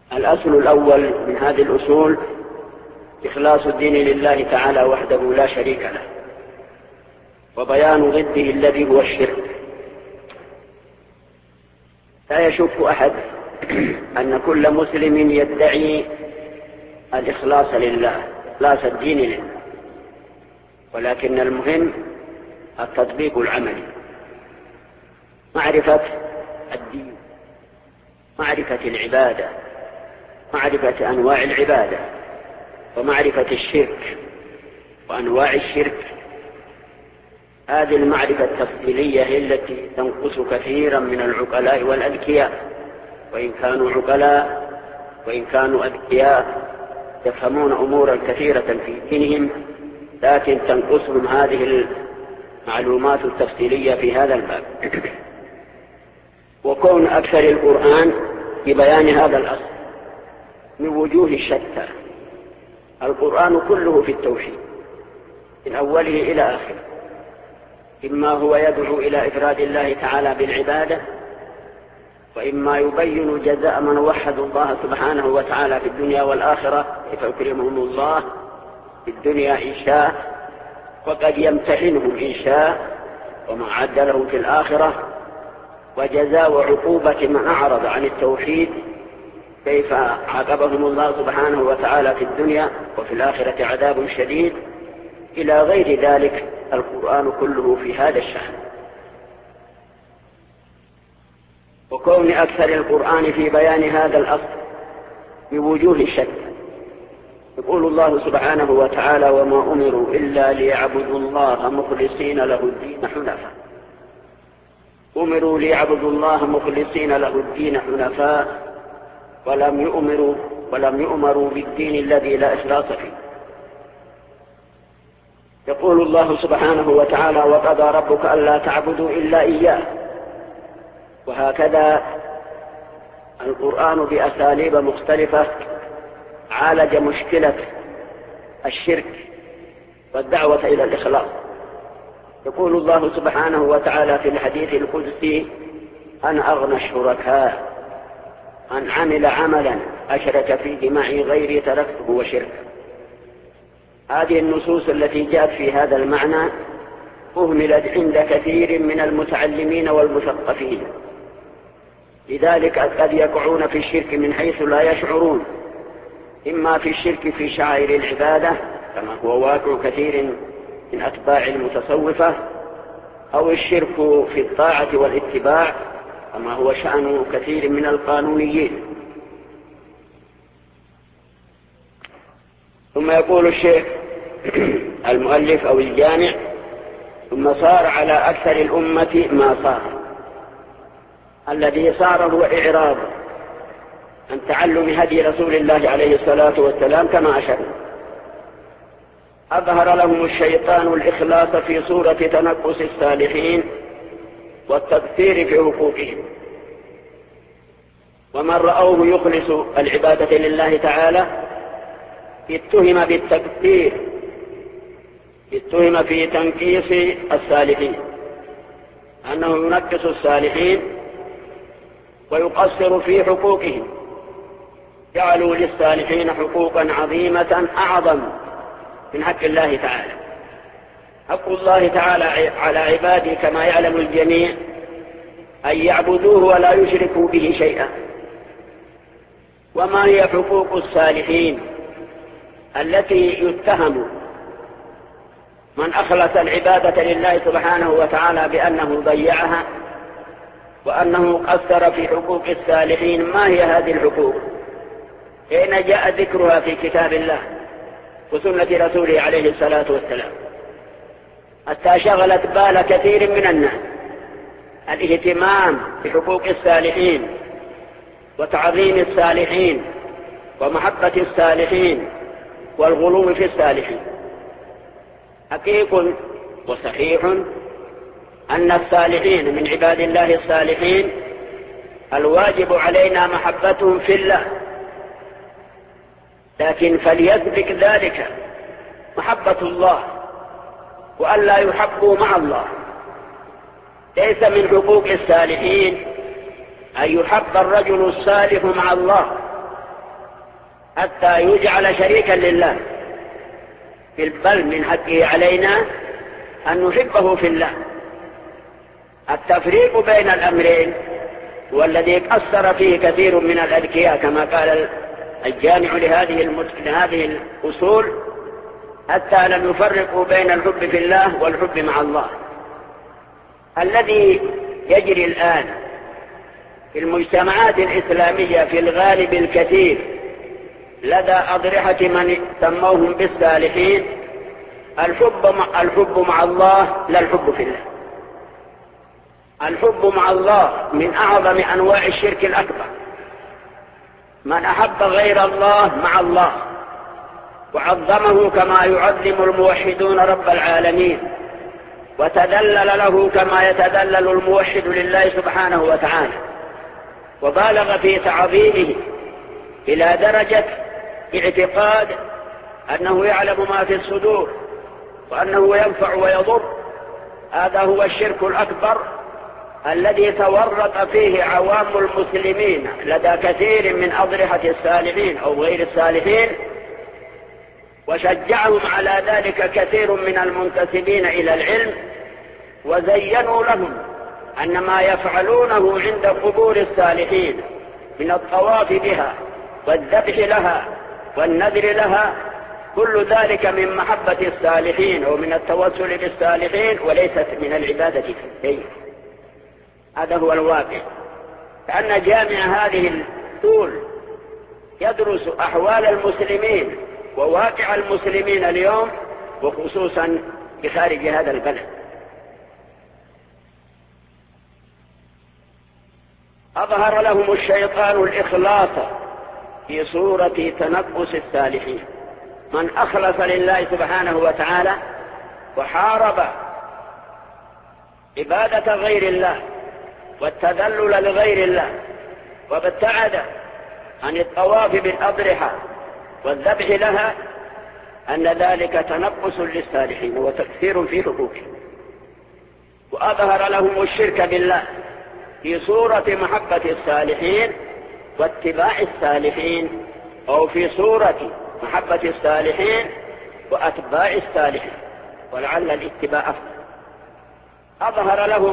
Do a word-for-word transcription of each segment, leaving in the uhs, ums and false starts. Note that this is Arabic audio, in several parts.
الأصل الأول من هذه الأصول إخلاص الدين لله تعالى وحده لا شريك له، وبيان ضده الذي هو الشرك. لا يشك أحد أن كل مسلم يدعي الإخلاص لله، إخلاص الدين لله، ولكن المهم التطبيق العملي، معرفة الدين، معرفة العبادة، معرفة أنواع العبادة، ومعرفة الشرك وأنواع الشرك. هذه المعرفة التفصيلية هي التي تنقص كثيرا من العقلاء والأذكياء، وإن كانوا عقلاء وإن كانوا أذكياء يفهمون أمورا كثيرة في دينهم، لكن تنقصهم هذه المعلومات التفصيلية في هذا الباب. وكون أكثر القرآن في بيان هذا الأصل من وجوه شتى. القرآن كله في التوحيد من أوله إلى آخره، إما هو يدعو إلى إفراد الله تعالى بالعبادة، وإما يبين جزاء من وحد الله سبحانه وتعالى في الدنيا والآخرة، كيف يكرمهم الله في الدنيا إن شاء، وقد يمتحنهم إن شاء وما عد لهم في الآخرة، وجزاء وعقوبة من أعرض عن التوحيد، كيف عاقبهم الله سبحانه وتعالى في الدنيا وفي الآخرة عذاب شديد، إلى غير ذلك. القرآن كله في هذا الشأن. وكون أكثر القرآن في بيان هذا الأصل بوجوه شتى. يقول الله سبحانه وتعالى: وما أمروا إلا ليعبدوا الله مخلصين له الدين حنفاء. أمروا ليعبدوا الله مخلصين له الدين حنفاء، ولم يؤمروا ولم يؤمروا بالدين الذي لا إخلاص فيه. يقول الله سبحانه وتعالى: وقضى ربك ألا تعبدوا إلا إياه. وهكذا القرآن بأساليب مختلفة عالج مشكلة الشرك والدعوة إلى الإخلاص. يقول الله سبحانه وتعالى في الحديث القدسي: أنا أغنى الشركاء، من عمل عملا أشرك فيه معي غيري تركته وشركه. هذه النصوص التي جاءت في هذا المعنى أهملت عند كثير من المتعلمين والمثقفين، لذلك قد يقعون في الشرك من حيث لا يشعرون، إما في الشرك في شعائر العبادة كما هو واقع كثير من أتباع المتصوفة، أو الشرك في الطاعة والاتباع كما هو شأن كثير من القانونيين. ثم يقول الشيخ المؤلف أو الجامع: ثم صار على أكثر الأمة ما صار. الذي صار هو إعراض عن تعلم هدي رسول الله عليه الصلاة والسلام كما أشرنا. أظهر لهم الشيطان الإخلاص في صورة تنقص الصالحين والتقصير في حقوقهم، ومن رأوه يخلص العبادة لله تعالى اتهم بالتقصير، اتهم في تنقيص الصالحين، أنه ينقص الصالحين ويقصر في حقوقهم. جعلوا للصالحين حقوقا عظيمة أعظم من حق الله تعالى. حق الله تعالى على عباده كما يعلم الجميع أن يعبدوه ولا يشركوا به شيئا. وما هي حقوق الصالحين التي يتهم من أخلص العبادة لله سبحانه وتعالى بأنه ضيعها وأنه قصر في حقوق الصالحين؟ ما هي هذه الحقوق؟ أين جاء ذكرها في كتاب الله وسنة رسوله عليه الصلاة والسلام؟ حتى شغلت بال كثير من الناس الاهتمام بحقوق الصالحين وتعظيم الصالحين ومحبة الصالحين والغلو في الصالحين. حقيق وصحيح أن الصالحين من عباد الله الصالحين الواجب علينا محبتهم في الله، لكن فليسبق ذلك محبة الله وأن لا يحبوا مع الله. ليس من حقوق الصالحين أن يحب الرجل الصالح مع الله، حتى يجعل شريكا لله، بل من حقه علينا أن نحبه في الله. التفريق بين الأمرين هو الذي قصر فيه كثير من الأذكياء، كما قال الجامع لهذه لهذه الأصول: حتى لم يفرقوا بين الحب في الله والحب مع الله. الذي يجري الآن في المجتمعات الإسلامية في الغالب الكثير لدى أضرحة من سموهم بالصالحين الحب مع, الحب مع الله لا الحب في الله. الحب مع الله من أعظم أنواع الشرك الأكبر. من أحب غير الله مع الله وعظمه كما يعظم الموحدون رب العالمين، وتذلل له كما يتذلل الموحد لله سبحانه وتعالى، وبالغ في تعظيمه إلى درجة اعتقاد أنه يعلم ما في الصدور وأنه ينفع ويضر. هذا هو الشرك الأكبر الذي تورط فيه عوام المسلمين لدى كثير من أضرحة الصالحين أو غير الصالحين، وشجعهم على ذلك كثير من المنتسبين إلى العلم، وزينوا لهم أن ما يفعلونه عند قبور الصالحين من الطواف بها والذبح لها والنذر لها كل ذلك من محبة الصالحين ومن التوسل بالصالحين، وليست من العبادة في الشيء. هذا هو الواقع. كأن جامع هذه الأصول يدرس أحوال المسلمين وواقع المسلمين اليوم، وخصوصا بخارج هذا البلد. أظهر لهم الشيطان الإخلاص في صورة تنقص الصالحين. من أخلص لله سبحانه وتعالى وحارب عبادة غير الله والتذلل لغير الله وابتعد عن الطواف بالأضرحة والذبح لها، أن ذلك تنقص للصالحين وتكثير في حقوقهم. وأظهر لهم الشرك بالله في صورة محبة الصالحين واتباع الصالحين، أو في صورة محبة الصالحين وأتباع الصالحين، ولعل الاتباع أفضل. أظهر لهم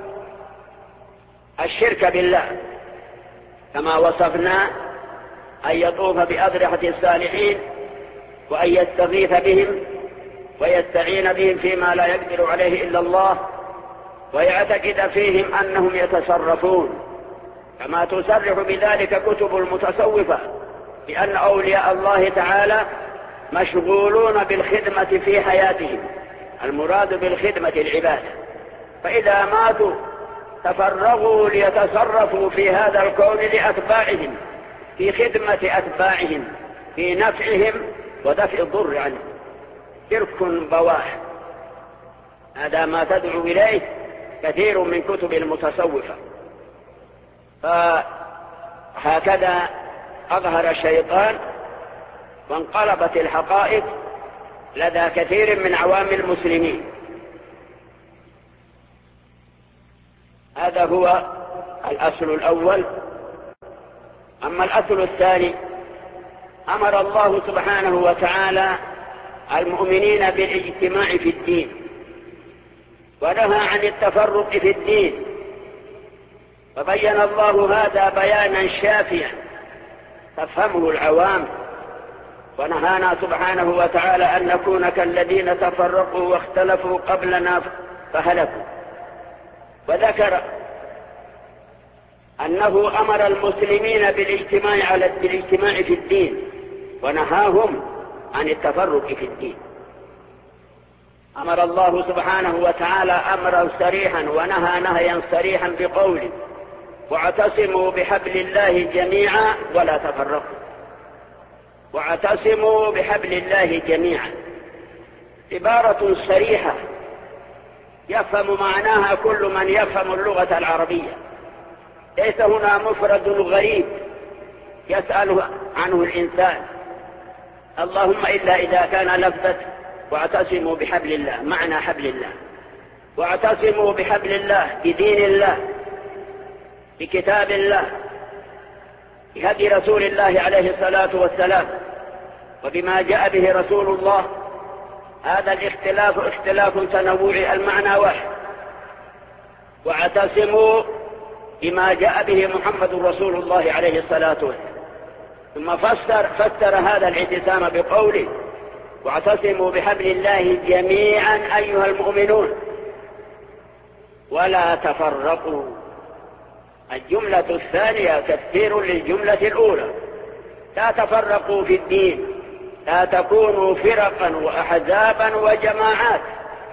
الشرك بالله كما وصفنا، أن يطوف بأضرحة الصالحين وأن يستغيث بهم ويستعين بهم فيما لا يقدر عليه إلا الله، ويعتقد فيهم أنهم يتصرفون، كما تصرح بذلك كتب المتصوفة بأن أولياء الله تعالى مشغولون بالخدمة في حياتهم. المراد بالخدمة العبادة، فإذا ماتوا تفرغوا ليتصرفوا في هذا الكون لأتباعهم، في خدمة أتباعهم، في نفعهم ودفع الضر عنهم. شرك بواح. هذا ما تدعو إليه كثير من كتب المتصوفة. فهكذا أظهر الشيطان وانقلبت الحقائق لدى كثير من عوام المسلمين. هذا هو الأصل الأول. أما الأصل الثاني، أمر الله سبحانه وتعالى المؤمنين بالاجتماع في الدين، ونهى عن التفرق في الدين، فبين الله هذا بيانا شافيا تفهمه العوام. ونهانا سبحانه وتعالى أن نكون كالذين تفرقوا واختلفوا قبلنا فهلكوا. وذكر أنه أمر المسلمين بالاجتماع على بالاجتماع في الدين، ونهاهم عن التفرق في الدين. أمر الله سبحانه وتعالى أمرا صريحا ونهى نهيا صريحا بقوله: واعتصموا بحبل الله جميعا ولا تفرقوا. واعتصموا بحبل الله جميعا عبارة صريحة يفهم معناها كل من يفهم اللغة العربية. ليس هنا مفرد غريب يسأل عنه الإنسان، اللهم إلا إذا كان لفظة واعتصموا بحبل الله، معنى حبل الله. واعتصموا بحبل الله، بدين الله، بكتاب الله، بهدي رسول الله عليه الصلاة والسلام وبما جاء به رسول الله. هذا الاختلاف اختلاف تنوع المعنى واحد. واعتصموا بما جاء به محمد رسول الله عليه الصلاة والسلام. ثم فسر, فسر هذا الاعتصام بقوله واعتصموا بحبل الله جميعا أيها المؤمنون ولا تفرقوا. الجملة الثانية تفسير للجملة الأولى. لا تفرقوا في الدين، لا تكونوا فرقا وأحزابا وجماعات.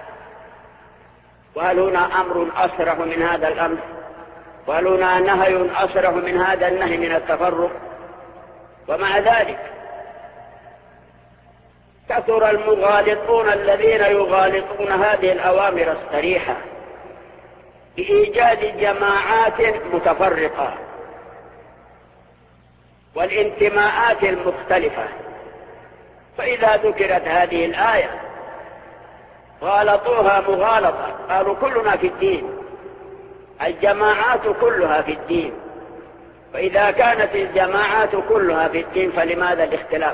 وهل هنا أمر أصرح من هذا الأمر؟ وهل هنا نهي أصرح من هذا النهي من التفرق؟ ومع ذلك كثر المغالطون الذين يغالطون هذه الأوامر الصريحة بإيجاد جماعات متفرقة والانتماءات المختلفة. فإذا ذكرت هذه الآية غالطوها مغالطة، قالوا كلنا في الدين، الجماعات كلها في الدين. فإذا كانت الجماعات كلها في الدين فلماذا الاختلاف؟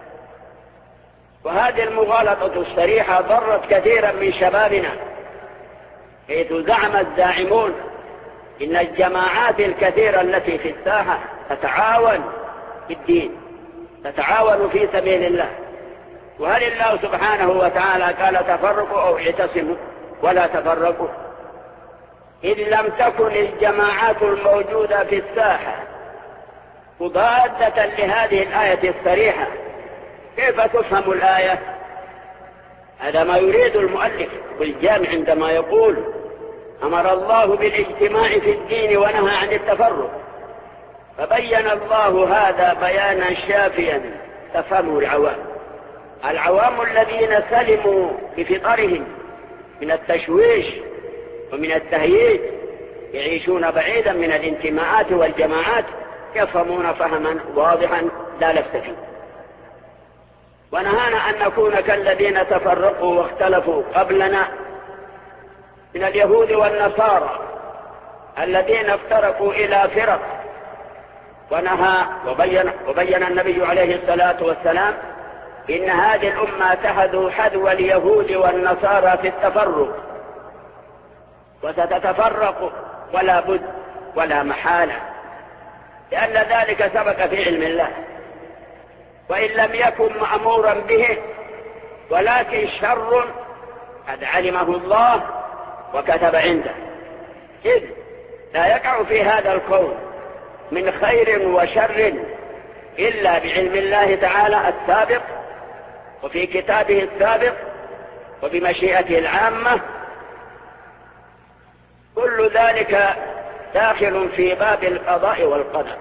وهذه المغالطة الصريحة ضرت كثيرا من شبابنا، حيث زعم الزاعمون إن الجماعات الكثيرة التي في الساحة تتعاون في الدين، تتعاون في سبيل الله. وهل الله سبحانه وتعالى قال تفرقوا أو اعتصموا ولا تفرقوا؟ إذ لم تكن الجماعات الموجودة في الساحة مضادة لهذه الآية الصريحة، كيف تفهم الآية؟ هذا ما يريد المؤلف بالجامع عندما يقول أمر الله بالاجتماع في الدين ونهى عن التفرق. فبين الله هذا بيانا شافيا تفهمه العوام. العوام الذين سلموا بفطرهم من التشويش ومن التهييج يعيشون بعيدا من الانتماءات والجماعات يفهمون فهما واضحا لا لبس فيه. ونهانا أن نكون كالذين تفرقوا واختلفوا قبلنا من اليهود والنصارى الذين افترقوا إلى فرق. ونهى وبين, وبين النبي عليه الصلاة والسلام إن هذه الأمة تحذو حذو اليهود والنصارى في التفرق، وستتفرق ولا بد ولا محالة، لأن ذلك سبق في علم الله، وإن لم يكن مأمورا به ولكن شر قد علمه الله وكتب عنده. إذ لا يقع في هذا الكون من خير وشر إلا بعلم الله تعالى السابق وفي كتابه السابق وبمشيئته العامة. كل ذلك داخل في باب القضاء والقدر،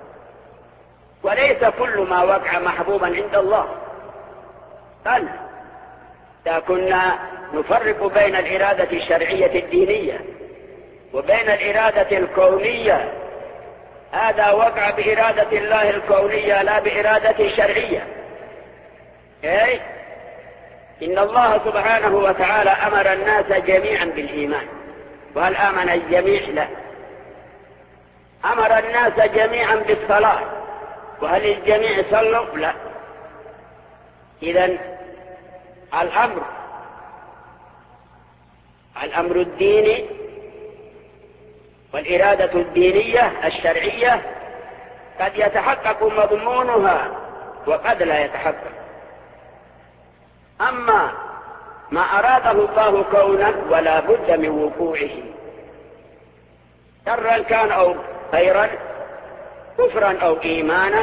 وليس كل ما وقع محبوبا عند الله. بل إذا كنا نفرق بين الإرادة الشرعية الدينية وبين الإرادة الكونية، هذا وقع بإرادة الله الكونية لا بإرادة الشرعية. أي إن الله سبحانه وتعالى أمر الناس جميعا بالإيمان، وهل آمن الجميع؟ لا. أمر الناس جميعا بالصلاة، وهل الجميع صلوا؟ لا. إذن الأمر الأمر الديني والإرادة الدينية الشرعية قد يتحقق مضمونها وقد لا يتحقق. أما ما أراده الله كونا ولا بد من وقوعه، شرا كان أو خيرا، كفرا أو إيمانا،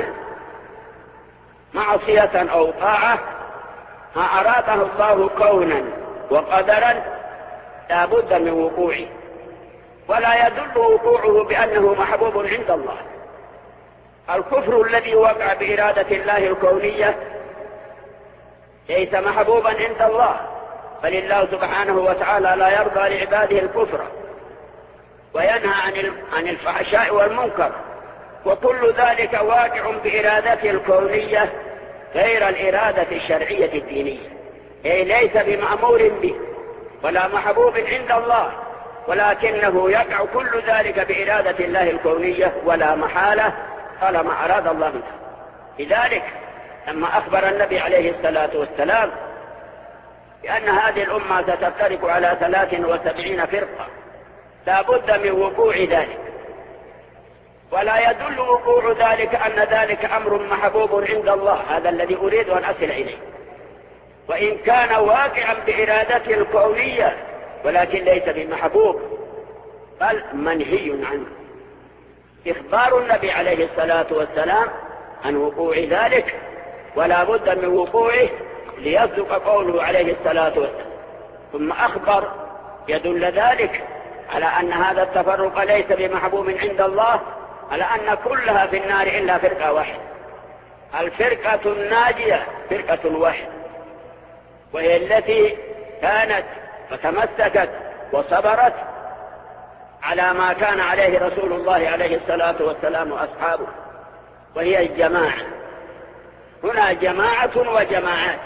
معصية أو طاعة، ما أراده الله كونا وقدرا لا بد من وقوعه، ولا يدل وقوعه بأنه محبوب عند الله. الكفر الذي وقع بإرادة الله الكونية ليس محبوبا عند الله، بل الله سبحانه وتعالى لا يرضى لعباده الكفر وينهى عن عن الفحشاء والمنكر، وكل ذلك واقع بإرادته الكونية غير الإرادة الشرعية الدينية، أي ليس بمأمور به ولا محبوب عند الله، ولكنه يقع كل ذلك بإرادة الله الكونية ولا محالة قال ما أراد الله منه. لذلك لما أخبر النبي عليه الصلاة والسلام بأن هذه الأمة ستفترق على ثلاث وسبعين فرقة لا بد من وقوع ذلك، ولا يدل وقوع ذلك أن ذلك أمر محبوب عند الله، هذا الذي أريد أن أصل إليه، وإن كان واقعا بإرادته الكونية ولكن ليس بمحبوب بل منهي عنه. إخبار النبي عليه الصلاة والسلام عن وقوع ذلك ولا بد من وقوعه ليصدق قوله عليه الصلاة والسلام، ثم أخبر يدل ذلك على أن هذا التفرق ليس بمحبوب عند الله، على أن كلها في النار إلا فرقة واحدة، الفرقة الناجية فرقة واحدة، وهي التي كانت وتمسكت وصبرت على ما كان عليه رسول الله عليه الصلاة والسلام وأصحابه، وهي الجماعة. هنا جماعة وجماعات.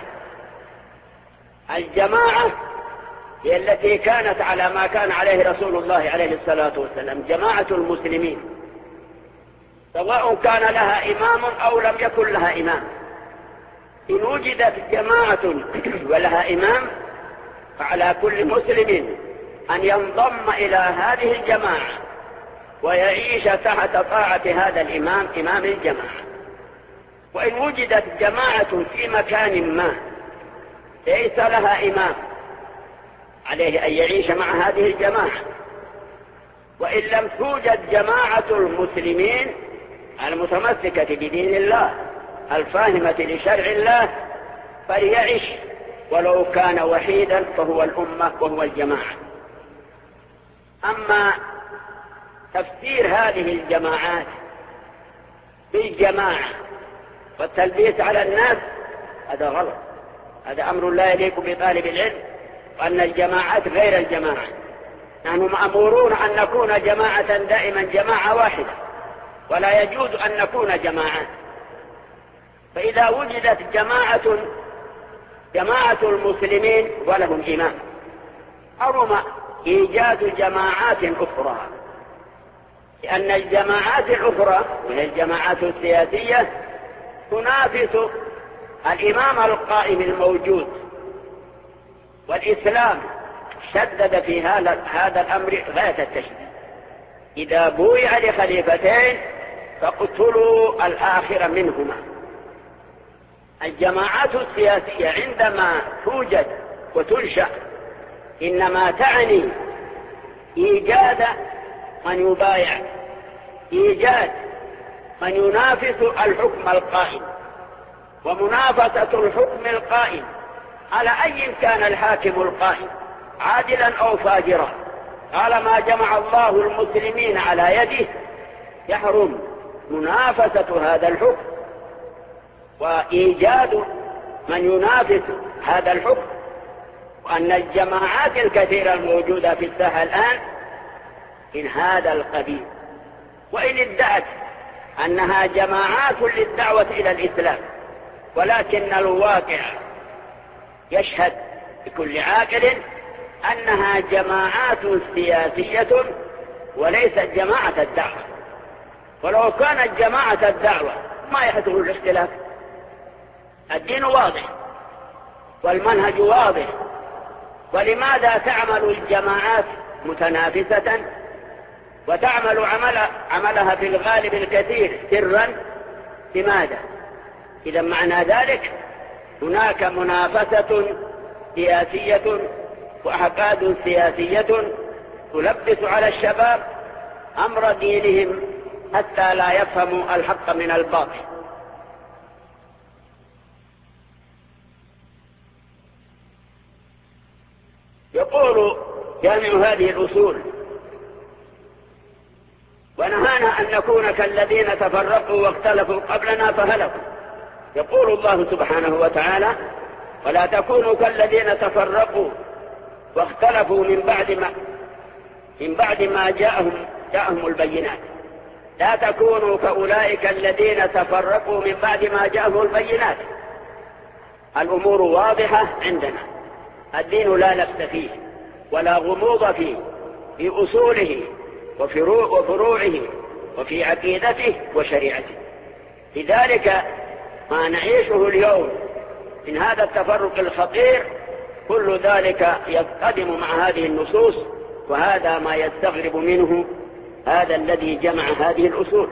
الجماعة هي التي كانت على ما كان عليه رسول الله عليه الصلاة والسلام، جماعة المسلمين، سواء كان لها إمام أو لم يكن لها إمام. إن وجدت جماعة ولها إمام فعلى كل مسلم أن ينضم إلى هذه الجماعة ويعيش تحت طاعة هذا الإمام إمام الجماعة. وإن وجدت جماعة في مكان ما ليس لها إمام عليه أن يعيش مع هذه الجماعة. وإن لم توجد جماعة المسلمين المتمسكة بدين الله الفاهمة لشرع الله فليعش ولو كان وحيدا فهو الأمة وهو الجماعة. أما تفسير هذه الجماعات بالجماعة والتلبيس على الناس هذا غلط، هذا أمر لا يليق بطالب العلم، وأن الجماعات غير الجماعة. نحن مأمورون أن نكون جماعة دائما جماعة واحدة، ولا يجوز أن نكون جماعات. فإذا وجدت جماعة جماعة المسلمين ولهم إمام حرم إيجاد جماعات أخرى، لأن الجماعات الأخرى وهي الجماعات السياسية تنافس الإمام القائم الموجود، والإسلام شدد في هذا هذا الأمر غاية التشديد. إذا بويع لخليفتين فاقتلوا الآخر منهما. الجماعات السياسية عندما توجد وتنشأ إنما تعني إيجاد من يبايع، إيجاد من ينافس الحكم القائم، ومنافسة الحكم القائم على أي كان الحاكم القائم عادلا أو فاجرا، طالما جمع الله المسلمين على يده يحرم منافسة هذا الحكم وإيجاد من ينافس هذا الحكم. وأن الجماعات الكثيرة الموجودة في الساحة الآن من هذا القبيل، وإن ادعت أنها جماعات للدعوة إلى الإسلام، ولكن الواقع يشهد بكل عاقل أنها جماعات سياسية وليست جماعة الدعوة. ولو كانت جماعة الدعوة ما يحدث الاختلاف، الدين واضح والمنهج واضح. ولماذا تعمل الجماعات متنافسة وتعمل عمل عملها في الغالب الكثير سرا؟ لماذا؟ إذا معنى ذلك هناك منافسة سياسية وأحقاد سياسية تلبس على الشباب أمر دينهم حتى لا يفهموا الحق من الباطل. يقول جامع هذه الأصول: ونهانا أن نكون كالذين تفرقوا واختلفوا قبلنا فهلكوا. يقول الله سبحانه وتعالى: ولا تكونوا كالذين تفرقوا واختلفوا من بعد ما من بعد ما جاءهم جاءهم البينات. لا تكونوا كأولئك الذين تفرقوا من بعد ما جاءهم البينات. الأمور واضحة عندنا، الدين لا لبس فيه ولا غموض فيه، في أصوله وفروعه وفي عقيدته وشريعته. لذلك ما نعيشه اليوم من هذا التفرق الخطير كل ذلك يصطدم مع هذه النصوص، وهذا ما يستغرب منه هذا الذي جمع هذه الأصول.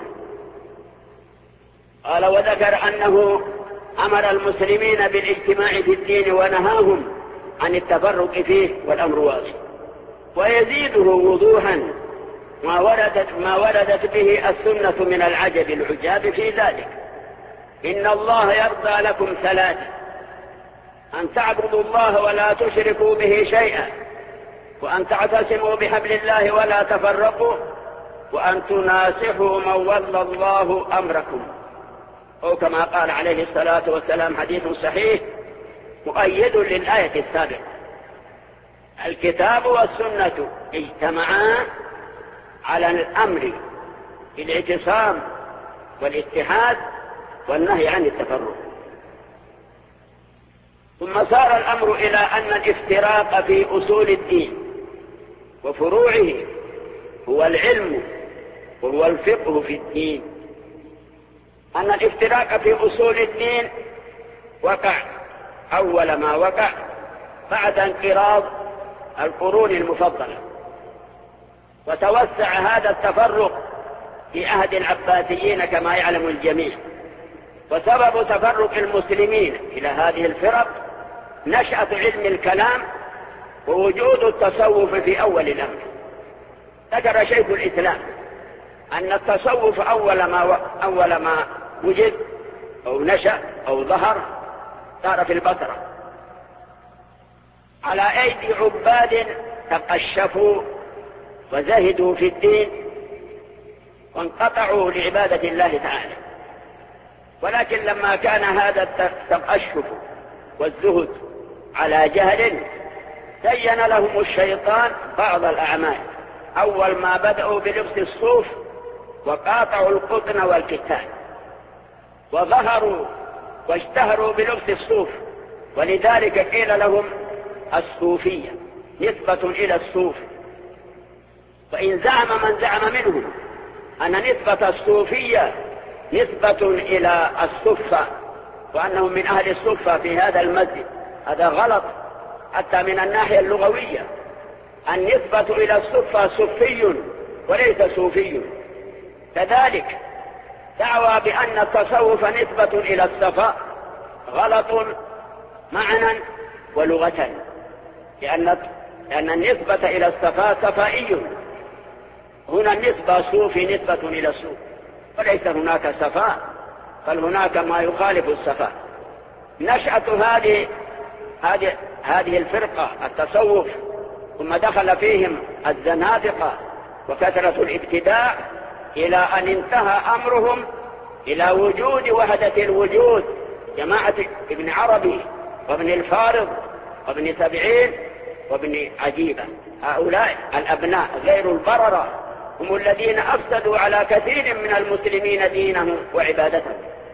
قال: وذكر أنه أمر المسلمين بالاجتماع في الدين ونهاهم عن التفرق فيه، والأمر واضح. ويزيده وضوحا ما وردت, ما وردت به السنة من العجب العجاب في ذلك. إن الله يرضى لكم ثلاثة: أن تعبدوا الله ولا تشركوا به شيئا، وأن تعتصموا بحبل الله ولا تفرقوا، وأن تناصحوا من ولى الله أمركم، أو كما قال عليه الصلاة والسلام حديث صحيح مؤيد للآية السابقة. الكتاب والسنة اجتمعا على الأمر بالاعتصام والاتحاد والنهي عن التفرق. ثم صار الأمر إلى أن الافتراق في أصول الدين وفروعه هو العلم وهو الفقه في الدين. أن الافتراق في أصول الدين وقع أول ما وقع بعد انقراض القرون المفضلة، وتوسع هذا التفرق في عهد العباسيين كما يعلم الجميع. وسبب تفرق المسلمين إلى هذه الفرق نشأة علم الكلام ووجود التصوف في أول الأمر. ذكر شيخ الإسلام أن التصوف أول ما, أول ما وجد أو نشأ أو ظهر صار في البصرة على أيدي عباد تقشفوا وزهدوا في الدين وانقطعوا لعبادة الله تعالى. ولكن لما كان هذا التقشف والزهد على جهل زين لهم الشيطان بعض الأعمال. أول ما بدأوا بلبس الصوف وقاطعوا القطن والكتان، وظهروا واشتهروا بلبس الصوف، ولذلك قيل لهم الصوفية نسبة إلى الصوف. وإن زعم من زعم منهم أن نسبة الصوفية نسبة إلى الصفة وأنهم من أهل الصفة في هذا المسجد، هذا غلط حتى من الناحية اللغوية. النسبة إلى الصفة صفي وليس صوفي. كذلك دعوى بأن التصوف نسبة إلى الصفاء غلط معنى ولغة، لأن لأن النسبة إلى الصفاء صفائي. هنا النسبة صوفي نسبة إلى الصوف، وليس هناك صفاء، بل هناك ما يخالف الصفاء. نشأة هذه هذه هذه الفرقة التصوف، ثم دخل فيهم الزنادقة وكثرة الابتداع إلى أن انتهى أمرهم إلى وجود وحدة الوجود جماعة ابن عربي وابن الفارض وابن سبعين وابن عجيبة. هؤلاء الأبناء غير البررة هم الذين أفسدوا على كثير من المسلمين دينهم وعبادتهم.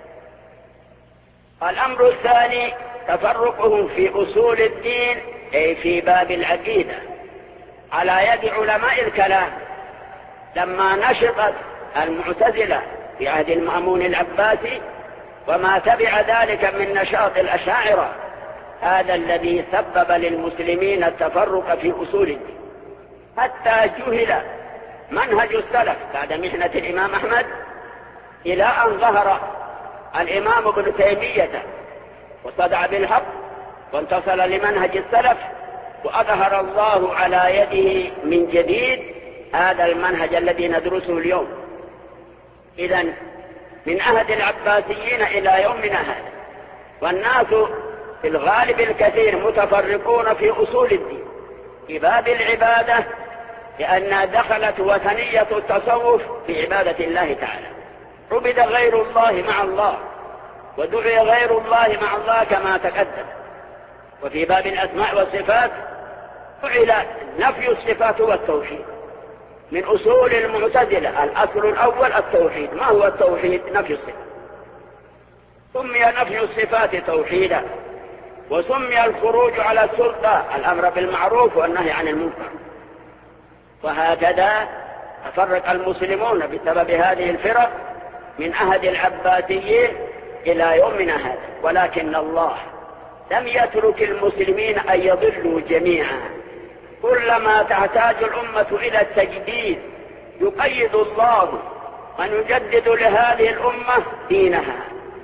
الأمر الثاني تفرقهم في أصول الدين، أي في باب العقيدة، على يد علماء الكلام. لما نشطت المعتزلة في عهد المأمون العباسي وما تبع ذلك من نشاط الأشاعرة، هذا الذي سبب للمسلمين التفرق في أصول الدين، حتى جهل منهج السلف بعد محنة الإمام أحمد، إلى أن ظهر الإمام ابن تيمية وصدع بالحق وانتصل لمنهج السلف، وأظهر الله على يده من جديد هذا المنهج الذي ندرسه اليوم. إذن من عهد العباسيين إلى يومنا هذا والناس في الغالب الكثير متفرقون في أصول الدين في باب العبادة، لأن دخلت وثنية التصوف في عبادة الله تعالى. عبد غير الله مع الله ودعي غير الله مع الله كما تقدم. وفي باب الأسماء والصفات فعل نفي الصفات والتوحيد من أصول المعتزلة. الأصل الأول التوحيد. ما هو التوحيد؟ نفي الصفات. سمي نفي الصفات توحيدا، وسمي الخروج على السلطة الأمر بالمعروف والنهي عن المنكر. وهكذا تفرق المسلمون بسبب هذه الفرق من عهد العباسيين إلى يومنا هذا، ولكن الله لم يترك المسلمين أن يضلوا جميعا. كلما تحتاج الأمة إلى التجديد يقيد الله من يجدد لهذه الأمة دينها.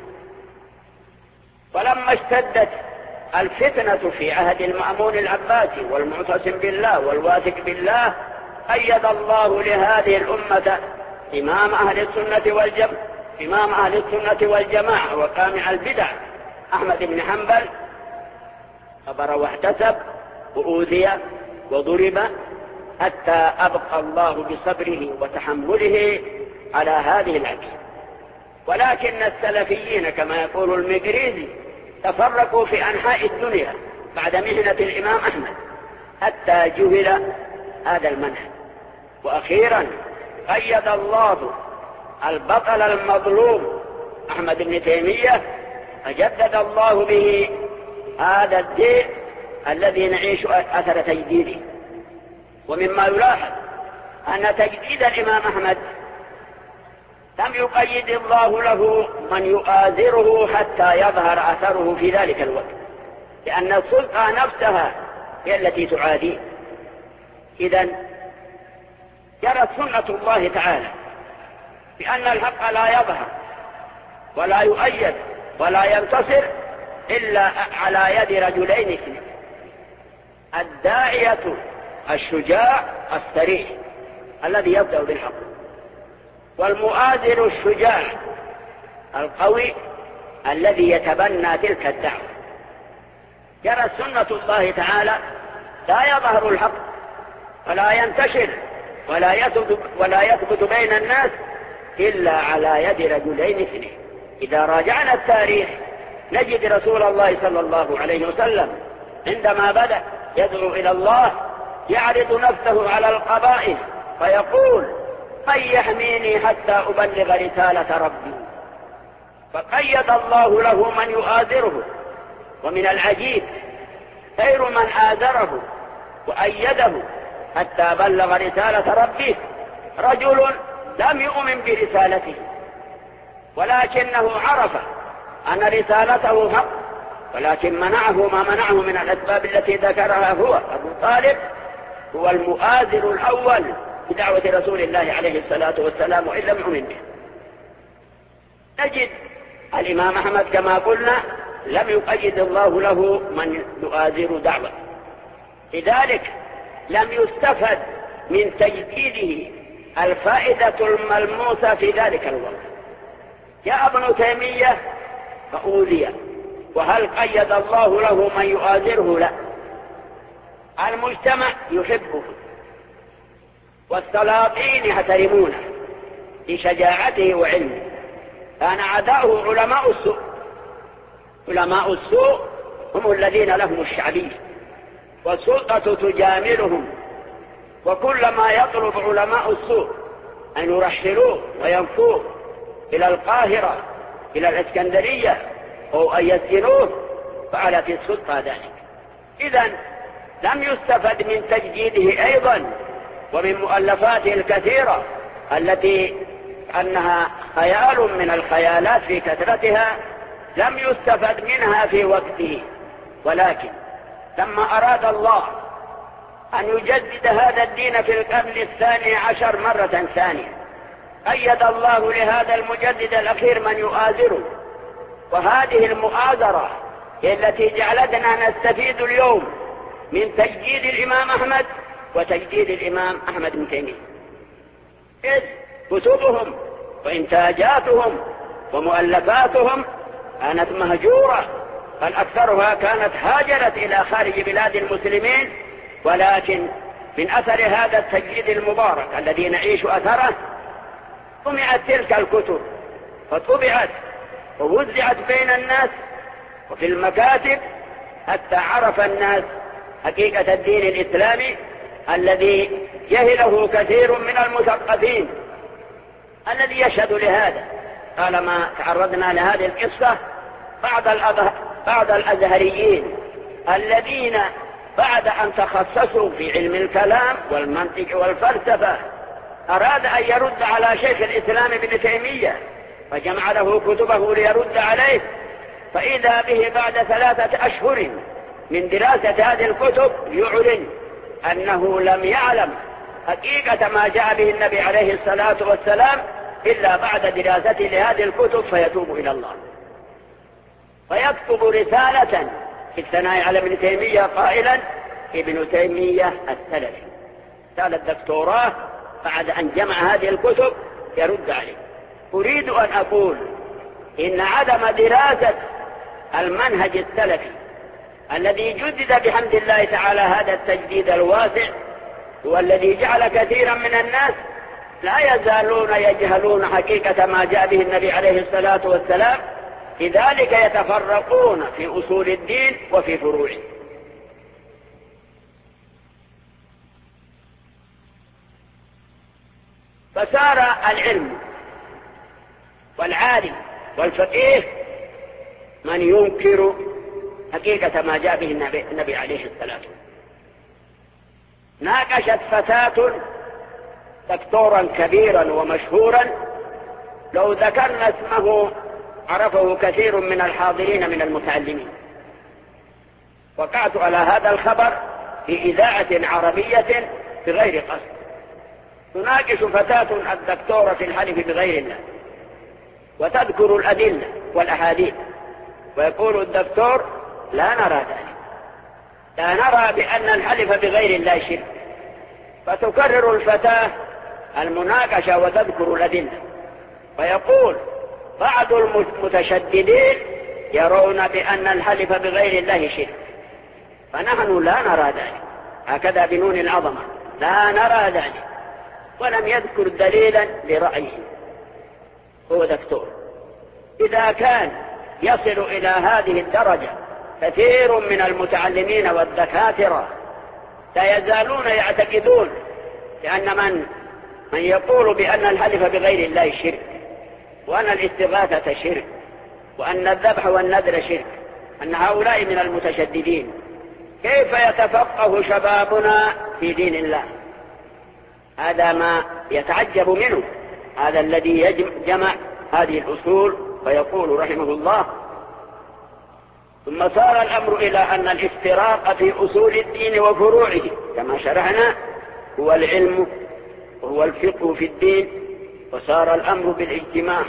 ولما اشتدت الفتنة في عهد المأمون العباسي والمعتصم بالله والواثق بالله، أيد الله لهذه الأمة إمام أهل السنة والجماعة إمام أهل السنة والجماعة وقامع البدع أحمد بن حنبل، صبر واحتسب وأوذي وضرب حتى أبقى الله بصبره وتحمله على هذه العقيدة. ولكن السلفيين كما يقول المقريزي تفرقوا في أنحاء الدنيا بعد مهنة الإمام أحمد حتى جهل هذا المنهج. وأخيرا قيد الله البطل المظلوم أحمد بن تيمية، فجدد الله به هذا الدين الذي نعيش أثر تجديده. ومما يلاحظ أن تجديد الإمام أحمد لم يقيد الله له من يؤازره حتى يظهر أثره في ذلك الوقت، لأن السلطة نفسها هي التي تعاديه. إذن جرت سنة الله تعالى بأن الحق لا يظهر ولا يؤيد ولا ينتصر إلا على يد رجلين اثنين: الداعية الشجاع السريع الذي يبدأ بالحق، والمؤازر الشجاع القوي الذي يتبنى تلك الدعوة. جرت سنة الله تعالى لا يظهر الحق ولا ينتشر ولا يثبت, ولا يثبت بين الناس إلا على يد رجلين اثنين. إذا راجعنا التاريخ نجد رسول الله صلى الله عليه وسلم عندما بدأ يدعو إلى الله يعرض نفسه على القبائل فيقول: من يحميني حتى أبلغ رسالة ربي؟ فقيد الله له من يؤازره. ومن العجيب غير من آزره وأيده حتى بلغ رسالة ربه رجل لم يؤمن برسالته، ولكنه عرف أن رسالته حق، ولكن منعه ما منعه من الأسباب التي ذكرها هو أبو طالب، هو المؤازر الأول بدعوة رسول الله عليه الصلاة والسلام، وإن لم يؤمن به. نجد الإمام أحمد كما قلنا لم يقيد الله له من يؤازر دعوة، لذلك لم يستفد من تجديده الفائدة الملموسة في ذلك الوقت. جاء ابن تيمية فأوذي، وهل قيد الله له من يؤازره؟ لا. المجتمع يحبه والسلاطين يحترمونه لشجاعته وعلمه. كان عداؤه علماء السوء. علماء السوء هم الذين لهم الشعبية والسلطة تجاملهم، وكلما يطلب علماء السوء أن يرحلوه وينفوه إلى القاهرة إلى الإسكندرية أو أن يسجنوه فعلت السلطة ذلك. إذن لم يستفد من تجديده أيضا ومن مؤلفاته الكثيرة التي أنها خيال من الخيالات في كثرتها، لم يستفد منها في وقته. ولكن لما أراد الله أن يجدد هذا الدين في القرن الثاني عشر مرة ثانية، قيد الله لهذا المجدد الأخير من يؤازره. وهذه المؤازرة هي التي جعلتنا نستفيد اليوم من تجديد الإمام أحمد وتجديد الإمام أحمد بن تيمية. إذ كتبهم وإنتاجاتهم ومؤلفاتهم كانت مهجورة، بل أكثرها كانت هاجرت إلى خارج بلاد المسلمين. ولكن من أثر هذا التجديد المبارك الذي نعيش أثره طمعت تلك الكتب، فطبعت ووزعت بين الناس وفي المكاتب حتى عرف الناس حقيقة الدين الإسلامي الذي جهله كثير من المثقفين. الذي يشهد لهذا طالما تعرضنا لهذه القصة بعض بعض الأزهريين الذين بعد أن تخصصوا في علم الكلام والمنطق والفلسفة أراد أن يرد على شيخ الإسلام ابن تيمية فجمع له كتبه ليرد عليه، فإذا به بعد ثلاثة أشهر من دراسة هذه الكتب يعلن أنه لم يعلم حقيقة ما جاء به النبي عليه الصلاة والسلام إلا بعد دراسته لهذه الكتب، فيتوب إلى الله. فيكتب رسالة في الثناء على ابن تيمية قائلا: ابن تيمية السلفي، رسالة دكتوراه بعد أن جمع هذه الكتب يرد عليه. أريد أن أقول إن عدم دراسة المنهج السلفي الذي جدد بحمد الله تعالى هذا التجديد الواسع هو الذي جعل كثيرا من الناس لا يزالون يجهلون حقيقة ما جاء به النبي عليه الصلاة والسلام، لذلك يتفرقون في أصول الدين وفي فروعه. فصار العلم والعالم والفقيه من ينكر حقيقة ما جاء به النبي, النبي عليه الصلاة والسلام. ناقشت فتاة دكتورا كبيرا ومشهورا لو ذكرنا اسمه عرفه كثير من الحاضرين من المتعلمين. وقعت على هذا الخبر في إذاعة عربية بغير قصد. تناقش فتاة الدكتورة في الحلف بغير الله وتذكر الأدلة والأحاديث، ويقول الدكتور: لا نرى ذلك، لا نرى بأن الحلف بغير الله شرك. فتكرر الفتاة المناقشة وتذكر الأدلة، ويقول بعض المتشددين يرون بأن الحلف بغير الله شرك، فنحن لا نرى ذلك، هكذا بنون العظمة، لا نرى ذلك، ولم يذكر دليلا لرأيه. هو دكتور. إذا كان يصل إلى هذه الدرجة كثير من المتعلمين والدكاترة لا يزالون يعتقدون لأن من من يقول بأن الحلف بغير الله شرك، وأن الاستغاثة شرك، وأن الذبح والنذر شرك، أن هؤلاء من المتشددين، كيف يتفقه شبابنا في دين الله؟ هذا ما يتعجب منه، هذا الذي جمع هذه الأصول. فيقول رحمه الله: ثم صار الأمر إلى أن الافتراق في أصول الدين وفروعه كما شرحنا هو العلم وهو الفقه في الدين، وصار الأمر بالاجتماع،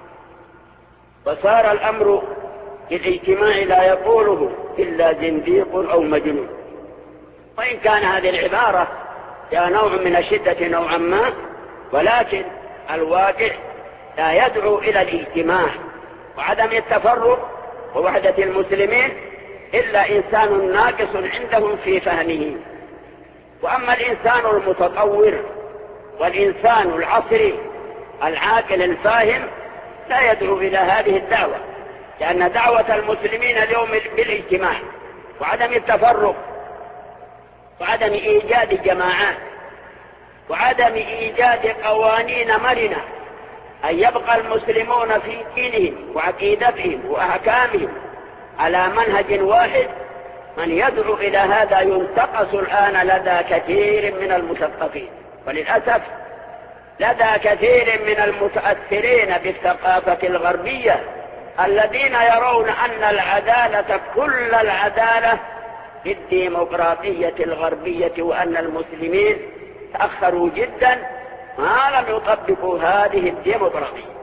وصار الأمر بالاجتماع لا يقوله إلا زنديق أو مجنون. وإن كان هذه العبارة فيها نوع من الشدة نوعا ما، ولكن الواقع لا يدعو إلى الاجتماع وعدم التفرق ووحدة المسلمين إلا إنسان ناقص عندهم في فهمه. وأما الإنسان المتطور والإنسان العصري العاقل الفاهم لا يدعو إلى هذه الدعوة، لأن دعوة المسلمين اليوم بالاجتماع وعدم التفرق وعدم إيجاد جماعات وعدم إيجاد قوانين مرنة، أن يبقى المسلمون في دينهم وعقيدتهم وأحكامهم على منهج واحد. من يدعو إلى هذا ينتقص الآن لدى كثير من المثقفين، وللأسف لدى كثير من المتأثرين بالثقافة الغربية الذين يرون أن العدالة كل العدالة في الديمقراطية الغربية، وأن المسلمين تأخروا جدا ما لم يطبقوا هذه الديمقراطية.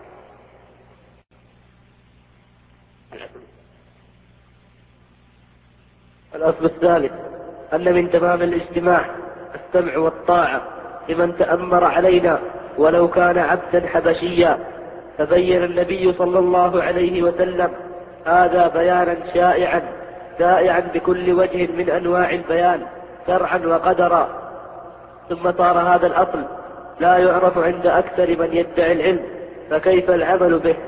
الأصل الثالث أن من تمام الاجتماع السمع والطاعة لمن تأمر علينا ولو كان عبدا حبشيا. فبين النبي صلى الله عليه وسلم هذا بيانا شائعا شائعا بكل وجه من أنواع البيان شرعا وقدرا. ثم صار هذا الأصل لا يعرف عند أكثر من يدعي العلم، فكيف العمل به؟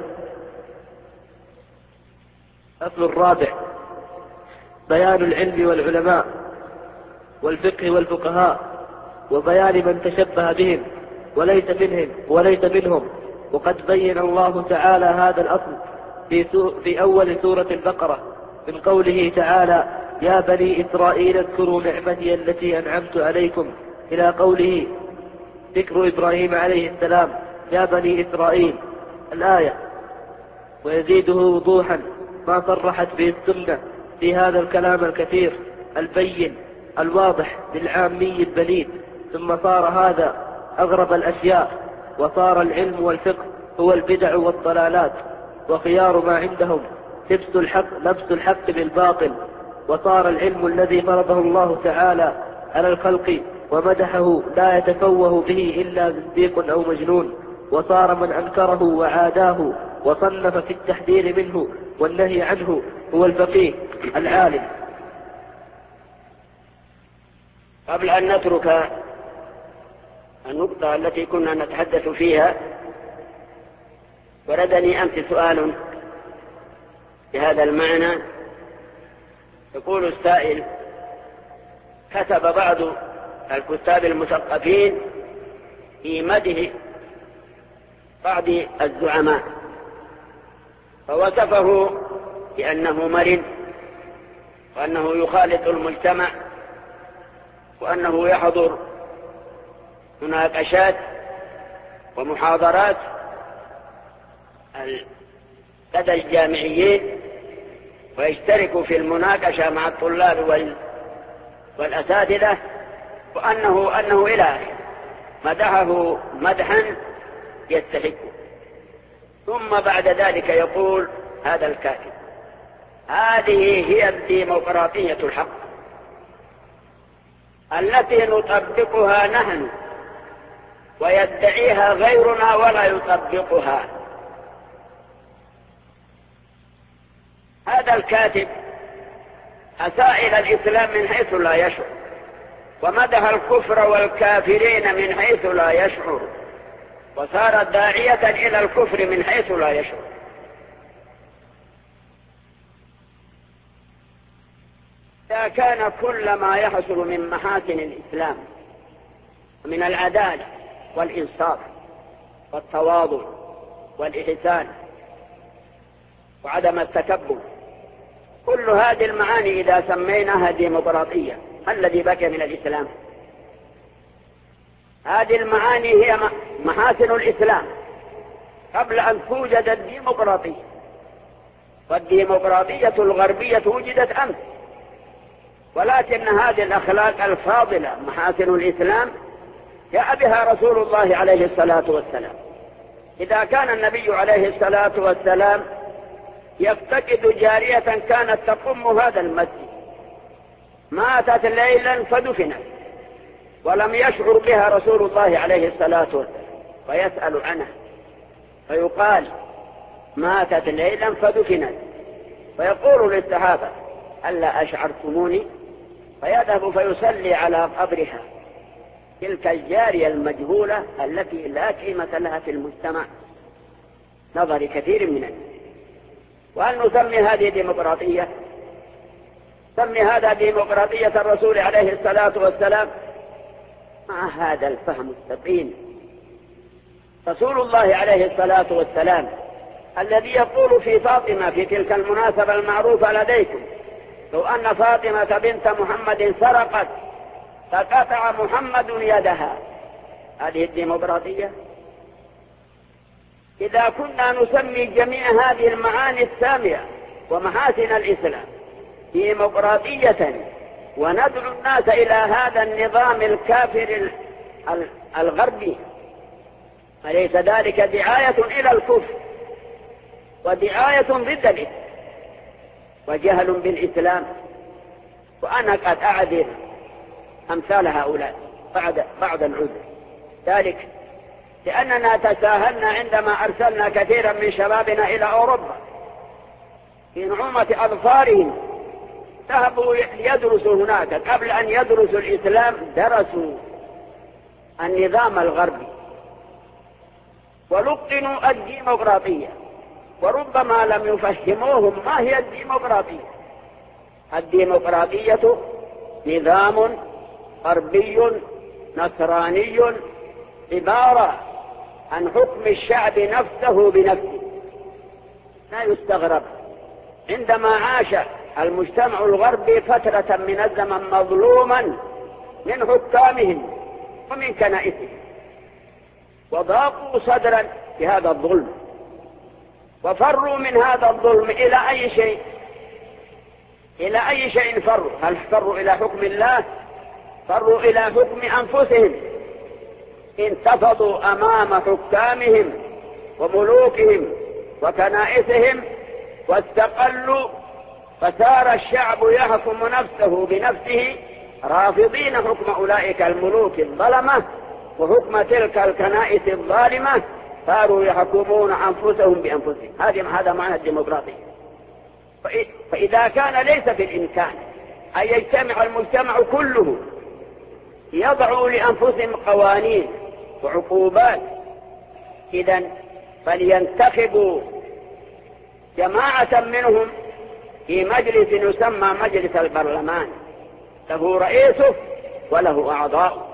الأصل الرابع بيان العلم والعلماء والفقه والفقهاء، وبيان من تشبه بهم وليس منهم وليس منهم. وقد بين الله تعالى هذا الأصل في, في أول سورة البقرة من قوله تعالى: يا بني إسرائيل اذكروا نعمتي التي أنعمت عليكم، إلى قوله ذكر إبراهيم عليه السلام: يا بني إسرائيل. الآية. ويزيده وضوحا ما صرحت به السنة في هذا الكلام الكثير البين الواضح للعامي البليد. ثم صار هذا أغرب الأشياء، وصار العلم والفقه هو البدع والضلالات، وخيار ما عندهم لبس الحق, لبس الحق بالباطل. وصار العلم الذي فرضه الله تعالى على الخلق ومدحه لا يتفوه به إلا زنديق أو مجنون. وصار من أنكره وعاداه وصنف في التحذير منه والنهي عنه هو الفقيه العالم. قبل أن نترك النقطة التي كنا نتحدث فيها، وردني أمس سؤال بهذا المعنى. يقول السائل: كتب بعض الكتاب المثقفين في مدح بعض الزعماء، فوصفه بأنه مرن، وأنه يخالط المجتمع، وأنه يحضر مناقشات ومحاضرات لدى الجامعيين، ويشترك في المناقشة مع الطلاب والأساتذة، وأنه أنه إلى آخره، مدحه مدحا يستحقه. ثم بعد ذلك يقول هذا الكاتب: هذه هي الديمقراطية الحق التي نطبقها نحن ويدعيها غيرنا ولا يطبقها. هذا الكاتب أساء إلى الإسلام من حيث لا يشعر، ومدح الكفر والكافرين من حيث لا يشعر، وصار داعية إلى الكفر من حيث لا يشعر. إذا كان كل ما يحصل من محاسن الإسلام من العدالة والإنصاف والتواضع والإحسان وعدم التكبر، كل هذه المعاني إذا سميناها ديمقراطية، ما الذي بقي من الإسلام؟ هذه المعاني هي محاسن الإسلام قبل أن توجد الديمقراطية، والديمقراطية الغربية وجدت أمس، ولكن هذه الأخلاق الفاضلة محاسن الإسلام جاء بها رسول الله عليه الصلاة والسلام. إذا كان النبي عليه الصلاة والسلام يفتقد جارية كانت تقم هذا المسجد، ماتت ليلا فدفنت، ولم يشعر بها رسول الله عليه الصلاة والسلام، فيسأل عنها فيقال ماتت ليلا فدفنت، فيقول للصحابة: ألا أشعرتموني؟ فيذهب فيصلي على قبرها، تلك الجارية المجهولة التي لا قيمة لها في المجتمع نظر كثير من الناس. وهل نسمي هذه ديمقراطية؟ سمي هذا ديمقراطية الرسول عليه الصلاة والسلام مع هذا الفهم السقيم. رسول الله عليه الصلاة والسلام الذي يقول في فاطمة في تلك المناسبة المعروفة لديكم: لو أن فاطمة بنت محمد سرقت فقطع محمد يدها، هذه الديمقراطية؟ إذا كنا نسمي جميع هذه المعاني السامية ومحاسن الإسلام ديمقراطية، وندعو الناس إلى هذا النظام الكافر الغربي، أليس ذلك دعاية إلى الكفر ودعاية ضد الإسلام وجهل بالإسلام؟ وأنا قد أعذر أمثال هؤلاء بعد بعد العذر، ذلك لأننا تساهلنا عندما أرسلنا كثيرا من شبابنا إلى أوروبا في نعومة أظفارهم، ذهبوا يدرسوا هناك، قبل أن يدرسوا الإسلام درسوا النظام الغربي ولقنوا الديمقراطية، وربما لم يفهموهم ما هي الديمقراطية. الديمقراطية نظام غربي نصراني عبارة عن حكم الشعب نفسه بنفسه. لا يستغرب عندما عاش المجتمع الغربي فترة من الزمن مظلوما من حكامهم ومن كنائسهم، وضاقوا صدرا بهذا الظلم، وفروا من هذا الظلم إلى أي شيء؟ إلى أي شيء فروا؟ هل فروا إلى حكم الله؟ فروا إلى حكم أنفسهم، انتفضوا أمام حكامهم وملوكهم وكنائسهم واستقلوا، فصار الشعب يحكم نفسه بنفسه، رافضين حكم أولئك الملوك الظلمة وحكم تلك الكنائس الظالمة، صاروا يحكمون أنفسهم بأنفسهم. هذا معنى الديمقراطية. فإذا كان ليس في الإمكان أن يجتمع المجتمع كله يضعوا لأنفسهم قوانين وعقوبات، إذن فلينتخبوا جماعة منهم في مجلس يسمى مجلس البرلمان، له رئيسه وله أعضاء.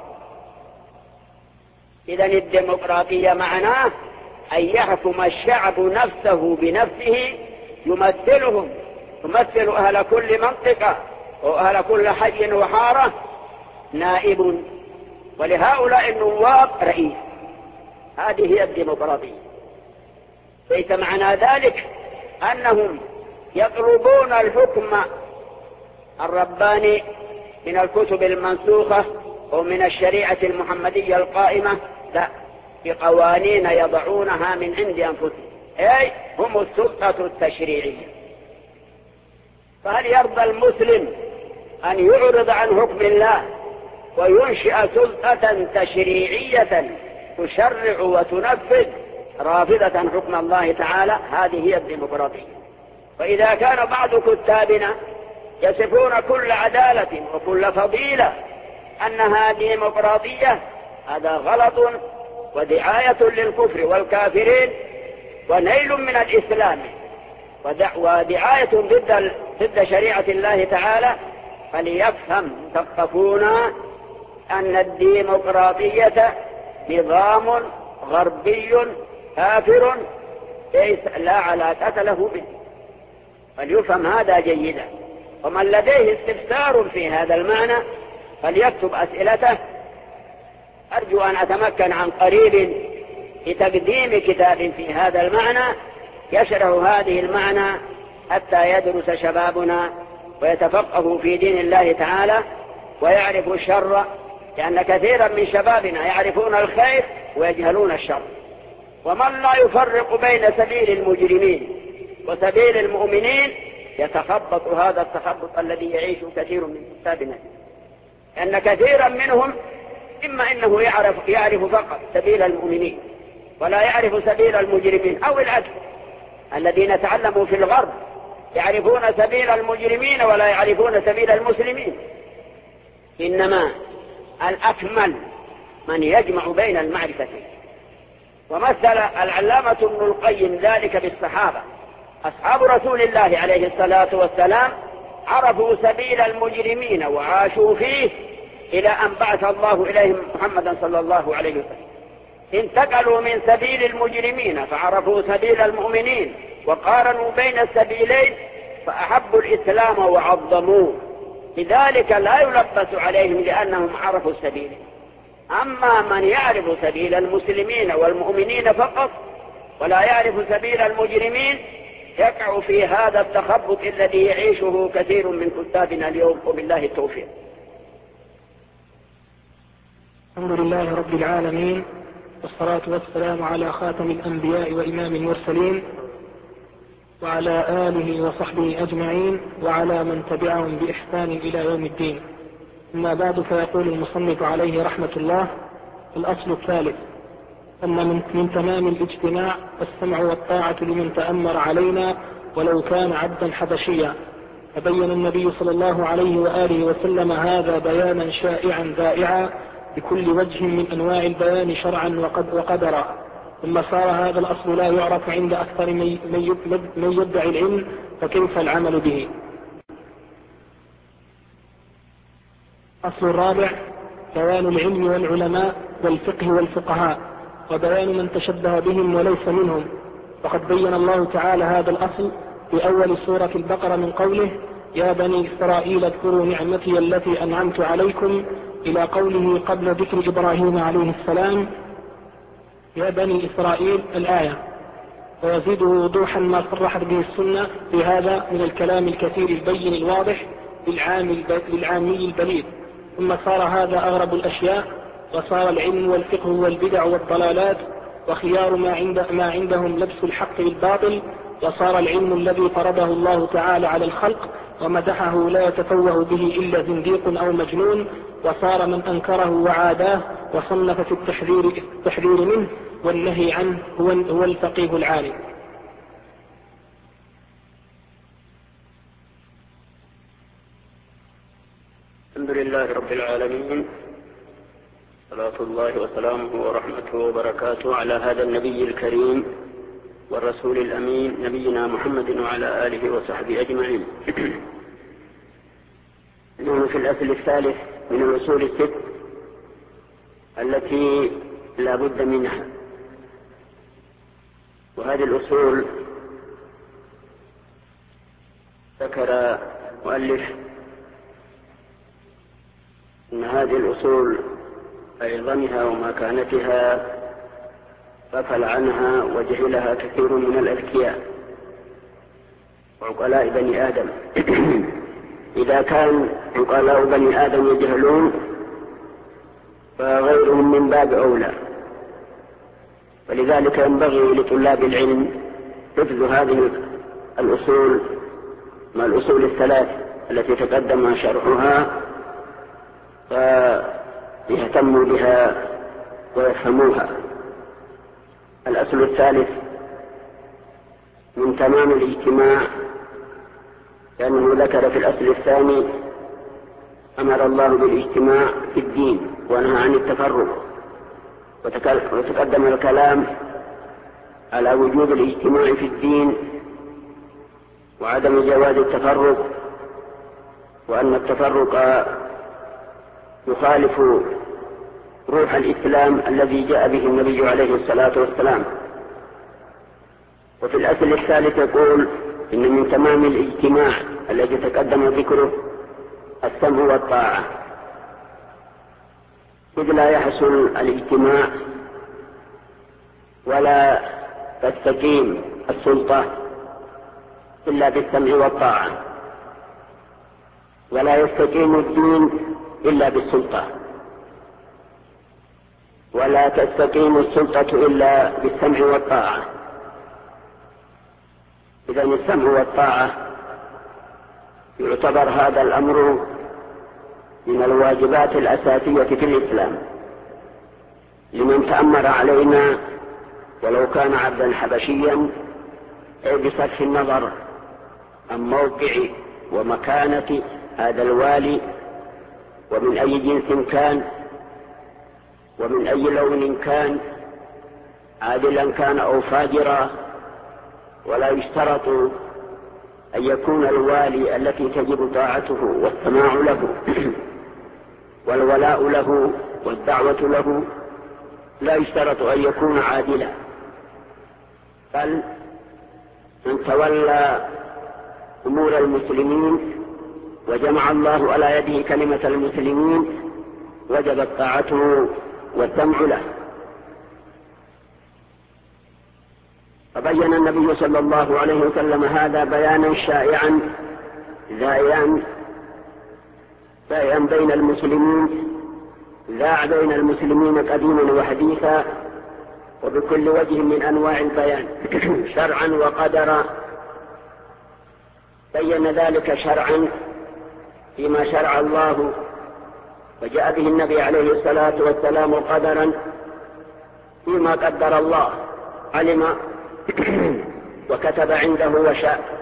إذن الديمقراطية معناه أن يحكم الشعب نفسه بنفسه، يمثلهم، يمثل أهل كل منطقة وأهل كل حي وحارة نائب، ولهؤلاء النواب رئيس. هذه هي الديمقراطية. ليس معنى ذلك أنهم يطلبون الحكم الرباني من الكتب المنسوخة ومن الشريعة المحمدية القائمة، لا، بقوانين يضعونها من عند أنفسهم، أي هم السلطة التشريعية. فهل يرضى المسلم أن يعرض عن حكم الله وينشئ سلطة تشريعية تشرع وتنفذ رافضة حكم الله تعالى؟ هذه هي الديمقراطية. فإذا كان بعض كتابنا يصفون كل عدالة وكل فضيلة أنها ديمقراطية، هذا غلط ودعاية للكفر والكافرين ونيل من الإسلام ودعاية ضد ضد شريعة الله تعالى. فليفهم مثقفون أن الديمقراطية نظام غربي كافر ليس لا علاقة له به، فليفهم هذا جيدا. ومن لديه استفسار في هذا المعنى فليكتب أسئلته. أرجو أن أتمكن عن قريب لتقديم كتاب في هذا المعنى يشرح هذه المعنى حتى يدرس شبابنا ويتفقهوا في دين الله تعالى ويعرفوا الشر، لأن كثيرا من شبابنا يعرفون الخير ويجهلون الشر. ومن لا يفرق بين سبيل المجرمين وسبيل المؤمنين يتخبط هذا التخبط الذي يعيش كثير من كتابنا، لأن كثيرا منهم إما إنه يعرف, يعرف فقط سبيل المؤمنين ولا يعرف سبيل المجرمين، أو العكس، الذين تعلموا في الغرب يعرفون سبيل المجرمين ولا يعرفون سبيل المسلمين. إنما الأكمل من يجمع بين المعرفتين. ومثل العلامة ابن القيم ذلك بالصحابة. أصحاب رسول الله عليه الصلاة والسلام عرفوا سبيل المجرمين وعاشوا فيه إلى أن بعث الله إليهم محمدا صلى الله عليه وسلم. انتقلوا من سبيل المجرمين فعرفوا سبيل المؤمنين وقارنوا بين السبيلين فأحبوا الإسلام وعظموه، لذلك لا يلبس عليهم لأنهم عرفوا السبيل. أما من يعرف سبيل المسلمين والمؤمنين فقط ولا يعرف سبيل المجرمين يقع في هذا التخبط الذي يعيشه كثير من كتابنا اليوم، وبالله التوفيق. الحمد لله رب العالمين، والصلاة والسلام على خاتم الأنبياء وإمام المرسلين وعلى آله وصحبه أجمعين وعلى من تبعهم بإحسان إلى يوم الدين. أما بعد، فيقول المصنف عليه رحمة الله: الأصل الثالث أن من, من تمام الاجتماع السمع والطاعة لمن تأمر علينا ولو كان عبدا حبشيا. فبين النبي صلى الله عليه وآله وسلم هذا بيانا شائعا ذائعا بكل وجه من أنواع البيان شرعا وقدرا. ثم صار هذا الأصل لا يعرف عند أكثر من يدعي العلم، فكيف العمل به؟ الأصل الرابع بيان العلم والعلماء والفقه والفقهاء، وبيان من تشبه بهم وليس منهم. وقد بين الله تعالى هذا الأصل في أول سورة البقرة من قوله: يا بني إسرائيل اذكروا نعمتي التي أنعمت عليكم، إلى قوله قبل ذكر إبراهيم عليه السلام: يا بني إسرائيل الآية. ويزيده وضوحا ما صرحت به السنة في هذا من الكلام الكثير البين الواضح للعامي البليغ. ثم صار هذا أغرب الأشياء، وصار العلم والفقه والبدع والضلالات، وخيار ما, عند ما عندهم لبس الحق بالباطل، وصار العلم الذي فرضه الله تعالى على الخلق ومدحه لا يتفوه به إلا زنديق أو مجنون، وصار من أنكره وعاداه وصنف في التحذير, التحذير منه والنهي عنه هو, هو الفقيه العالم. الحمد لله رب العالمين، صلاة الله وسلامه ورحمته وبركاته على هذا النبي الكريم والرسول الأمين نبينا محمد وعلى آله وصحبه أجمعين. نحن في الأصل الثالث من الأصول الست التي لا بد منها، وهذه الأصول ذكر مؤلف أن هذه الأصول أيضمها ومكانتها غفل عنها وجهلها كثير من الأذكياء وعقلاء بني آدم. إذا كان عقلاء بني آدم يجهلون فغيرهم من باب أولى، ولذلك ينبغي لطلاب العلم حفظ هذه الأصول مع الأصول الثلاث التي تقدم شرحها، فيهتموا بها ويفهموها. الأصل الثالث من تمام الاجتماع، لأنه ذكر في الأصل الثاني أمر الله بالاجتماع في الدين ونهى عن التفرق، وتقدم الكلام على وجوب الاجتماع في الدين وعدم جواز التفرق، وأن التفرق يخالف روح الإسلام الذي جاء به النبي عليه الصلاة والسلام. وفي الأصل الثالث يقول إن من تمام الاجتماع الذي تقدم ذكره السمع والطاعة، إذ لا يحصل الاجتماع ولا تستقيم السلطة إلا بالسمع والطاعة، ولا يستقيم الدين إلا بالسلطة، ولا تستقيم السلطة إلا بالسمع والطاعة. إذن السمع والطاعة يعتبر هذا الأمر من الواجبات الأساسية في الإسلام لمن تأمر علينا ولو كان عبدا حبشيا، أي بصرف النظر عن موقع ومكانة هذا الوالي ومن أي جنس كان ومن أي لون كان، عادلا كان أو فاجرا. ولا يشترط أن يكون الوالي التي تجب طاعته والسماع له والولاء له والدعوة له، لا يشترط أن يكون عادلا، بل من تولى أمور المسلمين وجمع الله على يده كلمة المسلمين وجبت طاعته والسمع له. فبين النبي صلى الله عليه وسلم هذا بيانا شائعا ذائعا ذائعا بين المسلمين، ذاع بين المسلمين قديما وحديثا وبكل وجه من أنواع البيان شرعا وقدرا. بين ذلك شرعا فيما شرع الله وجاء به النبي عليه الصلاة والسلام، قدرا فيما قدر الله علم وكتب عنده وشاء،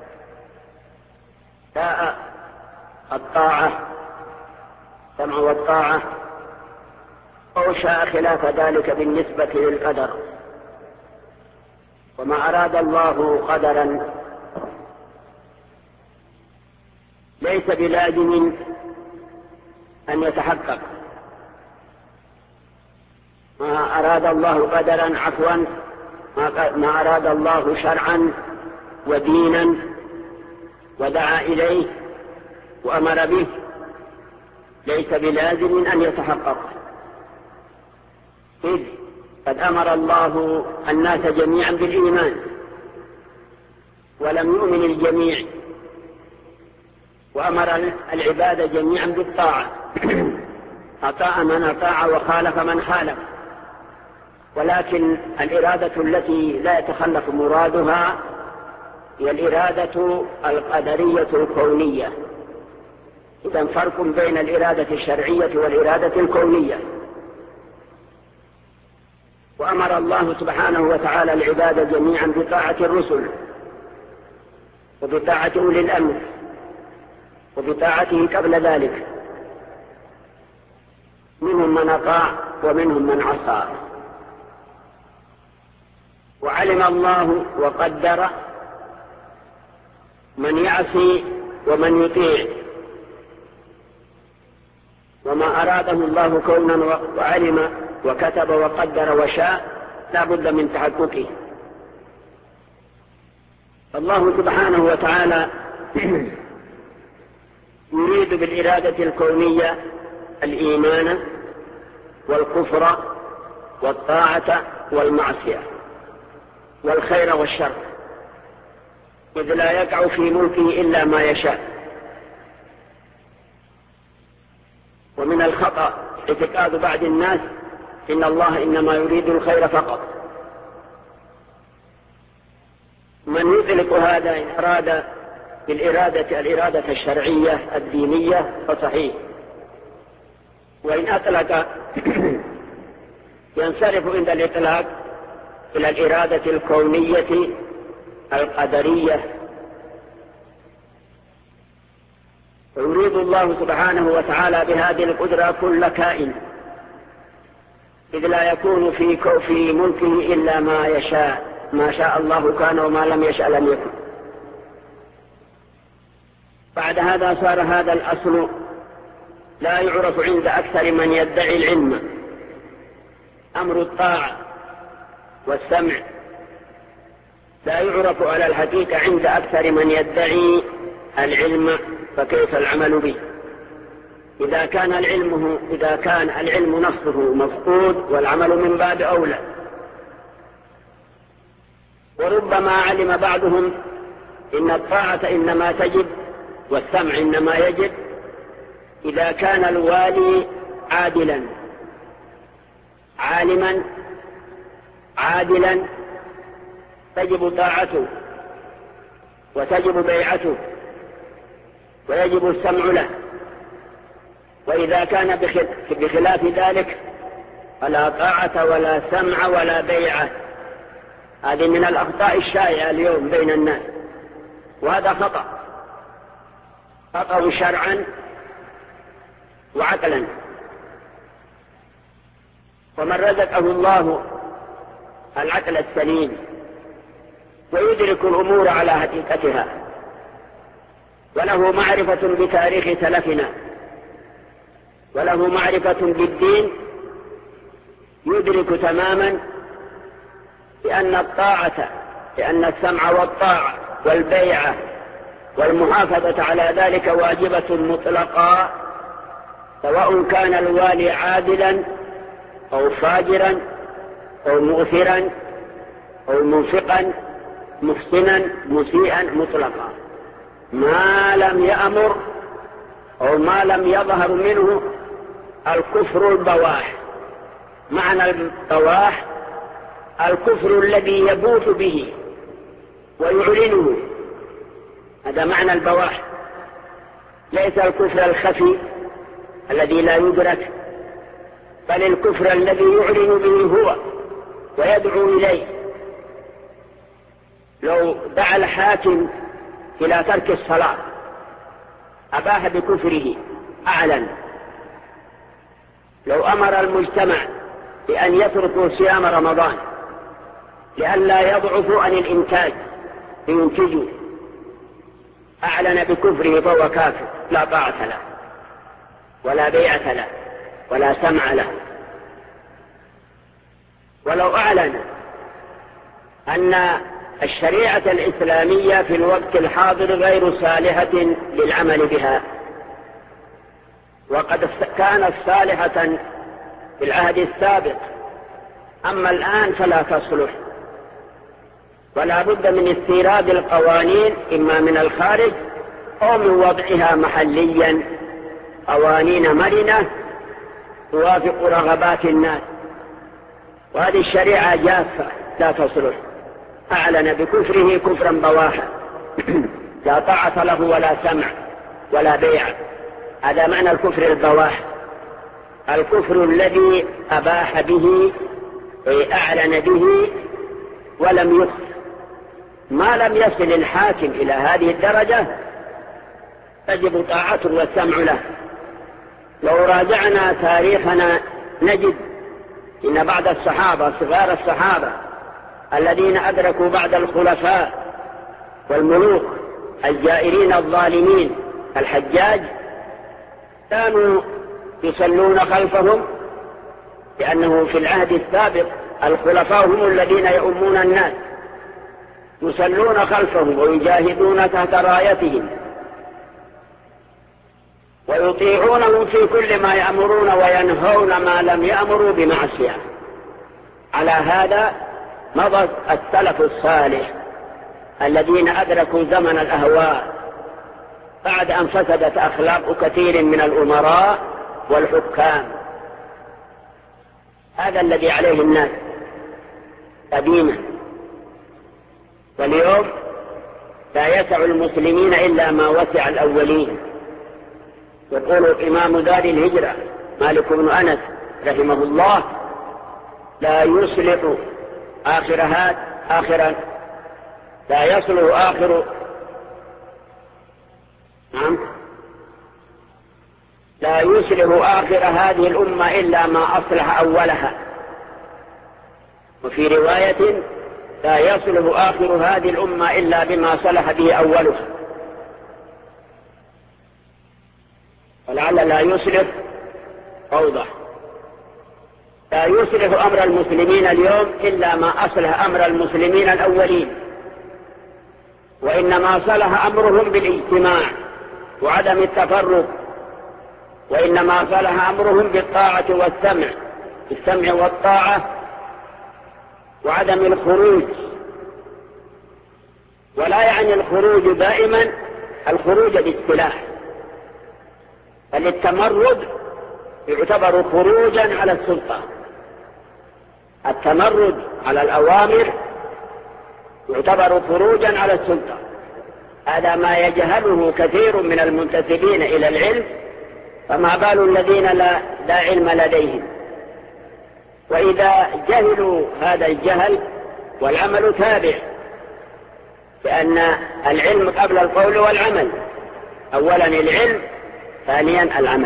شاء الطاعة سمع والطاعة أو شاء خلاف ذلك بالنسبة للقدر. وما أراد الله قدرا ليس بلازم أن يتحقق، ما أراد الله قدرا عفوا ما أراد الله شرعا ودينا ودعا إليه وأمر به ليس بلازم أن يتحقق، إذ قد أمر الله الناس جميعا بالإيمان ولم يؤمن الجميع، وأمر العباد جميعا بالطاعة، أطاع من أطاع وخالف من خالف. ولكن الإرادة التي لا يتخلف مرادها هي الإرادة القدرية الكونية. إذن فرق بين الإرادة الشرعية والإرادة الكونية. وأمر الله سبحانه وتعالى العباد جميعا بطاعة الرسل وبطاعة أولي الأمر وبطاعته قبل ذلك، منهم من أطاع ومنهم من عصى. وعلم الله وقدر من يعصي ومن يطيع، وما أراده الله كونا وعلم وكتب وقدر وشاء لا بد من تحققه. الله سبحانه وتعالى يريد بالإرادة الكونية الإيمان والكفر والطاعة والمعصية والخير والشر، إذ لا يقع في ملكه إلا ما يشاء. ومن الخطأ اعتقاد بعض الناس إن الله إنما يريد الخير فقط. من يطلق هذا إن أراد بالإرادة الإرادة الشرعية الدينية فصحيح، وإن أطلق ينصرف عند الإطلاق إلى الإرادة الكونية القدرية. ويريد الله سبحانه وتعالى بهذه القدرة كل كائن، إذ لا يكون في في ملكه إلا ما يشاء، ما شاء الله كان وما لم يشاء لم يكن. بعد هذا صار هذا الأصل لا يعرف عند أكثر من يدعي العلم. أمر الطاعة والسمع لا يعرف على الحقيقة عند أكثر من يدعي العلم، فكيف العمل به؟ إذا كان العلم إذا كان العلم نصه مفقود والعمل من باب أولى. وربما علم بعضهم إن الطاعة إنما تجب والسمع إنما يجب إذا كان الوالي عادلا عالما عادلا تجب طاعته وتجب بيعته ويجب السمع له. وإذا كان بخلاف ذلك فلا طاعة ولا سمع ولا بيعة. هذه من الأخطاء الشائعة اليوم بين الناس، وهذا خطأ خطأ شرعا وعقلا. ومن رزقه الله العقل السليم ويدرك الأمور على حقيقتها وله معرفة بتاريخ سلفنا وله معرفة بالدين، يدرك تماما بأن الطاعة بأن السمع والطاعة والبيعة والمحافظة على ذلك واجبة مطلقة، سواء كان الوالي عادلا أو فاجرا أو مؤثرا أو منفقا محسنا مسيئا مطلقا، ما لم يأمر أو ما لم يظهر منه الكفر البواح. معنى البواح الكفر الذي يبوث به ويعلنه، هذا معنى البواح، ليس الكفر الخفي الذي لا يدرك، بل الكفر الذي يعلن به هو ويدعو إليه. لو دعا الحاكم إلى ترك الصلاة أباح بكفره أعلن. لو أمر المجتمع بأن يتركوا صيام رمضان لئلا يضعفوا عن الإنتاج لينتجوا أعلن بكفره فهو كافر، لا طاعة له ولا بيعة له ولا سمع له. ولو أعلن أن الشريعة الإسلامية في الوقت الحاضر غير صالحة للعمل بها، وقد كانت صالحة في العهد السابق، أما الآن فلا تصلح، ولا بد من استيراد القوانين إما من الخارج أو من وضعها محليا، قوانين مرنة توافق رغبات الناس. وهذه الشريعة جافة لا تصلح، أعلن بكفره كفرا بواحا لا طاعة له ولا سمع ولا بيع. هذا معنى الكفر البواح، الكفر الذي أباح به أعلن به ولم يخف. ما لم يصل الحاكم إلى هذه الدرجة تجب طاعته والسمع له. لو راجعنا تاريخنا نجد إن بعض الصحابة صغار الصحابة الذين أدركوا بعد الخلفاء والملوك الجائرين الظالمين الحجاج كانوا يصلون خلفهم، لأنه في العهد السابق الخلفاء هم الذين يؤمون الناس، يصلون خلفهم ويجاهدون تحت رايتهم ويطيعونهم في كل ما يأمرون وينهون ما لم يأمروا بمعصية. على هذا مضى السلف الصالح الذين أدركوا زمن الأهواء بعد أن فسدت أخلاق كثير من الأمراء والحكام. هذا الذي عليه الناس قديما، واليوم لا يسع المسلمين إلا ما وسع الأولين. يقول إمام دار الهجرة مالك بن أنس رحمه الله: لا يصلح آخر هذا آخرا لا يصلح آخر نعم لا يصلح آخر هذه الأمة إلا ما أصلح أولها. وفي رواية: لا يصلح آخر هذه الأمة إلا بما صلح به أولها. ولعل لا يصلح أوضح. لا يصلح أمر المسلمين اليوم إلا ما أصلح أمر المسلمين الأولين، وإنما صلح أمرهم بالاجتماع وعدم التفرق، وإنما صلح أمرهم بالطاعة والسمع، السمع والطاعة وعدم الخروج. ولا يعني الخروج دائما الخروج بالسلاح، بل التمرد يعتبر خروجا على السلطة. التمرد على الأوامر يعتبر خروجا على السلطة. هذا ما يجهله كثير من المنتسبين إلى العلم، فما بال الذين لا, لا علم لديهم. وإذا جهلوا هذا الجهل والعمل تابع، لأن العلم قبل القول والعمل. أولا العلم، ثانيا العمل.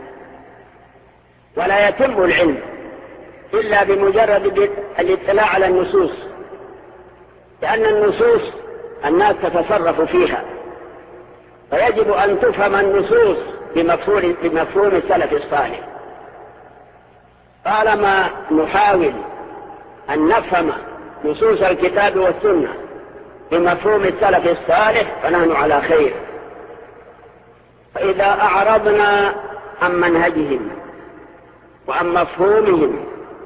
ولا يتم العلم إلا بمجرد الاطلاع على النصوص، لأن النصوص الناس تتصرف فيها، فيجب أن تفهم النصوص بمفهوم, بمفهوم السلف الصالح. طالما نحاول أن نفهم نصوص الكتاب والسنة بمفهوم السلف الصالح فنحن على خير. فإذا أعرضنا عن منهجهم وعن مفهومهم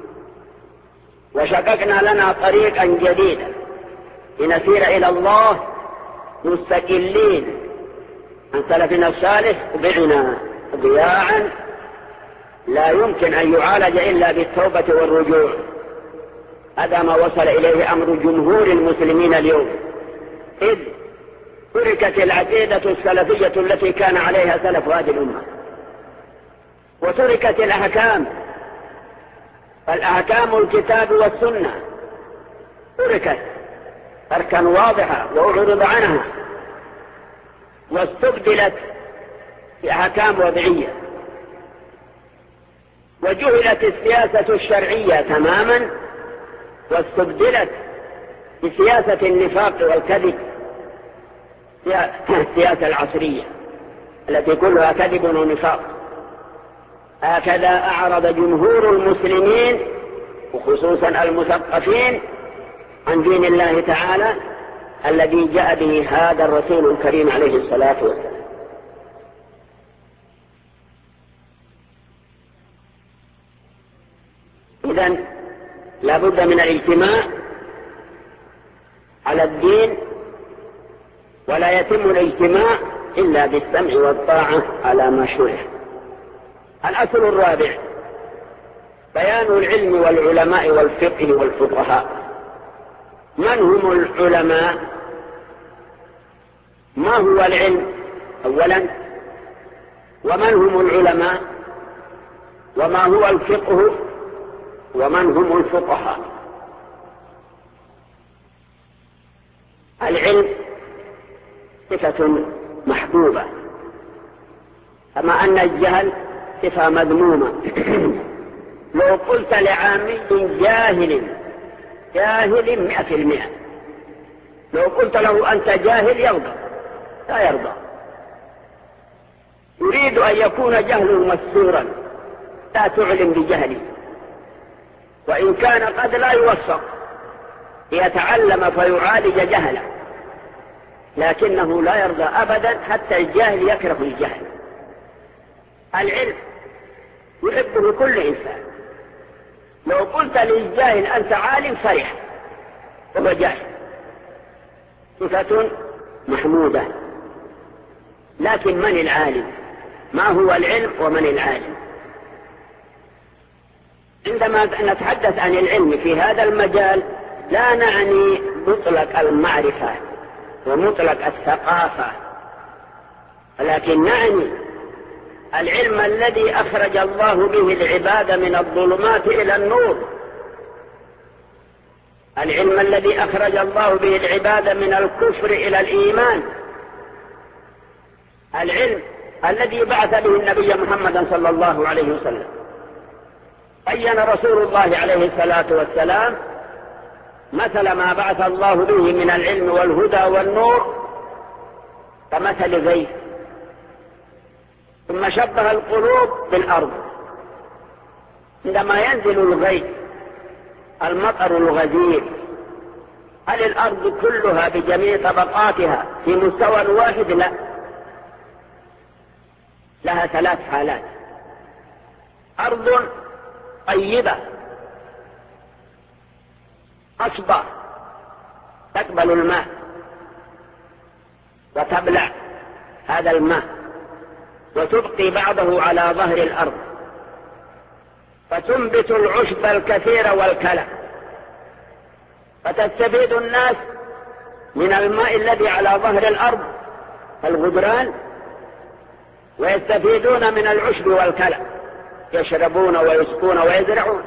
وشققنا لنا طريقا جديدا لنسير إلى الله مستقلين عن سلفنا الصالح، ضعنا ضياعا لا يمكن أن يعالج إلا بالتوبة والرجوع. هذا ما وصل إليه أمر جمهور المسلمين اليوم، إذ تركت العقيدة السلفية التي كان عليها سلف هذه الأمة، وتركت الأحكام، فالأحكام الكتاب والسنة تركت تركا واضحا وأعرض عنها، واستبدلت بأحكام وضعية، وجهلت السياسة الشرعية تماما واستبدلت بسياسة النفاق والكذب، السياسة العصرية التي كلها كذب ونفاق. هكذا أعرض جمهور المسلمين وخصوصا المثقفين عن دين الله تعالى الذي جاء به هذا الرسول الكريم عليه الصلاة والسلام. إذن لا بد من الاجتماع على الدين، ولا يتم الاجتماع إلا بالسمع والطاعة على ما شرع. الأصل الرابع بيان العلم والعلماء والفقه والفقهاء. من هم العلماء؟ ما هو العلم أولا، ومن هم العلماء، وما هو الفقه، ومن هم الفقهاء. العلم صفة محبوبة، كما أن الجهل صفة مذمومة. لو قلت لعامي جاهل جاهل مئة في المئة، لو قلت له أنت جاهل يرضى؟ لا يرضى. يريد أن يكون جهله مستورا، لا تعلم بجهله، وإن كان قد لا يوفق ليتعلم فيعالج جهله، لكنه لا يرضى أبدا حتى الجاهل يكره الجهل. العلم يحبه كل إنسان. لو قلت للجاهل أنت عالم فرح، وهو جاهل، صفة محمودة. لكن من العالم؟ ما هو العلم ومن العالم؟ عندما نتحدث عن العلم في هذا المجال لا نعني مطلق المعرفة ومطلق الثقافة، ولكن نعني العلم الذي أخرج الله به العباد من الظلمات إلى النور، العلم الذي أخرج الله به العباد من الكفر إلى الإيمان، العلم الذي بعث به النبي محمد صلى الله عليه وسلم. بين رسول الله عليه الصلاة والسلام مثل ما بعث الله به من العلم والهدى والنور كمثل غيث، ثم شبه القلوب بالأرض. عندما ينزل الغيث المطر الغزير، هل الأرض كلها بجميع طبقاتها في مستوى واحد؟ لا، لها ثلاث حالات. أرض طيبة خصبة تقبل الماء وتبلع هذا الماء وتبقي بعضه على ظهر الأرض، فتنبت العشب الكثير والكلى، فتستفيد الناس من الماء الذي على ظهر الأرض الغدران، ويستفيدون من العشب والكلى، يشربون ويسقون ويزرعون.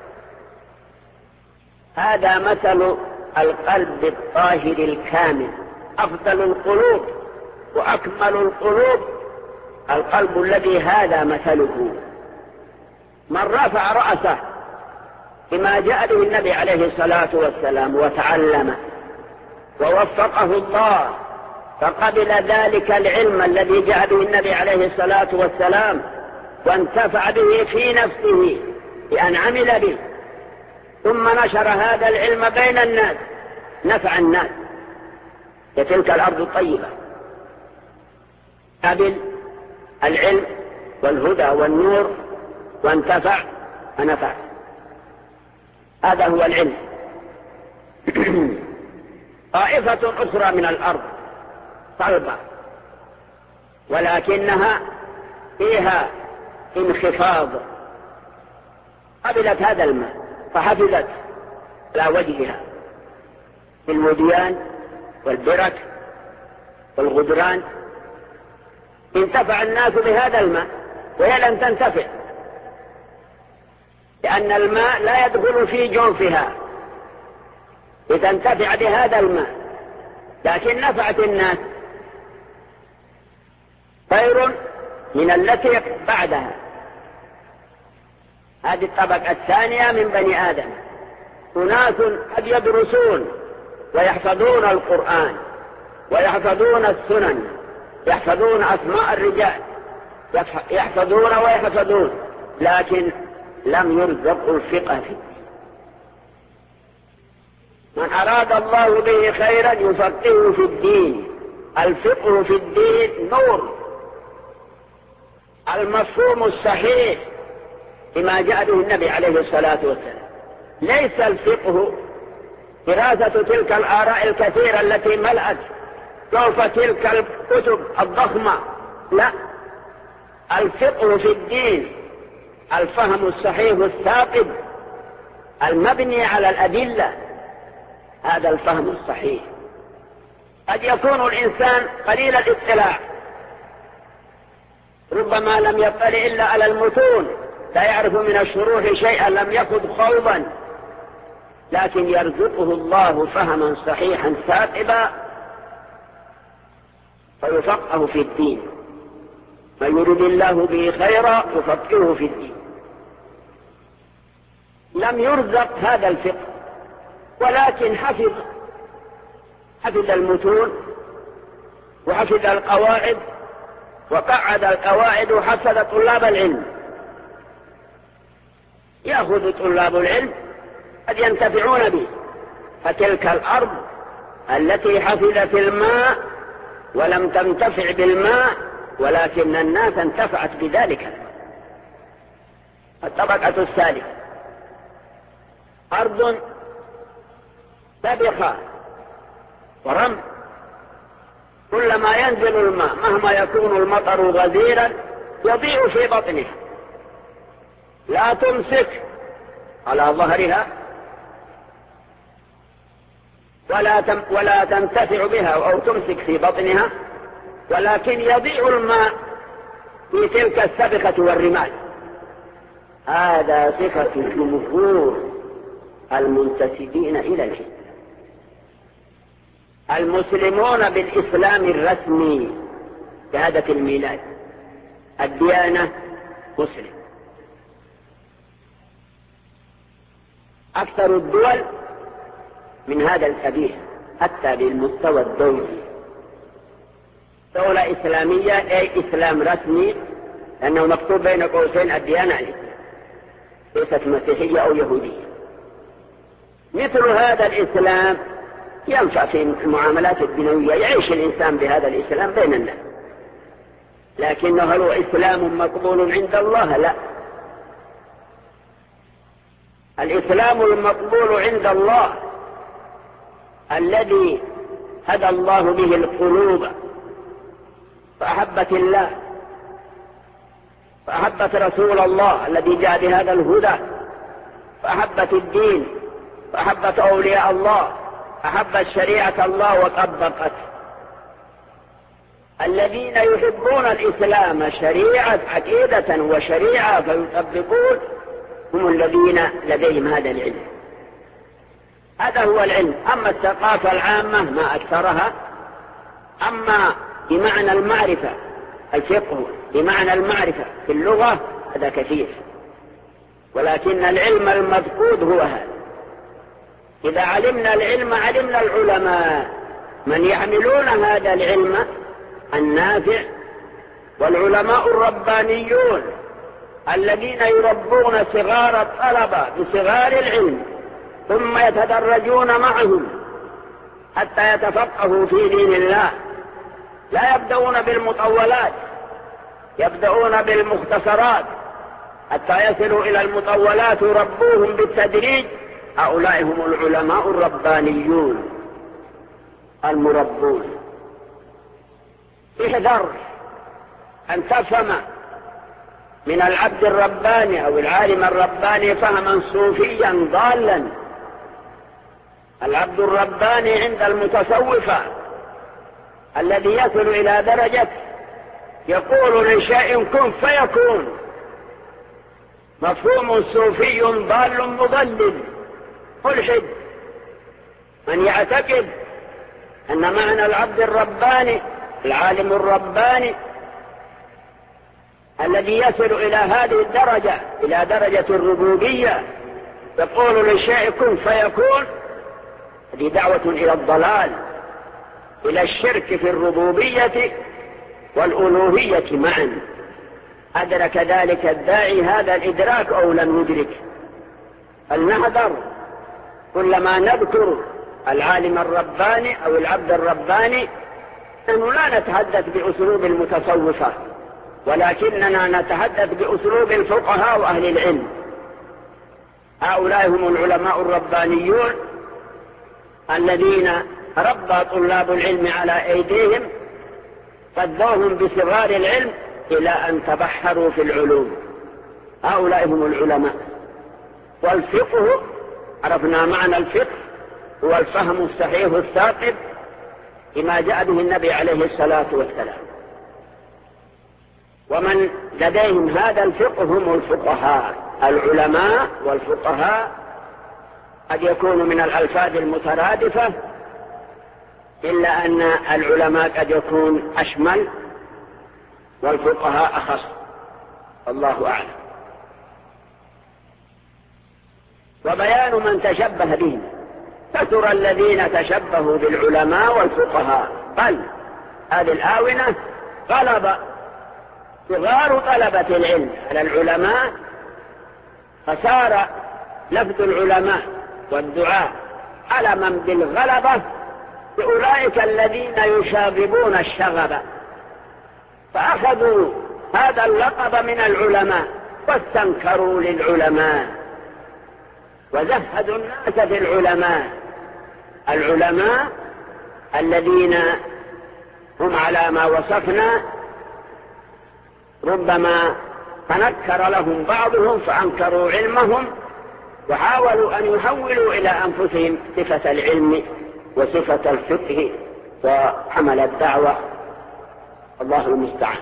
هذا مثل القلب الطاهر الكامل. أفضل القلوب وأكمل القلوب القلب الذي هذا مثله. من رفع رأسه بما جاء به النبي عليه الصلاة والسلام وتعلم ووفقه الله فقبل ذلك العلم الذي جاء به النبي عليه الصلاة والسلام وانتفع به في نفسه بأن عمل به، ثم نشر هذا العلم بين الناس نفع الناس كتلك الأرض الطيبة. قبل العلم والهدى والنور وانتفع فنفع. هذا هو العلم. طائفة أخرى من الأرض صلبة ولكنها فيها انخفاض، قبلت هذا الماء فحفظت على وجهها بالوديان والبرك والغدران. انتفع الناس بهذا الماء وهي لم تنتفع، لأن الماء لا يدخل في جوفها لتنتفع بهذا الماء، لكن نفعت الناس خير من التي بعدها. هذه الطبقة الثانية من بني آدم، أناس قد يدرسون ويحفظون القرآن ويحفظون السنن، يحفظون أسماء الرجال، يحفظون ويحفظون، لكن لم يرزقوا الفقه فيه. من أراد الله به خيرا يفقهه في الدين. الفقه في الدين نور، المفهوم الصحيح بما جاء به النبي عليه الصلاة والسلام. ليس الفقه دراسة تلك الآراء الكثيرة التي ملأت سوف تلك الكتب الضخمة. لا، الفقه في الدين الفهم الصحيح الثاقب المبني على الأدلة، هذا الفهم الصحيح. قد يكون الإنسان قليل الاطلاع، ربما لم يطلع إلا على المتون، لا يعرف من الشروح شيئا، لم يخض خوضا، لكن يرزقه الله فهما صحيحا ثاقبا فيفقه في الدين. من يريد الله به خيرا يفقهه في الدين. لم يرزق هذا الفقه ولكن حفظ حفظ المتون وحفظ القواعد وقعد القواعد وحفظ طلاب العلم. يأخذ طلاب العلم قد ينتفعون به. فتلك الأرض التي حفظت الماء ولم تنتفع بالماء ولكن الناس انتفعت بذلك. الطبقة الثالثة أرض سبخة ورم، كلما ينزل الماء مهما يكون المطر غزيرا يضيع في بطنها، لا تمسك على ظهرها ولا تم ولا تنتفع بها أو تمسك في بطنها، ولكن يضيع الماء في تلك السبخة والرمال. هذا صفة جمهور المنتسبين إلى الإسلام. المسلمون بالإسلام الرسمي شهادة الميلاد، الديانة مسلم. أكثر الدول من هذا القبيل حتى بالمستوى الدولي دولة إسلامية، أي إسلام رسمي، لأنه مكتوب بين قوسين الديانة الإسلام، ليست مسيحية أو يهودية. مثل هذا الإسلام ينفع في المعاملات الدنيوية، يعيش الإنسان بهذا الإسلام بين الناس، لكنه هل هو إسلام مقبول عند الله؟ لا. الإسلام المقبول عند الله الذي هدى الله به القلوب فأحبت الله فأحبت رسول الله الذي جاء بهذا الهدى، فأحبت الدين، فأحبت أولياء الله، أحبت شريعة الله وطبقت. الذين يحبون الإسلام شريعة عقيدة وشريعة فيطبقون هم الذين لديهم هذا العلم. هذا هو العلم. أما الثقافة العامة ما أكثرها. أما بمعنى المعرفة الفقه بمعنى المعرفة في اللغة هذا كثير، ولكن العلم المفقود هو هذا. إذا علمنا العلم علمنا العلماء من يحملون هذا العلم النافع، والعلماء الربانيون الذين يربون صغار الطلبة بصغار العلم ثم يتدرجون معهم حتى يتفقهوا في دين الله. لا يبدأون بالمطولات، يبدأون بالمختصرات حتى يصلوا إلى المطولات يربوهم بالتدريج. هؤلاء هم العلماء الربانيون المربون. احذر أن تفهم من العبد الرباني أو العالم الرباني فهما صوفيا ضالا. العبد الرباني عند المتصوفة الذي يصل إلى درجة يقول لشيء كن فيكون، مفهوم صوفي ضال مضلل ملحد. من يعتقد أن معنى العبد الرباني العالم الرباني الذي يصل إلى هذه الدرجة إلى درجة الربوبية يقول للشيء كن فيكون، هذه دعوة إلى الضلال، إلى الشرك في الربوبية والألوهية معا. أدرك ذلك الداعي هذا الإدراك أو لم يدرك؟ فلنحذر كلما نذكر العالم الرباني أو العبد الرباني نحن لا نتحدث بأسلوب المتصوفة، ولكننا نتحدث بأسلوب الفقهاء وأهل العلم. هؤلاء هم العلماء الربانيون الذين ربى طلاب العلم على أيديهم فدوهم بصغار العلم إلى أن تبحروا في العلوم. هؤلاء هم العلماء. والفقه عرفنا معنى الفقه هو الفهم الصحيح الثاقب بما جاء به النبي عليه الصلاة والسلام. ومن لديهم هذا الفقه هم الفقهاء. العلماء والفقهاء قد يكون من الألفاظ المترادفة، إلا أن العلماء قد يكون أشمل والفقهاء أخص، الله أعلم. وبيان من تشبه بهم. كثر الذين تشبهوا بالعلماء والفقهاء، بل هذه الآونة غلب صغار طلبة العلم على العلماء، فصار لفظ العلماء والدعاء علما بالغلبة لأولئك الذين يشاغبون الشغب، فأخذوا هذا اللقب من العلماء واستنكروا للعلماء وزهدوا الناس في العلماء. العلماء الذين هم على ما وصفنا ربما تنكر لهم بعضهم فأنكروا علمهم وحاولوا أن يحولوا إلى أنفسهم صفة العلم وصفة الفقه وعمل الدعوة، الله المستعان.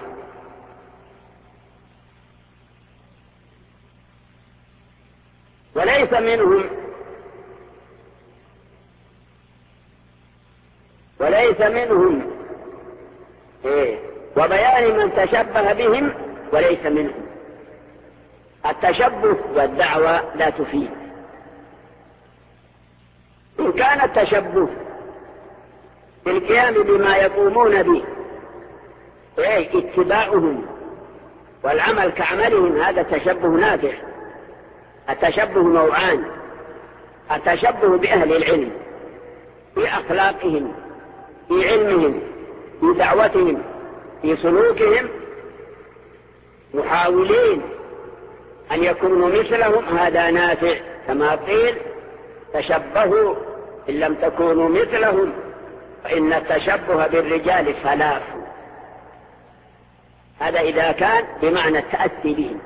وليس منهم وليس منهم إيه وبيان من تشبه بهم وليس منهم. التشبه والدعوة لا تفيد. إن كان التشبه بالقيام بما يقومون به إيه اتباعهم والعمل كعملهم، هذا تشبه نافع. التشبه نوعان: التشبه بأهل العلم في أخلاقهم، في علمهم، في دعوتهم، في سلوكهم، محاولين أن يكونوا مثلهم، هذا نافع. كما قيل: تشبهوا إن لم تكونوا مثلهم فإن التشبه بالرجال فلاح. هذا إذا كان بمعنى التأسي بهم.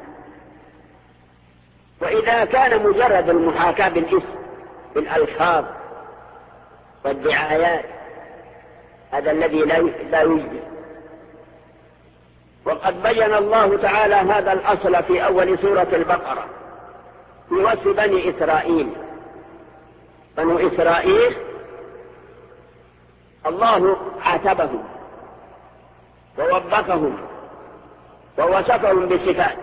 وإذا كان مجرد المحاكاة بالاسم بالألفاظ والدعايات، هذا الذي لا يجدي. وقد بين الله تعالى هذا الأصل في أول سورة البقرة في وصف بني إسرائيل. بنو إسرائيل الله عاتبهم ووبخهم ووصفهم بصفات.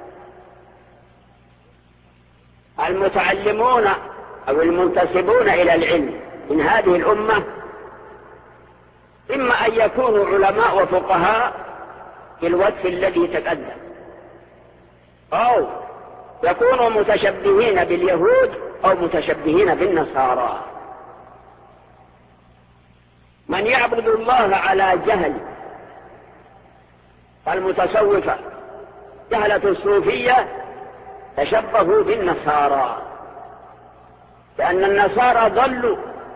المتعلمون أو المنتسبون إلى العلم من هذه الأمة إما أن يكونوا علماء وفقهاء في الوصف الذي تقدم، أو يكونوا متشبهين باليهود أو متشبهين بالنصارى. من يعبد الله على جهل فالمتصوفة جهلة الصوفية تشبهوا بالنصارى، لأن النصارى ضلوا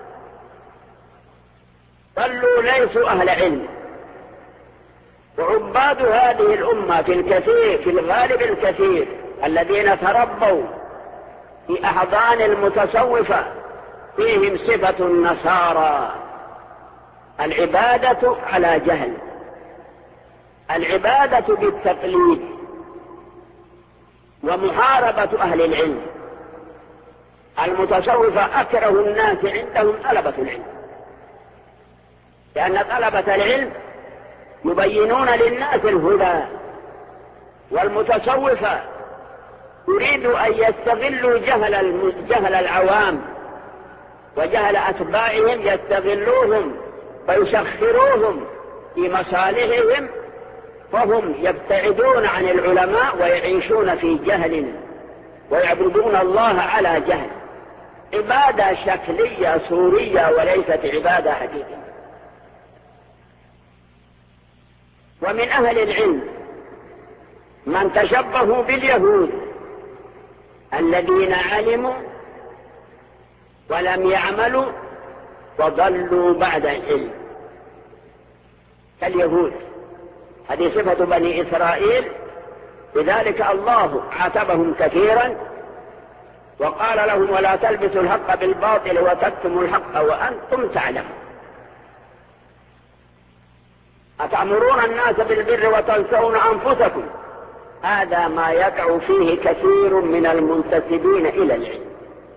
ضلوا ليسوا أهل علم. وعباد هذه الأمة في الكثير في الغالب الكثير الذين تربوا في أحضان المتصوفة فيهم صفة النصارى: العبادة على جهل، العبادة بالتقليد، ومحاربة أهل العلم. المتصوفة أكره الناس عندهم طلبة العلم، لأن طلبة العلم يبينون للناس الهدى، والمتصوفة يريد أن يستغلوا جهل, جهل العوام وجهل أتباعهم، يستغلوهم ويسخروهم في مصالحهم، فهم يبتعدون عن العلماء ويعيشون في جهل ويعبدون الله على جهل. عبادة شكلية صورية وليست عبادة حقيقية. ومن أهل العلم من تشبهوا باليهود الذين علموا ولم يعملوا وضلوا بعد العلم كاليهود. هذه صفة بني إسرائيل، لذلك الله عاتبهم كثيرا وقال لهم: ولا تلبسوا الحق بالباطل وتكتموا الحق وأنتم تعلمون. أتأمرون الناس بالبر وتنسون أنفسكم. هذا ما يقع فيه كثير من المنتسبين إلى العلم،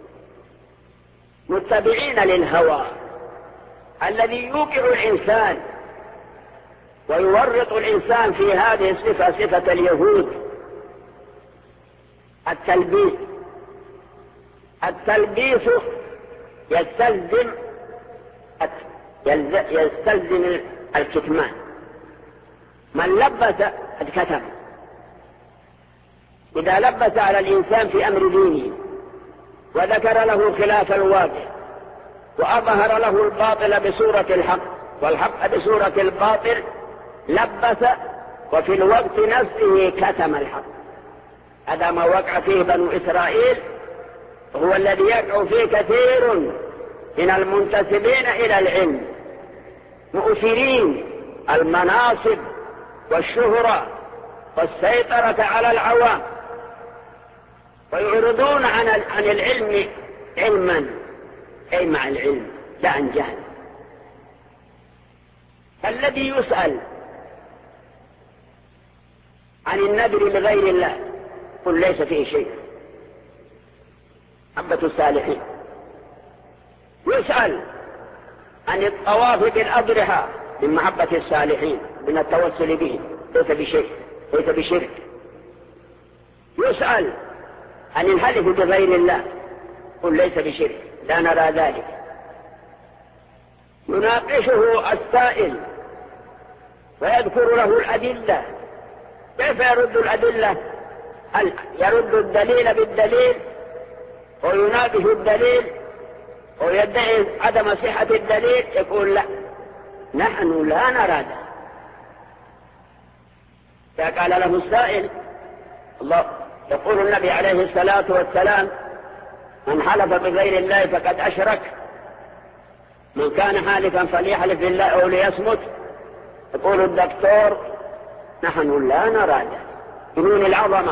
متبعين للهوى الذي يوقع الإنسان ويورط الإنسان في هذه الصفة، صفة اليهود، التلبيس. التلبيس يستلزم يستلزم الكتمان. من لبس الكتم. إذا لبس على الإنسان في أمر دينه وذكر له خلاف الواقع وأظهر له الباطل بصورة الحق والحق بصورة الباطل، لبس وفي الوقت نفسه كتم الحق. هذا ما وقع فيه بنو إسرائيل، وهو الذي يقع فيه كثير من المنتسبين إلى العلم، مؤثرين المناصب والشهرة والسيطرة على العوام، ويعرضون عن عن العلم علما، أي مع العلم لا عن جهل. فالذي يسأل عن النذر لغير الله قل ليس فيه شيء، محبة الصالحين. يسأل عن الطواف بالأضرحة من محبة الصالحين، من التوسل به، ليس بشيء، ليس بشرك. يسأل عن الحلف بغير الله قل ليس بشرك، لا نرى ذلك. يناقشه السائل ويذكر له الأدلة. كيف يرد الأدلة؟ هل يرد الدليل بالدليل ويناقش الدليل ويدعي عدم صحة الدليل؟ يقول لا، نحن لا نرى ذلك. فقال له السائل، الله يقول النبي عليه الصلاة والسلام: من حلف بغير الله فقد أشرك، من كان حالفا فليحلف بالله أو ليصمت. يقول الدكتور: نحن لا نرى ذلك، جنون العظمة.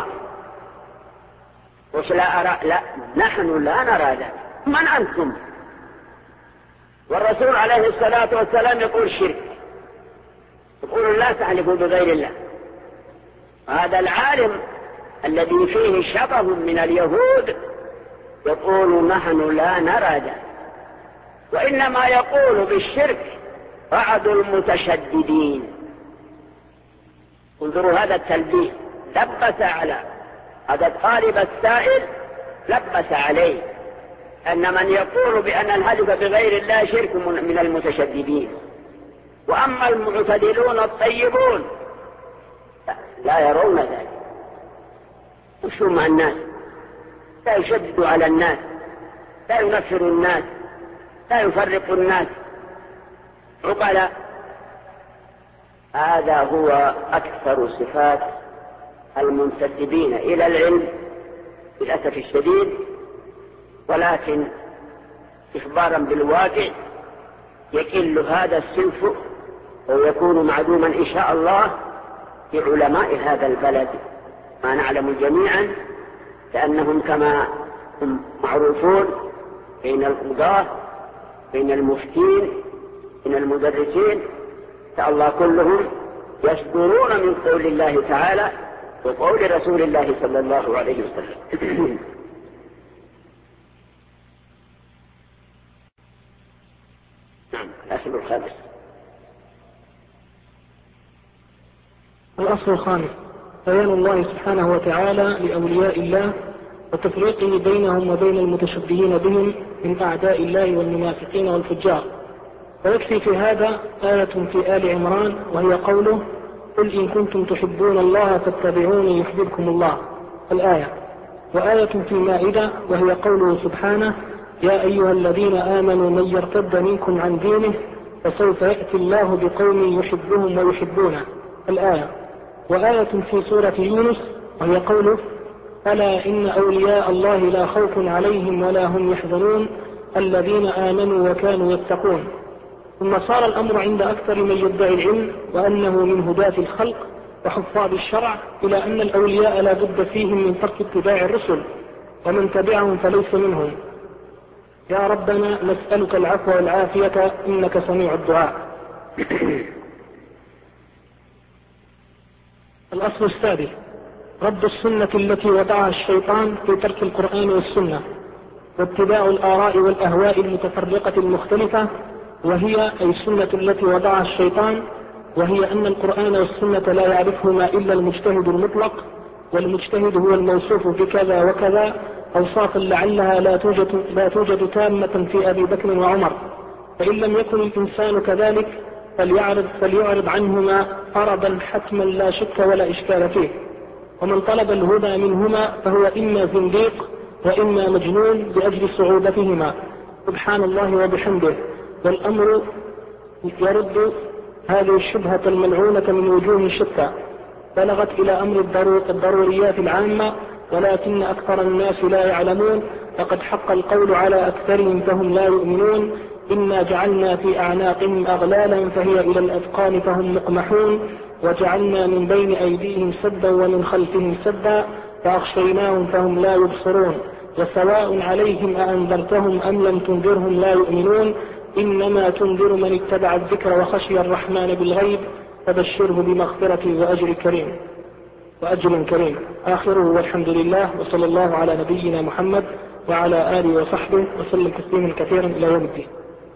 وش لا أرى؟ لا، نحن لا نرى ذلك. من أنتم؟ والرسول عليه الصلاة والسلام يقول شرك، يقول لا تحلفوا بغير الله. هذا العالم الذي فيه شبه من اليهود يقول نحن لا نرى ذلك، وإنما يقول بالشرك بعض المتشددين. انظروا هذا التلبيس، لبس على هذا الطالب السائل، لبس عليه أن من يقول بأن الحلف بغير الله شرك من المتشددين. وأما المعتدلون الطيبون لا يرون ذلك، يمشون مع الناس، لا يشددوا على الناس، لا ينفر الناس، لا يفرق الناس، عقلاء. هذا هو أكثر صفات المنتسبين إلى العلم للأسف الشديد. ولكن إخبارا بالواقع يقل هذا الصنف ويكون معدوما إن شاء الله في علماء هذا البلد، ما نعلم جميعا، لأنهم كما هم معروفون بين القضاة، بين المفتين، بين المدرسين، فالله كلهم يصدرون من قول الله تعالى وقول رسول الله صلى الله عليه وسلم. نعم. الأصل الخامس. الأصل الخامس بيان الله سبحانه وتعالى لأولياء الله وتفريقه بينهم وبين المتشبهين بهم من أعداء الله والمنافقين والفجار. ويكفي في هذا آية في آل عمران وهي قوله: قل إن كنتم تحبون الله فاتبعوني يحببكم الله، الآية. وآية في المائدة وهي قوله سبحانه: يا أيها الذين آمنوا من يرتد منكم عن دينه فسوف يأتي الله بقوم يحبهم ويحبونه، الآية. وآية في سورة يونس وهي قوله: ألا إن أولياء الله لا خوف عليهم ولا هم يحزنون الذين آمنوا وكانوا يتقون. ثم صار الأمر عند أكثر من يدعي العلم وأنه من هداة الخلق وحفاظ الشرع إلى أن الأولياء لا بد فيهم من ترك اتباع الرسل، ومن تبعهم فليس منهم. يا ربنا نسألك العفو والعافية إنك سميع الدعاء. الأصل السادس: رد السنة التي وضعها الشيطان في ترك القرآن والسنة، واتباع الآراء والأهواء المتفرقة المختلفة، وهي أي السنة التي وضعها الشيطان، وهي أن القرآن والسنة لا يعرفهما إلا المجتهد المطلق، والمجتهد هو الموصوف بكذا وكذا أوصافا لعلها لا توجد, لا توجد تامة في أبي بكر وعمر، فإن لم يكن الإنسان كذلك فليعرض, فليعرض عنهما فرضا حتما لا شك ولا إشكال فيه. ومن طلب الهدى منهما فهو إما زنديق وإما مجنون لأجل صعوبتهما، سبحان الله وبحمده. والأمر يرد هذه الشبهة الملعونة من وجوه شتى، بلغت إلى أمر الضروريات العامة، ولكن أكثر الناس لا يعلمون، فقد حق القول على أكثرهم فهم لا يؤمنون. إنا جعلنا في أعناقهم أغلالا فهي إلى الأذقان فهم مقمحون، وجعلنا من بين أيديهم سدا ومن خلفهم سدا فأغشيناهم فهم لا يبصرون، وسواء عليهم أأنذرتهم أم لم تنذرهم لا يؤمنون. إنما تنذر من اتبع الذكر وخشي الرحمن بالغيب، فبشره بمغفرة وأجر كريم وأجر كريم. آخره والحمد لله، وصلى الله على نبينا محمد وعلى آله وصحبه وسلم تسليما كثيرا إلى يوم الدين.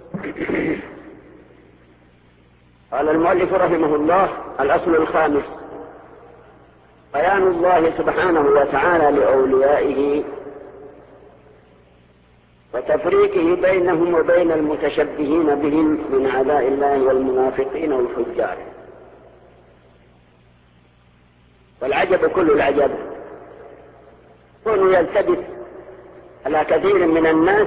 قال المؤلف رحمه الله: الأصل الخامس: بيان الله سبحانه وتعالى لأوليائه وتفريقه بينهم وبين المتشبهين بهم من أعداء الله والمنافقين والفجار. والعجب كل العجب كونه يلتبس على كثير من الناس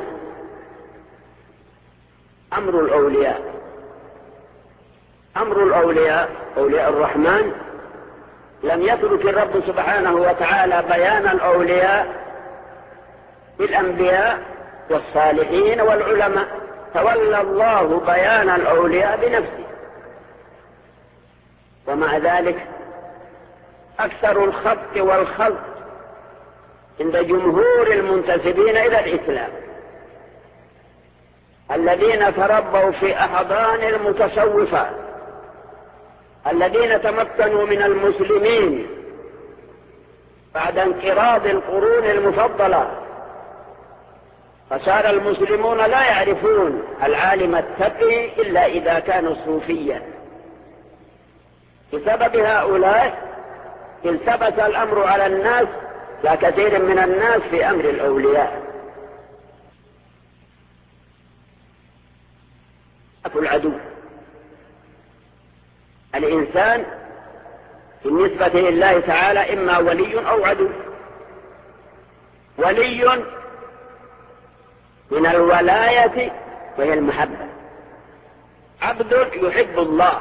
أمر الأولياء. أمر الأولياء أولياء الرحمن لم يترك الرب سبحانه وتعالى بيان الأولياء بالأنبياء والصالحين والعلماء، تولى الله بيان الأولياء بنفسه. ومع ذلك أكثر الخبط والخلط عند جمهور المنتسبين إلى الإسلام الذين تربوا في أحضان المتصوفة، الذين تمكنوا من المسلمين بعد انقراض القرون المفضلة، فصار المسلمون لا يعرفون العالم التقي إلا إذا كانوا صوفيا. بسبب هؤلاء التبس الأمر على الناس ككثير من الناس في أمر الأولياء. أكو العدو الإنسان بالنسبة لله تعالى إما ولي أو عدو. ولي من الولاية وهي المحبة، عبد يحب الله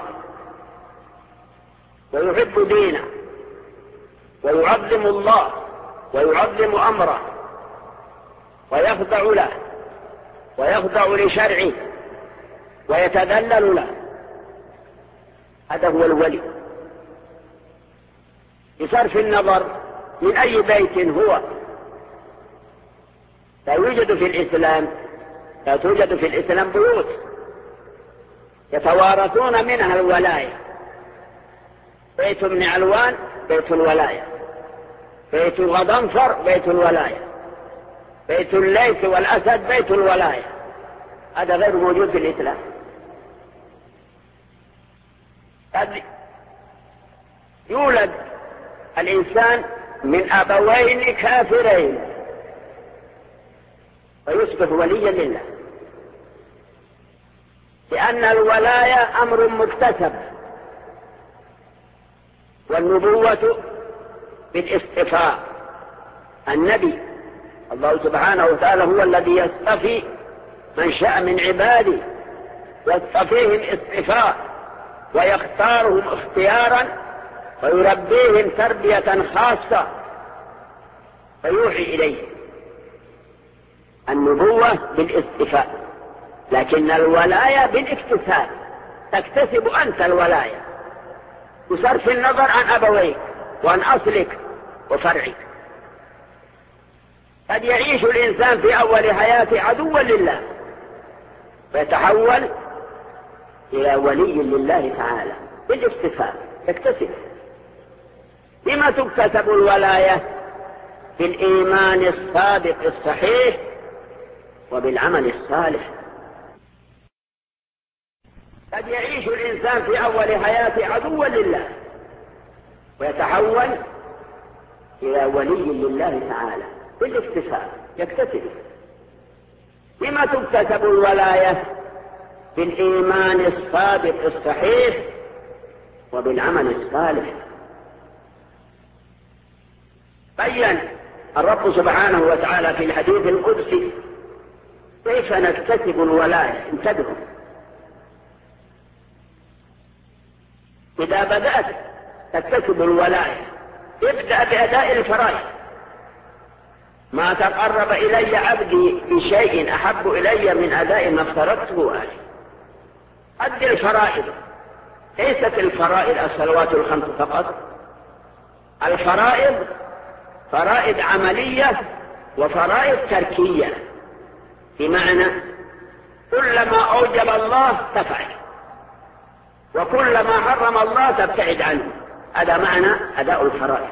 ويحب دينه ويعظم الله ويعظم أمره ويخضع له ويخضع لشرعه ويتذلل له، هذا هو الولي. بصرف النظر من أي بيت هو، لا يوجد في الإسلام لا توجد في الإسلام بيوت يتوارثون منها الولاية. بيت ابن علوان بيت الولاية، بيت غضنفر بيت الولاية، بيت الليث والأسد بيت الولاية. هذا غير موجود في الإسلام. قد يولد الإنسان من أبوين كافرين ويصبح وليا لله، لأن الولاية أمر مكتسب، والنبوة بالاصطفاء. النبي الله سبحانه وتعالى هو الذي يصطفي من شاء من عباده، يصطفيهم اصطفاء ويختارهم اختيارا ويربيهم تربية خاصة فيوحي إليه. النبوة بالاستفاء، لكن الولاية بالاكتساب، تكتسب أنت الولاية بصرف النظر عن أبويك وعن أصلك وفرعك. قد يعيش الإنسان في أول حياته عدوا لله ويتحول إلى ولي لله تعالى بالاكتساب، تكتسب. بما تكتسب الولاية؟ بالإيمان الصادق الصحيح وبالعمل الصالح. قد يعيش الإنسان في أول حياته عدوا لله ويتحول إلى ولي لله تعالى بالاكتساب، يكتسب. بما تكتسب الولاية؟ بالإيمان الصادق الصحيح وبالعمل الصالح. بين الرب سبحانه وتعالى في الحديث القدسي كيف نكتسب الولاية. انتبهوا، إذا بدأت تكتسب الولاية ابدأ بأداء الفرائض. ما تقرب إلي عبدي بشيء أحب إلي من أداء ما افترضته عليه. أدي الفرائض، ليست الفرائض الصلوات الخمس فقط، الفرائض فرائض عملية وفرائض تركية، بمعنى كلما أوجب الله تفعل وكلما حرم الله تبتعد عنه. هذا معنى أداء الفرائض،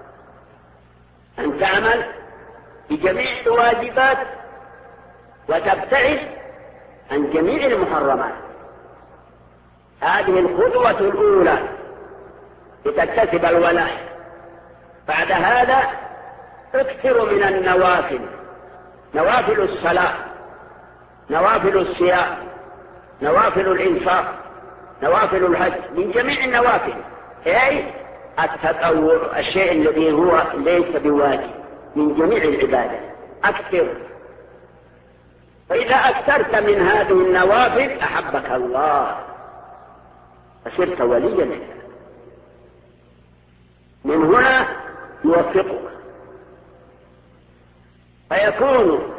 أن تعمل بجميع الواجبات وتبتعد عن جميع المحرمات. هذه الخطوة الأولى لتكتسب الولاية. بعد هذا اكثر من النوافل، نوافل الصلاة، نوافل الصيام، نوافل الإنفاق، نوافل الحج، من جميع النوافل، أي التطوع، الشيء الذي هو ليس بواجب، من جميع العبادة أكثر. فإذا أكثرت من هذه النوافل أحبك الله فصرت وليا لله. من هنا يوفقك فيكون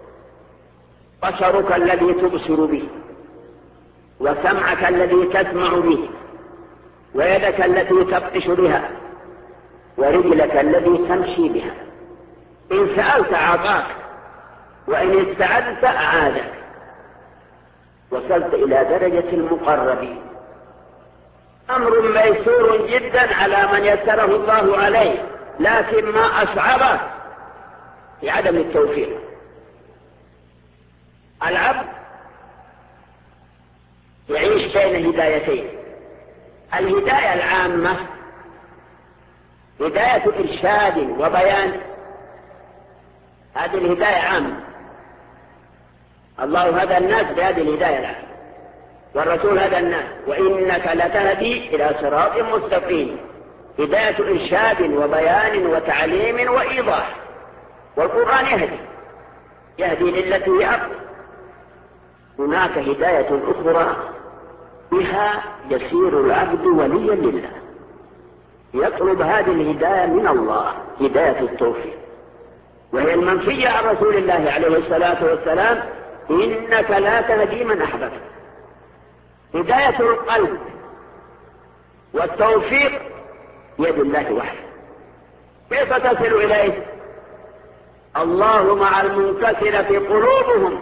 بصرك الذي تبصر به، وسمعك الذي تسمع به، ويدك التي تبطش بها، ورجلك الذي تمشي بها. إن سألت أعطاك، وإن استعذت أعادك. وصلت إلى درجة المقربين. أمر ميسور جدا على من يسره الله عليه، لكن ما أصعبه لعدم التوفيق. العبد يعيش بين هدايتين: الهداية العامة هداية إرشاد وبيان، هذه الهداية عامة، الله هدى الناس بهذه الهداية العامة، والرسول هدى الناس، وإنك لتهدي إلى صراط مستقيم، هداية إرشاد وبيان وتعليم وإيضاح. والقرآن يهدي يهدي للتي هي أقوم. هناك هداية أخرى بها يصير العبد وليا لله، يطلب هذه الهداية من الله، هداية التوفيق، وهي المنفية عن رسول الله عليه الصلاة والسلام: إنك لا تهدي من أحببت. هداية القلب والتوفيق يد الله وحده. كيف تصل إليه؟ الله مع المنكسرة قلوبهم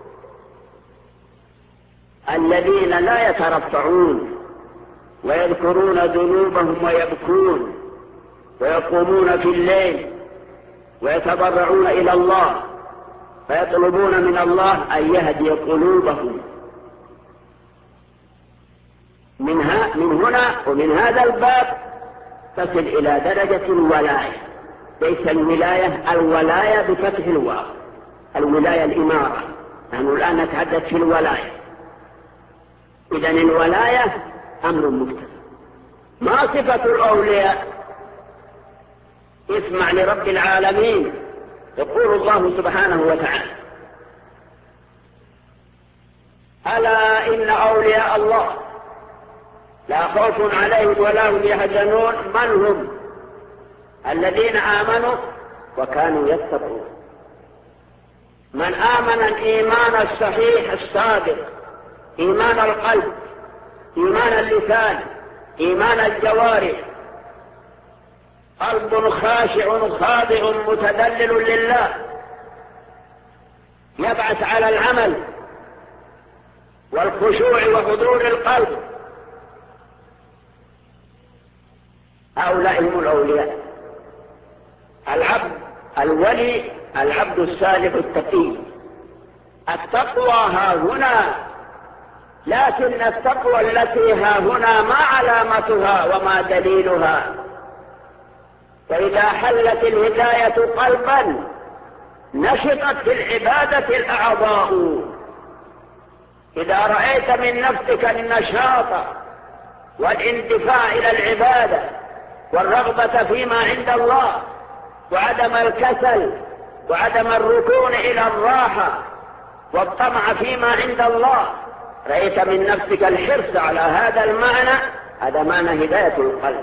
الذين لا يترفعون ويذكرون ذنوبهم ويبكون ويقومون في الليل ويتضرعون إلى الله فيطلبون من الله أن يهدي قلوبهم. منها من هنا ومن هذا الباب تصل إلى درجة الولاية. ليس الولاية الولاية بفتح الواو، الولاية الإمارة. نحن الآن نتحدث في الولاية. إذن الولاية أمر مكتسب. ما صفة الأولياء؟ اسمع لرب العالمين، يقول الله سبحانه وتعالى: ألا إن أولياء الله لا خوف عليهم ولا هم يحزنون. من هم؟ الذين آمنوا وكانوا يتقون. من آمن الإيمان الصحيح الصادق، إيمان القلب، إيمان اللسان، إيمان الجوارح، قلب خاشع خاضع متذلل لله، يبعث على العمل والخشوع وحضور القلب. هؤلاء هم الأولياء. العبد الولي العبد الصالح التقي. التقوى ها هنا، لكن التقوى التي ها هنا ما علامتها وما دليلها؟ فإذا حلت الهداية قلبا نشطت في العبادة الأعضاء. إذا رأيت من نفسك النشاط والاندفاع إلى العبادة والرغبة فيما عند الله وعدم الكسل وعدم الركون إلى الراحة والطمع فيما عند الله، رأيت من نفسك الحرص على هذا المعنى، هذا معنى هداية القلب.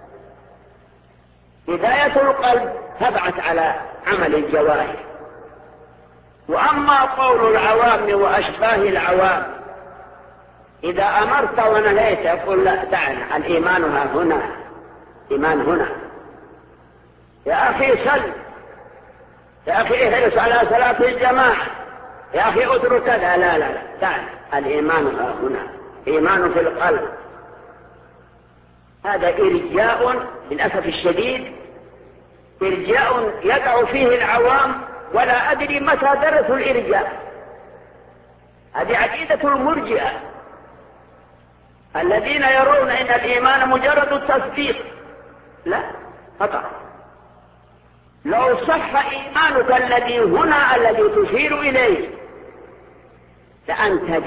هداية القلب تبعث على عمل الجوارح. وأما قول العوام وأشباه العوام، إذا أمرت ونهيت يقول لا دعنا، الإيمان ها هنا، إيمان هنا. يا أخي صل، يا أخي احرص على صلاة الجماعة، يا أخي اترك كذا، لا لا لا دعنا، الإيمان ها هنا، إيمان في القلب. هذا إرجاء للأسف الشديد، إرجاء يقع فيه العوام ولا أدري متى درسوا الإرجاء. هذه عقيدة المرجئة الذين يرون أن الإيمان مجرد التصديق. لا، خطأ. لو صح إيمانك الذي هنا الذي تشير إليه لأنتج.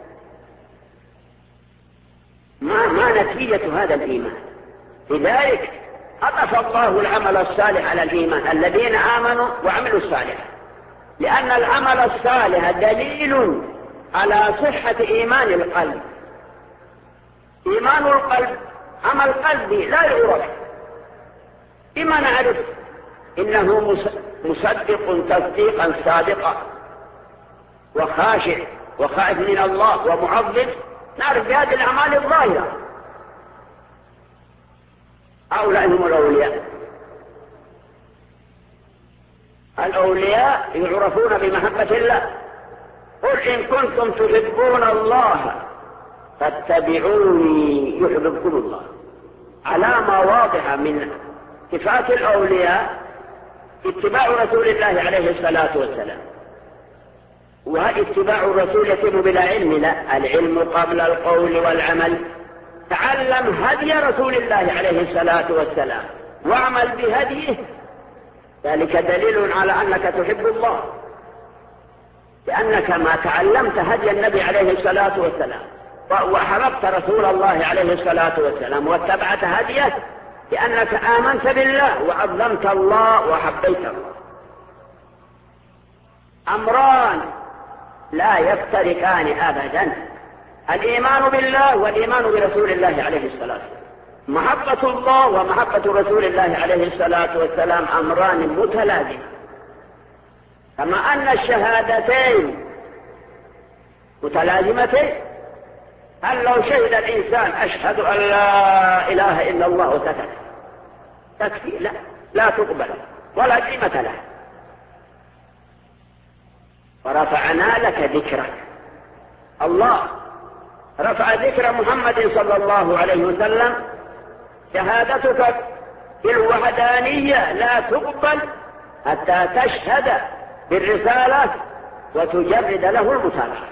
ما, ما نتيجة هذا الإيمان؟ لذلك أطف الله العمل الصالح على الإيمان، الذين آمنوا وعملوا الصالح، لأن العمل الصالح دليل على صحة إيمان القلب. إيمان القلب عمل قلبي لا يعرف. بما نعرف إنه مصدق تصديقا صادقا وخاشع وخائف من الله ومعظم، نعرف بهذه الأعمال الظاهرة. هؤلاء هم الأولياء. الأولياء يعرفون بمحبة الله. قل إن كنتم تحبون الله فاتبعوني يحببكم الله. علامة واضحة من صفات الأولياء اتباع رسول الله عليه الصلاة والسلام. وهذا اتباع الرسول يتم بلا علم، لا، العلم قبل القول والعمل. تعلم هدي رسول الله عليه الصلاة والسلام واعمل بهديه، ذلك دليل على أنك تحب الله، لأنك ما تعلمت هدي النبي عليه الصلاة والسلام وأحببت رسول الله عليه الصلاة والسلام واتبعت هديه، لأنك آمنت بالله وعظمت الله وحبيت الله. أمران لا يفترقان أبدا، الإيمان بالله والإيمان برسول الله عليه الصلاة والسلام. محبة الله ومحبة رسول الله عليه الصلاة والسلام أمران متلازمان، كما أن الشهادتين متلازمتين. هل لو شهد الإنسان أشهد أن لا إله إلا الله وسكت تكفي؟ لا، لا تقبل ولا قيمة له. ورفعنا لك ذكرك. الله رفع ذكر محمد صلى الله عليه وسلم. شهادتك بالوحدانية لا تقبل حتى تشهد بالرسالة وتجرد له المتابعة.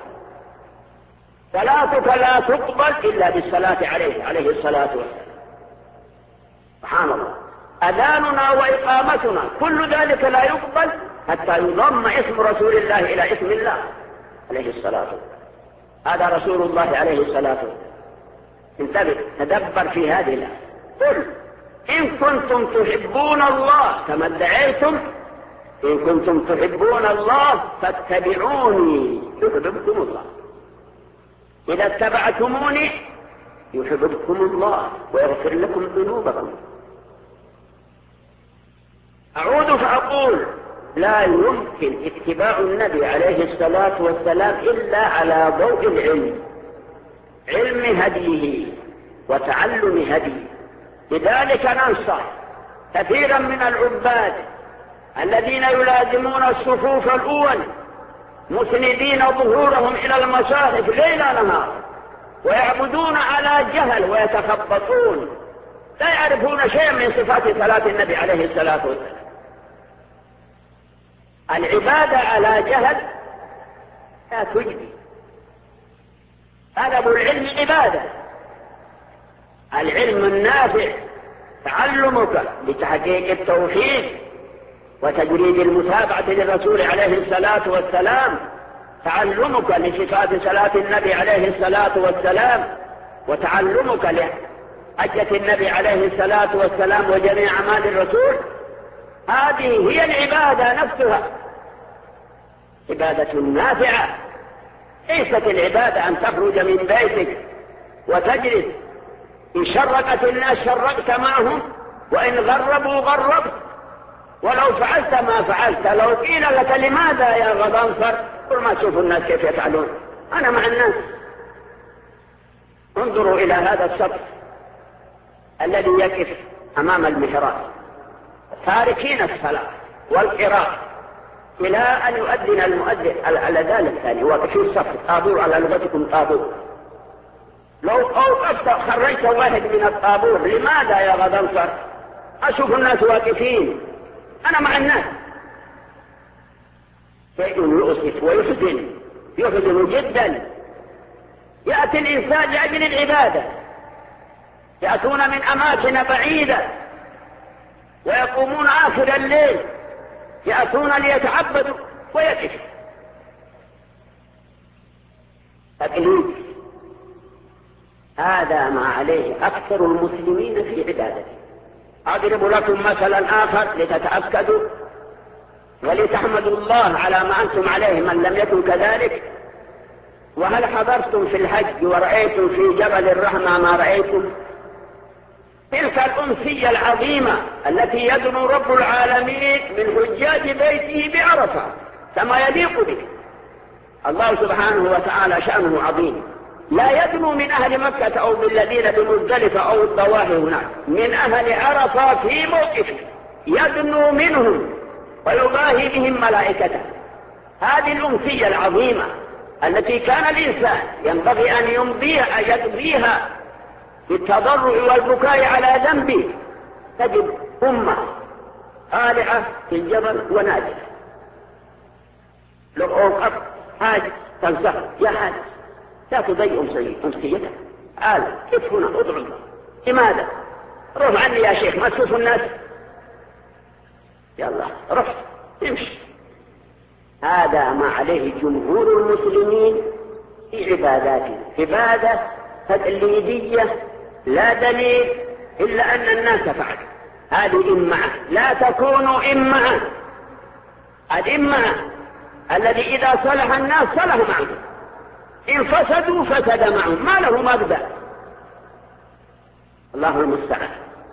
صلاتك لا تقبل إلا بالصلاة عليه عليه الصلاة والسلام. سبحان الله. أذاننا وإقامتنا كل ذلك لا يقبل حتى يضم اسم رسول الله إلى اسم الله عليه الصلاة والسلام. هذا رسول الله عليه الصلاة والسلام. انتبه، تدبر في هذه الآية. قل إن كنتم تحبون الله كما ادعيتم، إن كنتم تحبون الله فاتبعوني يحببكم الله. إذا اتبعتموني يحببكم الله ويغفر لكم ذنوبكم. أعود فأقول لا يمكن اتباع النبي عليه الصلاة والسلام إلا على ضوء العلم، علم هديه وتعلم هديه. لذلك ننصح كثيرا من العباد الذين يلازمون الصفوف الأول مسندين ظهورهم إلى المصاحف ليل نهار ويعبدون على جهل ويتخبطون، لا يعرفون شيئا من صفات صلاة النبي عليه الصلاة والسلام. العبادة على جهل لا تجدي. طلب العلم عبادة، العلم النافع تعلمك لتحقيق التوحيد وتجريد المتابعة للرسول عليه الصلاة والسلام، تعلمك لصفات صلاة النبي عليه الصلاة والسلام، وتعلمك لحجة النبي عليه الصلاة والسلام وجميع أعمال الرسول. هذه هي العبادة نفسها، عبادة نافعة. ليست العبادة أن تخرج من بيتك وتجلس، إن شرقت الناس شرقت معهم، وإن غربوا غربت، ولو فعلت ما فعلت. لو قيل لك لماذا يا غضنفر؟ قل ما تشوف الناس كيف يفعلون، أنا مع الناس. انظروا إلى هذا الصف الذي يقف أمام المحراب تاركين الصلاة والقراءة إلى أن يؤذن المؤذن الأذان الثاني، واقفين الصف طابور على لغتكم طابور. لو أوقفت خرجت واحد من الطابور، لماذا يا غضنفر؟ أشوف الناس واقفين، أنا مع الناس. شيء يؤسف ويحزن، يحزن جدا. يأتي الإنسان لأجل العبادة، يأتون من أماكن بعيدة ويقومون آخر الليل، يأتون ليتعبدوا ويقف. تقليد، هذا ما عليه أكثر المسلمين في عبادته. أضرب لكم مثلا آخر لتتأكدوا ولتحمدوا الله على ما أنتم عليه من لم يكن كذلك. وهل حضرتم في الحج ورأيتم في جبل الرحمة ما رأيتم؟ تلك الأمسية العظيمة التي يدنو رب العالمين من حجاج بيته بعرفة كما يليق به. الله سبحانه وتعالى شأنه عظيم، لا يدنو من أهل مكة أو بالذين بمزدلفة أو الضواحي هناك، من أهل عرفة في موقفه يدنو منهم ويباهي بهم ملائكته. هذه الأمسية العظيمة التي كان الإنسان ينبغي أن يمضيها يقضيها بالتضرع والبكاء على ذنبه، تجد أمة آلعة في الجبل ونادية. لو أوقف حاج تنصح يا حاج لا تضيع أمسيتك، قال كيف هنا ادعو الله، لماذا؟ روح عني يا شيخ ما تشوف الناس، يلا روح امشي. هذا ما عليه جمهور المسلمين في عباداته، عبادة تقليدية لا دليل إلا أن الناس فعل. هذه إمعة، لا تكونوا إمعة. الإمعة الذي إذا صلح الناس صلح معهم، إن فسدوا فسد معهم، ما له مبدأ. الله المستعان.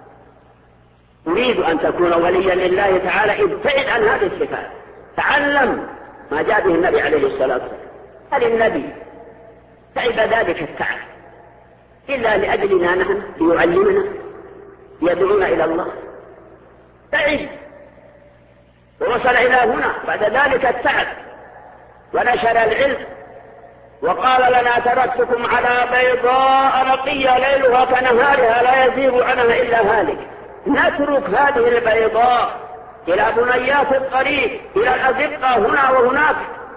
تريد أن تكون وليا لله تعالى، ابتعد عن هذه الصفات، تعلم ما جاء به النبي عليه الصلاة والسلام. هل النبي تعب ذلك التعب إلا لأجلنا نحن ليعلمنا يدعونا إلى الله؟ تعب ووصل إلى هنا بعد ذلك التعب ونشر العلم وقال لنا تركتكم على بيضاء نقية ليلها كنهارها لا يزيغ عنها إلا هالك. نترك هذه البيضاء إلى بنيات الطريق، إلى الأزقة هنا وهناك،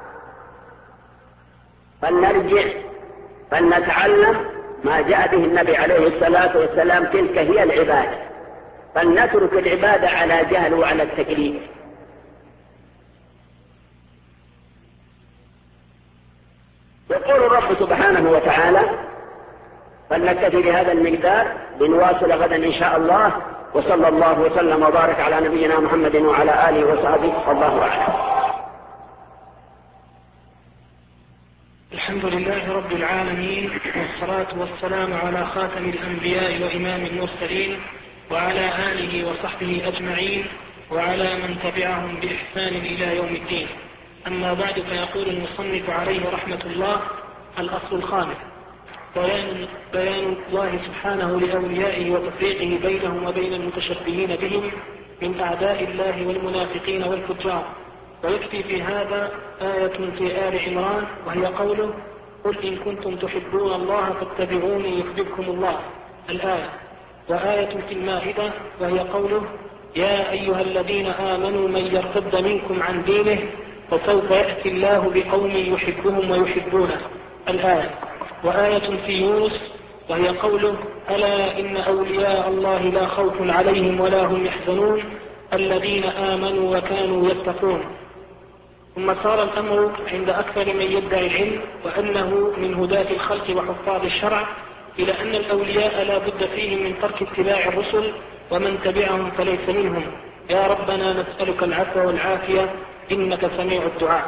فلنرجع فلنتعلم ما جاء به النبي عليه الصلاة والسلام. تلك هي العبادة، فلنترك العبادة على جهل وعلى التقليد. يقول الرب سبحانه وتعالى: فلنكتفي بهذا المقدار، لنواصل غدا إن شاء الله، وصلى الله وسلم وبارك على نبينا محمد وعلى آله وصحبه، والله أعلم. الحمد لله رب العالمين، والصلاة والسلام على خاتم الأنبياء وإمام المرسلين وعلى آله وصحبه أجمعين، وعلى من تبعهم بإحسان إلى يوم الدين. أما بعد، فيقول المصنف عليه رحمة الله: الأصل الخامس: بيان, بيان الله سبحانه لأوليائه وتفريقه بينهم وبين المتشبهين بهم من أعداء الله والمنافقين والفجار. ويكفي في هذا آية في آل عمران، وهي قوله: قل إن كنتم تحبون الله فاتبعوني يحببكم الله، الآية. وآية في المائدة، وهي قوله: يا أيها الذين آمنوا من يرتد منكم عن دينه فسوف يأتي الله بقوم يحبهم ويحبونه، الآية. وآية في يونس، وهي قوله: ألا إن أولياء الله لا خوف عليهم ولا هم يحزنون الذين آمنوا وكانوا يتقون. ثم صار الأمر عند أكثر من يدعي العلم وأنه من هداة الخلق وحفاظ الشرع إلى أن الأولياء لا بد فيهم من ترك اتباع الرسل، ومن تبعهم فليس منهم. يا ربنا نسألك العفو والعافية إنك سميع الدعاء.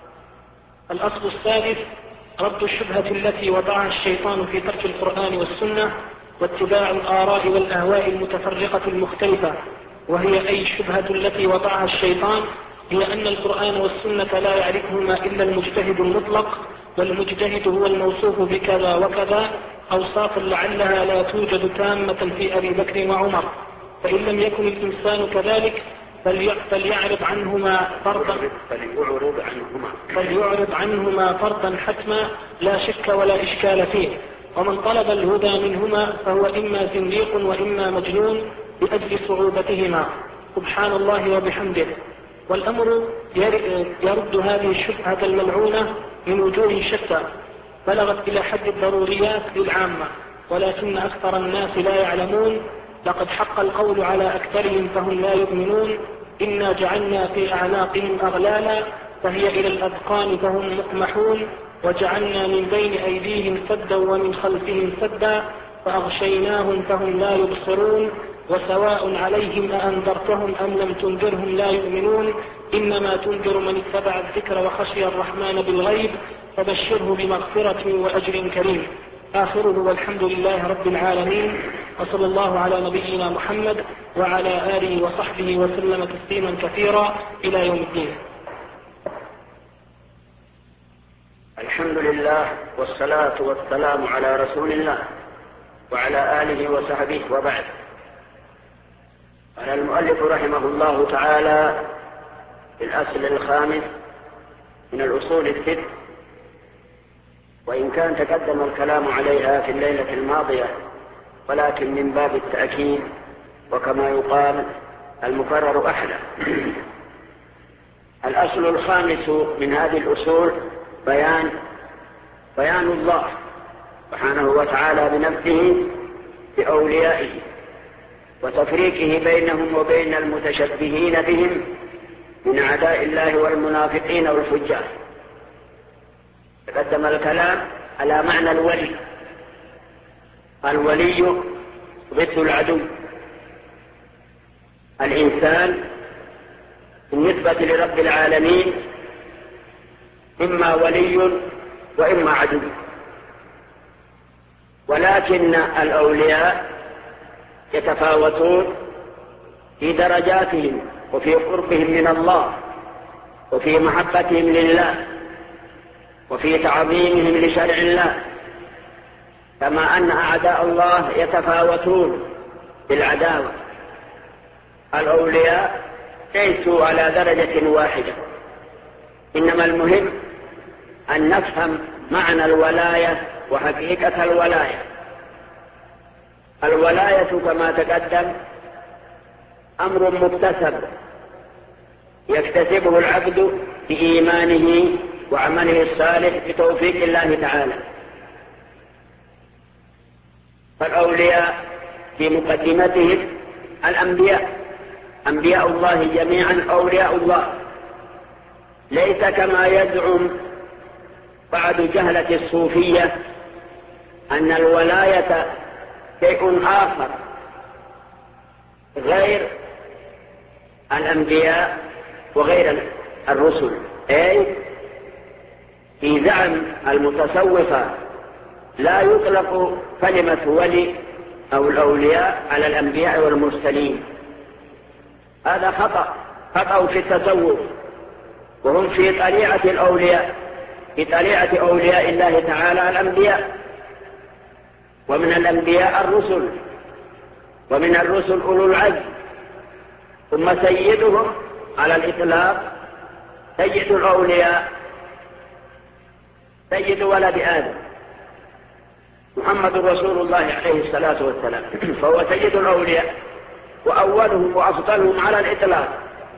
الأصل السادس: رد الشبهة التي وضعها الشيطان في ترك القرآن والسنة واتباع الآراء والأهواء المتفرقة المختلفة. وهي أي الشبهة التي وضعها الشيطان هي أن القرآن والسنة لا يعرفهما إلا المجتهد المطلق، والمجتهد هو الموصوف بكذا وكذا، أوصافا لعلها لا توجد تامة في أبي بكر وعمر. فإن لم يكن الإنسان كذلك فليعرض عنهما فرضا فليعرض عنهما فليعرض عنهما فرضا حتما لا شك ولا إشكال فيه. ومن طلب الهدى منهما فهو إما زنديق وإما مجنون لأجل صعوبتهما، سبحان الله وبحمده. والأمر يرد هذه الشبهة الملعونة من وجوه شتى بلغت إلى حد الضروريات للعامة، ولكن أكثر الناس لا يعلمون. لقد حق القول على أكثرهم فهم لا يؤمنون. إنا جعلنا في أعناقهم أغلالا فهي إلى الأذقان فهم مقمحون، وجعلنا من بين أيديهم سدا ومن خلفهم سدا فأغشيناهم فهم لا يبصرون. وسواء عليهم أأنذرتهم أم لم تنذرهم لا يؤمنون. إنما تنذر من اتبع الذكر وخشي الرحمن بالغيب فبشره بمغفرة وأجر كريم. آخره والحمد لله رب العالمين، وصلى الله على نبينا محمد وعلى آله وصحبه وسلم تسليما كثيرا إلى يوم الدين. الحمد لله والصلاة والسلام على رسول الله وعلى آله وصحبه، وبعد. قال المؤلف رحمه الله تعالى في الأصل الخامس من الأصول الست، وإن كان تقدم الكلام عليها في الليلة الماضية ولكن من باب التأكيد، وكما يقال المكرر أحلى. الأصل الخامس من هذه الأصول بيان بيان الله سبحانه وتعالى بنفسه بأوليائه وتفريقه بينهم وبين المتشبهين بهم من أعداء الله والمنافقين والفجار. تقدم الكلام على معنى الولي. الولي ضد العدو. الإنسان بالنسبة لرب العالمين إما ولي وإما عدو، ولكن الأولياء يتفاوتون في درجاتهم وفي قربهم من الله وفي محبتهم لله وفي تعظيمهم لشرع الله، كما أن أعداء الله يتفاوتون بالعداوة. الأولياء ليسوا على درجة واحدة، إنما المهم أن نفهم معنى الولاية وحقيقة الولاية. الولاية كما تقدم أمر مكتسب يكتسبه العبد بإيمانه وعمله الصالح بتوفيق الله تعالى. فالأولياء في مقدمتهم الأنبياء، أنبياء الله جميعا أولياء الله، ليس كما يزعم بعض جهلة الصوفية أن الولاية شيء آخر غير الأنبياء وغير الرسل. أي في زعم المتصوفة لا يطلق كلمة ولي أو الأولياء على الأنبياء والمرسلين، هذا خطأ خطأ في التصوف، وهم في طليعة الأولياء، في طليعة أولياء الله تعالى الأنبياء، ومن الأنبياء الرسل، ومن الرسل أولو العزم، ثم سيدهم على الإطلاق سيد الأولياء سيد ولد آدم محمد رسول الله عليه الصلاة والسلام، فهو سيد الأولياء وأولهم وأفضلهم على الإطلاق.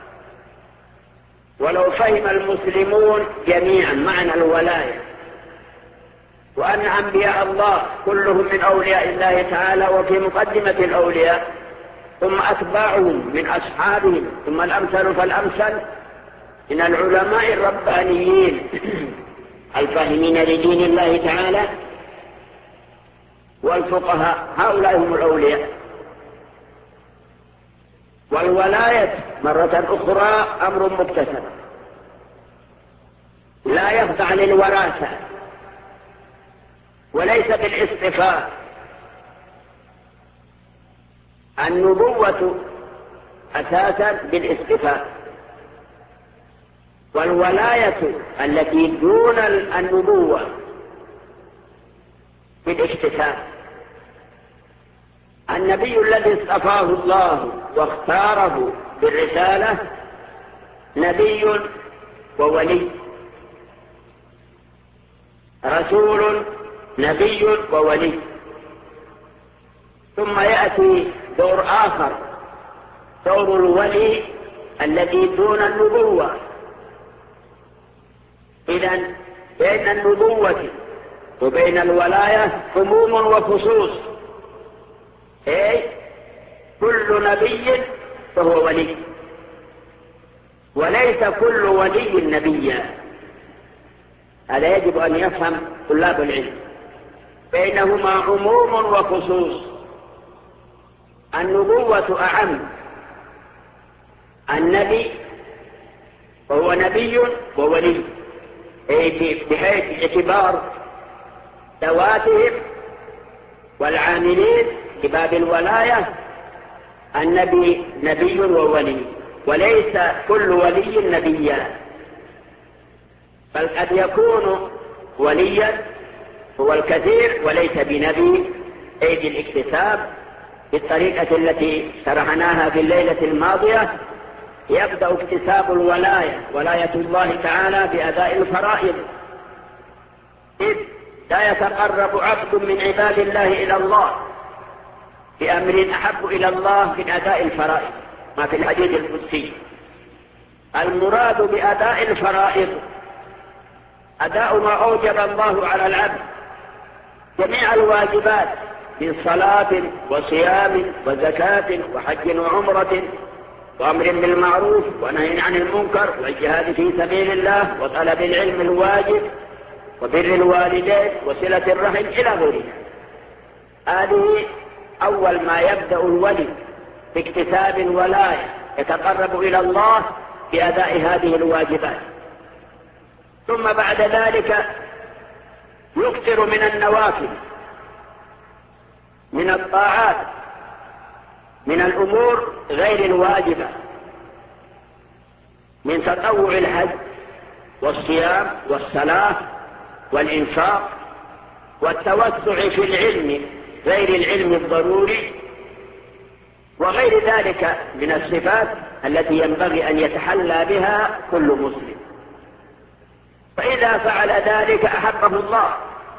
ولو فهم المسلمون جميعا معنى الولاية، وأن أنبياء الله كلهم من أولياء الله تعالى وفي مقدمة الأولياء، ثم أتباعهم من أصحابهم، ثم الأمثل فالأمثل من العلماء الربانيين الفاهمين لدين الله تعالى والفقهاء، هؤلاء هم الأولياء. والولاية مرة أخرى أمر مكتسب لا يخضع للوراثة وليس بالاصطفاء. النبوة أساسا بالاصطفاء، والولاية التي دون النبوة بالاكتساب. النبي الذي اصطفاه الله واختاره بالرسالة نبي وولي، رسول نبي وولي، ثم يأتي دور آخر، دور الولي الذي دون النبوة. إذن بين النبوة وبين الولاية عموم وخصوص، أي كل نبي فهو ولي، وليس كل ولي نبيا. هذا يجب أن يفهم طلاب العلم، بينهما عموم وخصوص. النبوة أعم، النبي هو نبي وولي، أي بحيث اعتبار ذواتهم والعاملين في باب الولاية النبي نبي وولي، وليس كل ولي نبيا، بل قد يكون وليا هو الكثير وليس بنبي، أي بالاكتساب بالطريقة التي شرحناها في الليلة الماضية. يبدأ اكتساب الولاية، ولاية الله تعالى بأداء الفرائض، إذ لا يتقرب عبد من عباد الله إلى الله بأمر أحب إلى الله من أداء الفرائض، ما في الحديث القدسي. المراد بأداء الفرائض أداء ما أوجب الله على العبد، جميع الواجبات من صلاة وصيام وزكاة وحج وعمرة وأمر بالمعروف ونهي عن المنكر والجهاد في سبيل الله وطلب العلم الواجب وبر الوالدين وصلة الرحم إلى غيرها. هذه أول ما يبدأ الولي باكتساب الولاية، يتقرب إلى الله بأداء هذه الواجبات، ثم بعد ذلك يكثر من النوافل، من الطاعات، من الأمور غير الواجبة، من تطوع الحج والصيام والصلاة والإنفاق والتوسع في العلم غير العلم الضروري، وغير ذلك من الصفات التي ينبغي أن يتحلى بها كل مسلم. فإذا فعل ذلك أحبه الله،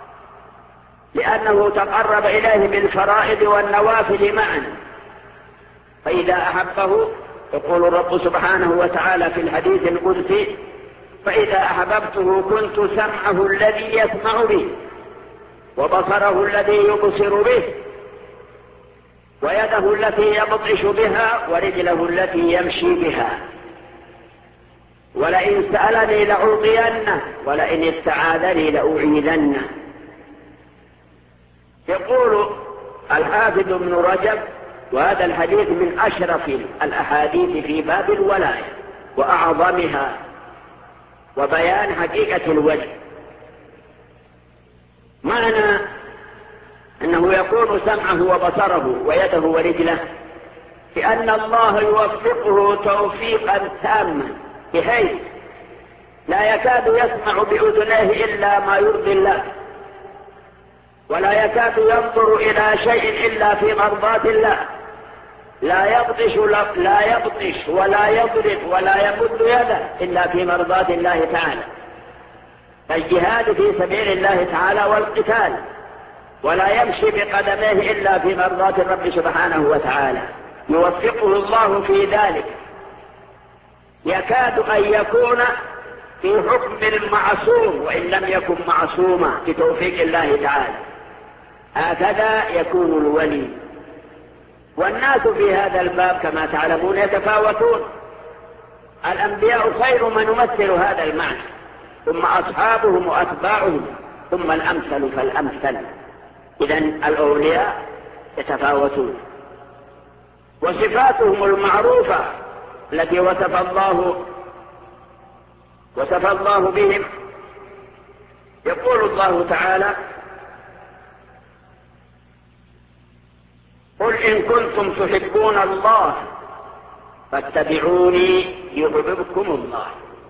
لأنه تقرب إليه بالفرائض والنوافل معا. فإذا أحبه، يقول الرب سبحانه وتعالى في الحديث القدسي: فإذا أحببته كنت سمعه الذي يسمع به، وبصره الذي يبصر به، ويده التي يبطش بها، ورجله التي يمشي بها. ولئن سألني لأعطينه، ولئن استعاذني لأعيذنه. يقول الحافظ ابن رجب: وهذا الحديث من أشرف الأحاديث في باب الولاية وأعظمها وبيان حقيقة الولي. معنى أنه يكون سمعه وبصره ويده ورجله، بأن الله يوفقه توفيقا تاما بحيث لا يكاد يسمع بأذنيه إلا ما يرضي الله، ولا يكاد ينظر إلى شيء إلا في مرضاة الله، لا يبطش لا يبطش ولا يضرب ولا يمد يده إلا في مرضاة الله تعالى، الجهاد في سبيل الله تعالى والقتال، ولا يمشي بقدميه إلا في مرضاة الرب سبحانه وتعالى، يوفقه الله في ذلك، يكاد أن يكون في حكم المعصوم وإن لم يكن معصوما بتوفيق الله تعالى. هكذا يكون الولي. والناس في هذا الباب كما تعلمون يتفاوتون، الأنبياء خير من يمثل هذا المعنى، ثم أصحابهم وأتباعهم، ثم الأمثل فالأمثل. إذن الأولياء يتفاوتون، وصفاتهم المعروفة التي وصف الله وصف الله بهم، يقول الله تعالى: قل إن كنتم تحبون الله فاتبعوني يحببكم الله.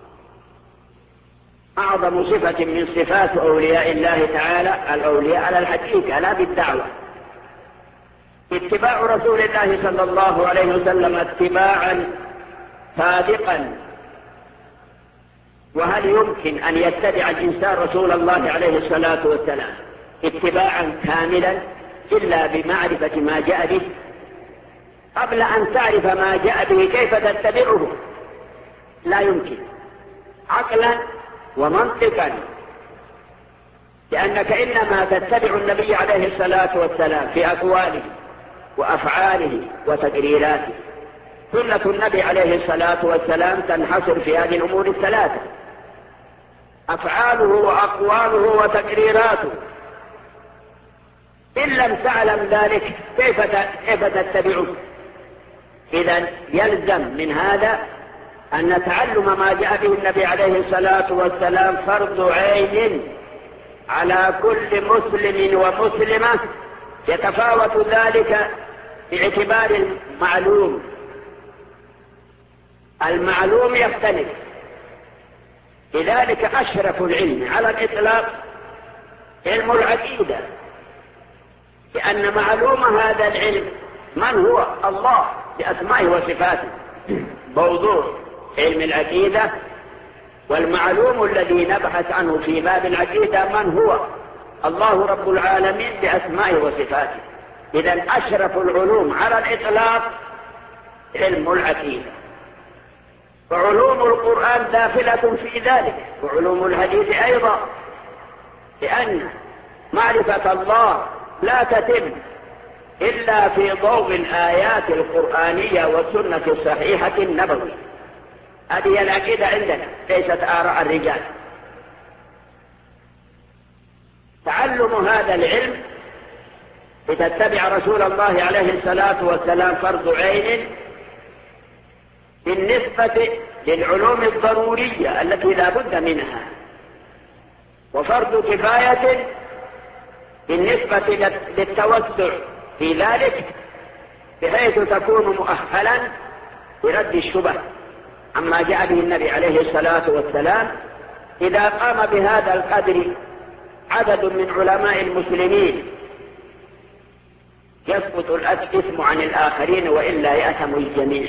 أعظم صفة من صفات أولياء الله تعالى الأولياء على الحقيقة لا بالدعوة، اتباع رسول الله صلى الله عليه وسلم اتباعا صادقا. وهل يمكن أن يتبع الإنسان رسول الله عليه الصلاة والسلام اتباعا كاملا إلا بمعرفة ما جاء به؟ قبل أن تعرف ما جاء به كيف تتبعه؟ لا يمكن عقلا ومنطقا، لأنك إنما تتبع النبي عليه الصلاة والسلام في أقواله وأفعاله وتقريراته. سنة النبي عليه الصلاة والسلام تنحصر في هذه الأمور الثلاثة: أفعاله وأقواله وتقريراته. إن لم تعلم ذلك كيف كيف تتبعه؟ إذن يلزم من هذا أن تعلم ما جاء به النبي عليه الصلاة والسلام فرض عين على كل مسلم ومسلمة، يتفاوت ذلك باعتبار المعلوم. المعلوم يختلف، لذلك أشرف العلم على الإطلاق علم العقيدة، لأن معلوم هذا العلم من هو؟ الله بأسمائه وصفاته. موضوع علم العقيدة والمعلوم الذي نبحث عنه في باب العقيدة من هو؟ الله رب العالمين بأسمائه وصفاته. إذن أشرف العلوم على الإطلاق علم العقيدة، وعلوم القرآن داخلة في ذلك، وعلوم الحديث أيضا، لأن معرفة الله لا تتم إلا في ضوء الآيات القرآنية والسنة الصحيحة النبوية. هذه العقيدة عندنا، ليست آراء الرجال. تعلم هذا العلم لتتبع رسول الله عليه الصلاة والسلام فرض عين بالنسبة للعلوم الضرورية التي لا بد منها، وفرض كفاية بالنسبة للتوسع في ذلك، بحيث تكون مؤهلا برد الشبه عما جاء به النبي عليه الصلاة والسلام. إذا قام بهذا القدر عدد من علماء المسلمين يسقط الإثم عن الآخرين، وإلا يأثم الجميع.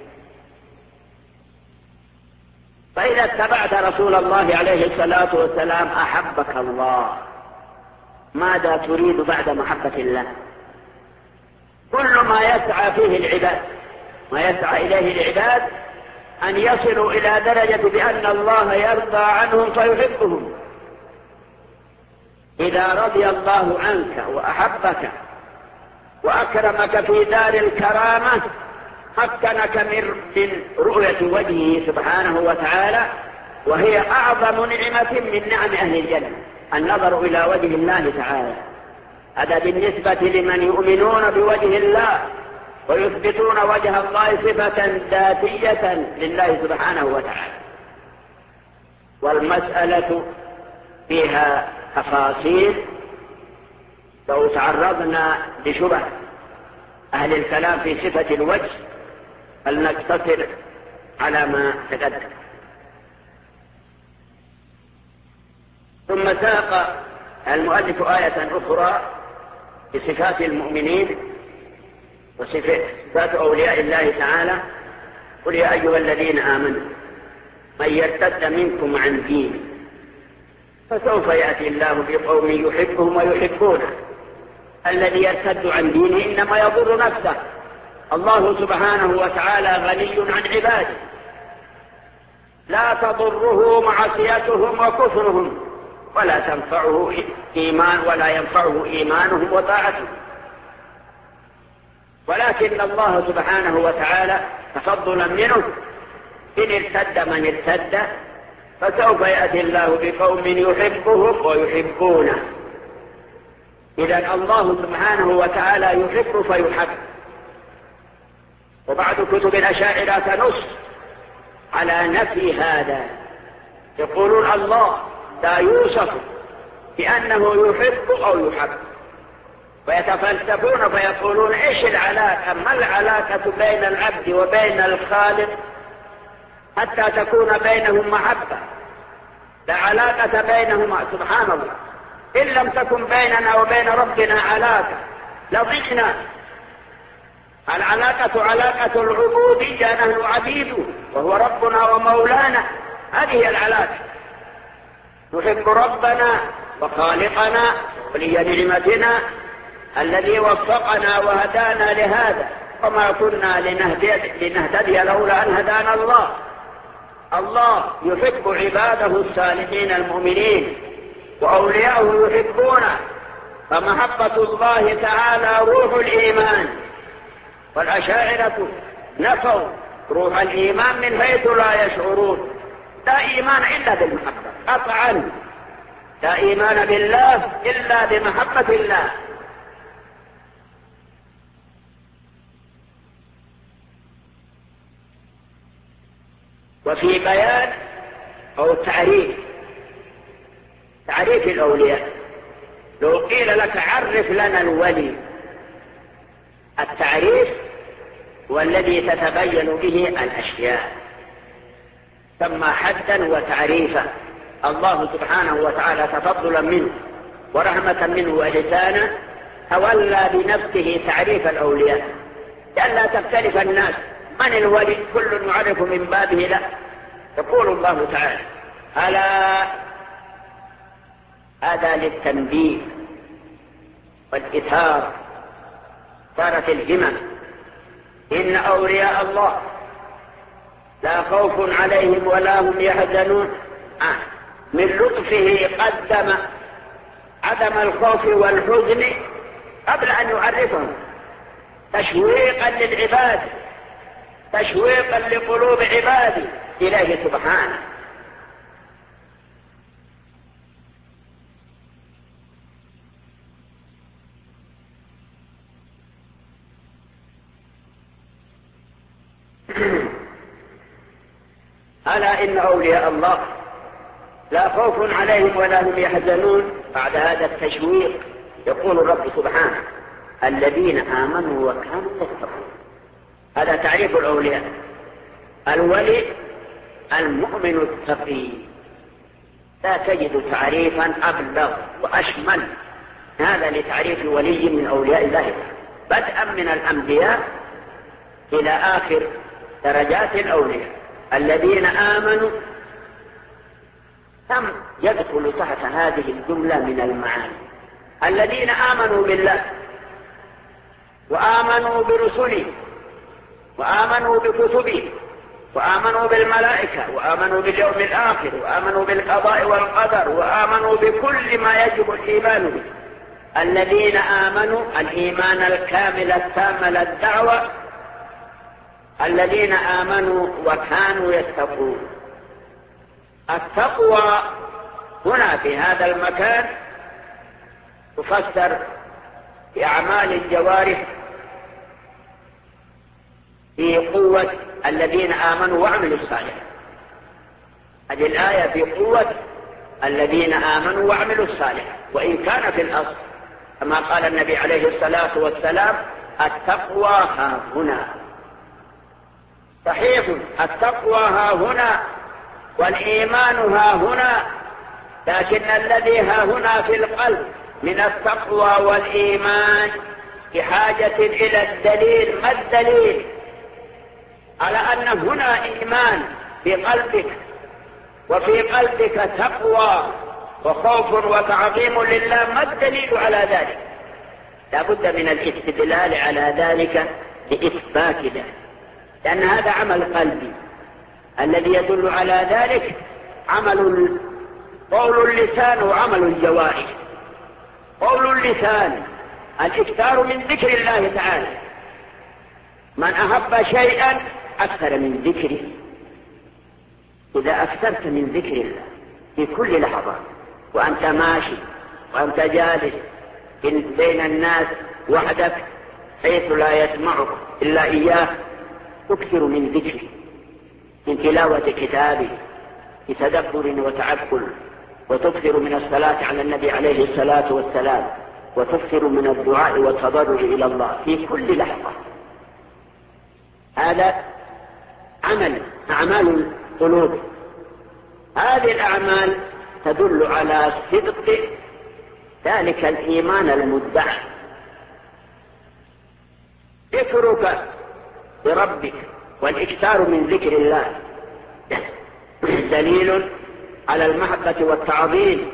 فإذا اتبعت رسول الله عليه الصلاة والسلام أحبك الله. ماذا تريد بعد محبة الله؟ كل ما يسعى فيه العباد، ما يسعى إليه العباد أن يصلوا إلى درجة بأن الله يرضى عنهم فيحبهم. إذا رضي الله عنك وأحبك وأكرمك في دار الكرامة، مكنك من رؤية وجهه سبحانه وتعالى، وهي أعظم نعمة من نعم أهل الجنة، النظر إلى وجه الله تعالى. هذا بالنسبة لمن يؤمنون بوجه الله ويثبتون وجه الله صفة ذاتية لله سبحانه وتعالى. والمسألة فيها تفاصيل لو تعرضنا لشبه أهل الكلام في صفة الوجه فلنقتصر على ما تقدم. ثم ساق المؤلف آية أخرى بصفات المؤمنين وصفات أولياء الله تعالى: قل يا أيها الذين آمنوا من يرتد منكم عن دينه فسوف يأتي الله بقوم يحبهم ويحبونه. الذي يرتد عن دينه إنما يضر نفسه. الله سبحانه وتعالى غني عن عباده، لا تضره معصيتهم وكفرهم، ولا تنفعه إيمان ولا ينفعه إيمانهم وطاعتهم. ولكن الله سبحانه وتعالى تفضلا منه إن ارتد من ارتد فسوف يأتي الله بقوم يحبهم ويحبونه. إذن الله سبحانه وتعالى يحب فيحب. وبعض كتب الأشاعرة تنص على نفي هذا، يقولون الله لا يوصف بأنه يحب أو يحب، ويتفلسفون فيقولون إيش العلاقة؟ ما العلاقة بين العبد وبين الخالق حتى تكون بينهم محبة؟ لا علاقة بينهما سبحان الله. إن لم تكن بيننا وبين ربنا علاقة لضعنا. العلاقة علاقة العبودية، نحن عبيده وهو ربنا ومولانا، هذه هي العلاقة. نحب ربنا وخالقنا ولي نعمتنا الذي وفقنا وهدانا لهذا، وما كنا لنهتدي لولا أن هدانا الله. الله يحب عباده الصالحين المؤمنين وأولياءه يحبونه، فمحبة الله تعالى روح الإيمان. والأشاعرة نفوا روح الإيمان من حيث لا يشعرون. لا إيمان إلا بالمحبة قطعا، لا إيمان بالله إلا بمحبة الله. وفي بيان أو تعريف تعريف الأولياء، لو قيل لك عرف لنا الولي، التعريف والذي تتبين به الأشياء، ثم حدا وتعريفا. الله سبحانه وتعالى تفضلا منه ورحمة منه وإحسانا تولى بنفسه تعريف الأولياء لئلا تختلف الناس من الولي، كل يعرف من بابه. لا، يقول الله تعالى: ألا، هذا للتنبيه والإثارة، صارت الهمم. إن أولياء الله لا خوف عليهم ولا هم يحزنون. آه. من لطفه قدم عدم الخوف والحزن قبل أن يعرفهم، تشويقا للعباد، تشويقا لقلوب عباده إليه سبحانه. ألا إن أولياء الله لا خوف عليهم ولا هم يحزنون. بعد هذا التشويق يقول الرب سبحانه: الذين آمنوا وكانوا يتقون. هذا تعريف الأولياء. الولي المؤمن التقي. لا تجد تعريفا أبلغ وأشمل هذا لتعريف ولي من أولياء الله، بدءا من الأنبياء إلى آخر درجات الأولياء. الذين آمنوا ثم يدخل تحت هذه الجملة من المعاني: الذين آمنوا بالله وآمنوا برسله وآمنوا بكتبه وآمنوا بالملائكة وآمنوا باليوم الآخر وآمنوا بالقضاء والقدر وآمنوا بكل ما يجب الإيمان به. الذين آمنوا الإيمان الكامل التام للدعوة. الذين آمنوا وكانوا يتقون. التقوى هنا في هذا المكان تفسر بأعمال الجوارح في قوة الذين آمنوا وعملوا الصالحات. هذه الآية في قوة الذين آمنوا وعملوا الصالحات، وإن كان في الأصل كما قال النبي عليه الصلاة والسلام: التقوى ها هنا. صحيح التقوى ها هنا والإيمان ها هنا، لكن الذي ها هنا في القلب من التقوى والإيمان بحاجة إلى الدليل. ما الدليل على أن هنا إيمان في قلبك وفي قلبك تقوى وخوف وتعظيم لله؟ ما الدليل على ذلك؟ لا بد من الاستدلال على ذلك بإثبات ذلك، لأن هذا عمل قلبي. الذي يدل على ذلك عمل قول اللسان وعمل الجوارح. قول اللسان الإكثار من ذكر الله تعالى، من أحب شيئا أكثر من ذكره. إذا أكثرت من ذكر الله في كل لحظة وأنت ماشي وأنت جالس بين الناس وحدك حيث لا يسمعك إلا إياه، تكثر من ذكره، من تلاوة كتابه، بتدبر وتعقل، وتكثر من الصلاة على النبي عليه الصلاة والسلام، وتكثر من الدعاء والتضرع إلى الله في كل لحظة. هذا عمل أعمال القلوب. هذه الأعمال تدل على صدق ذلك الإيمان المدعى. ذكرك بربك والإكثار من ذكر الله دليل على المحبة والتعظيم.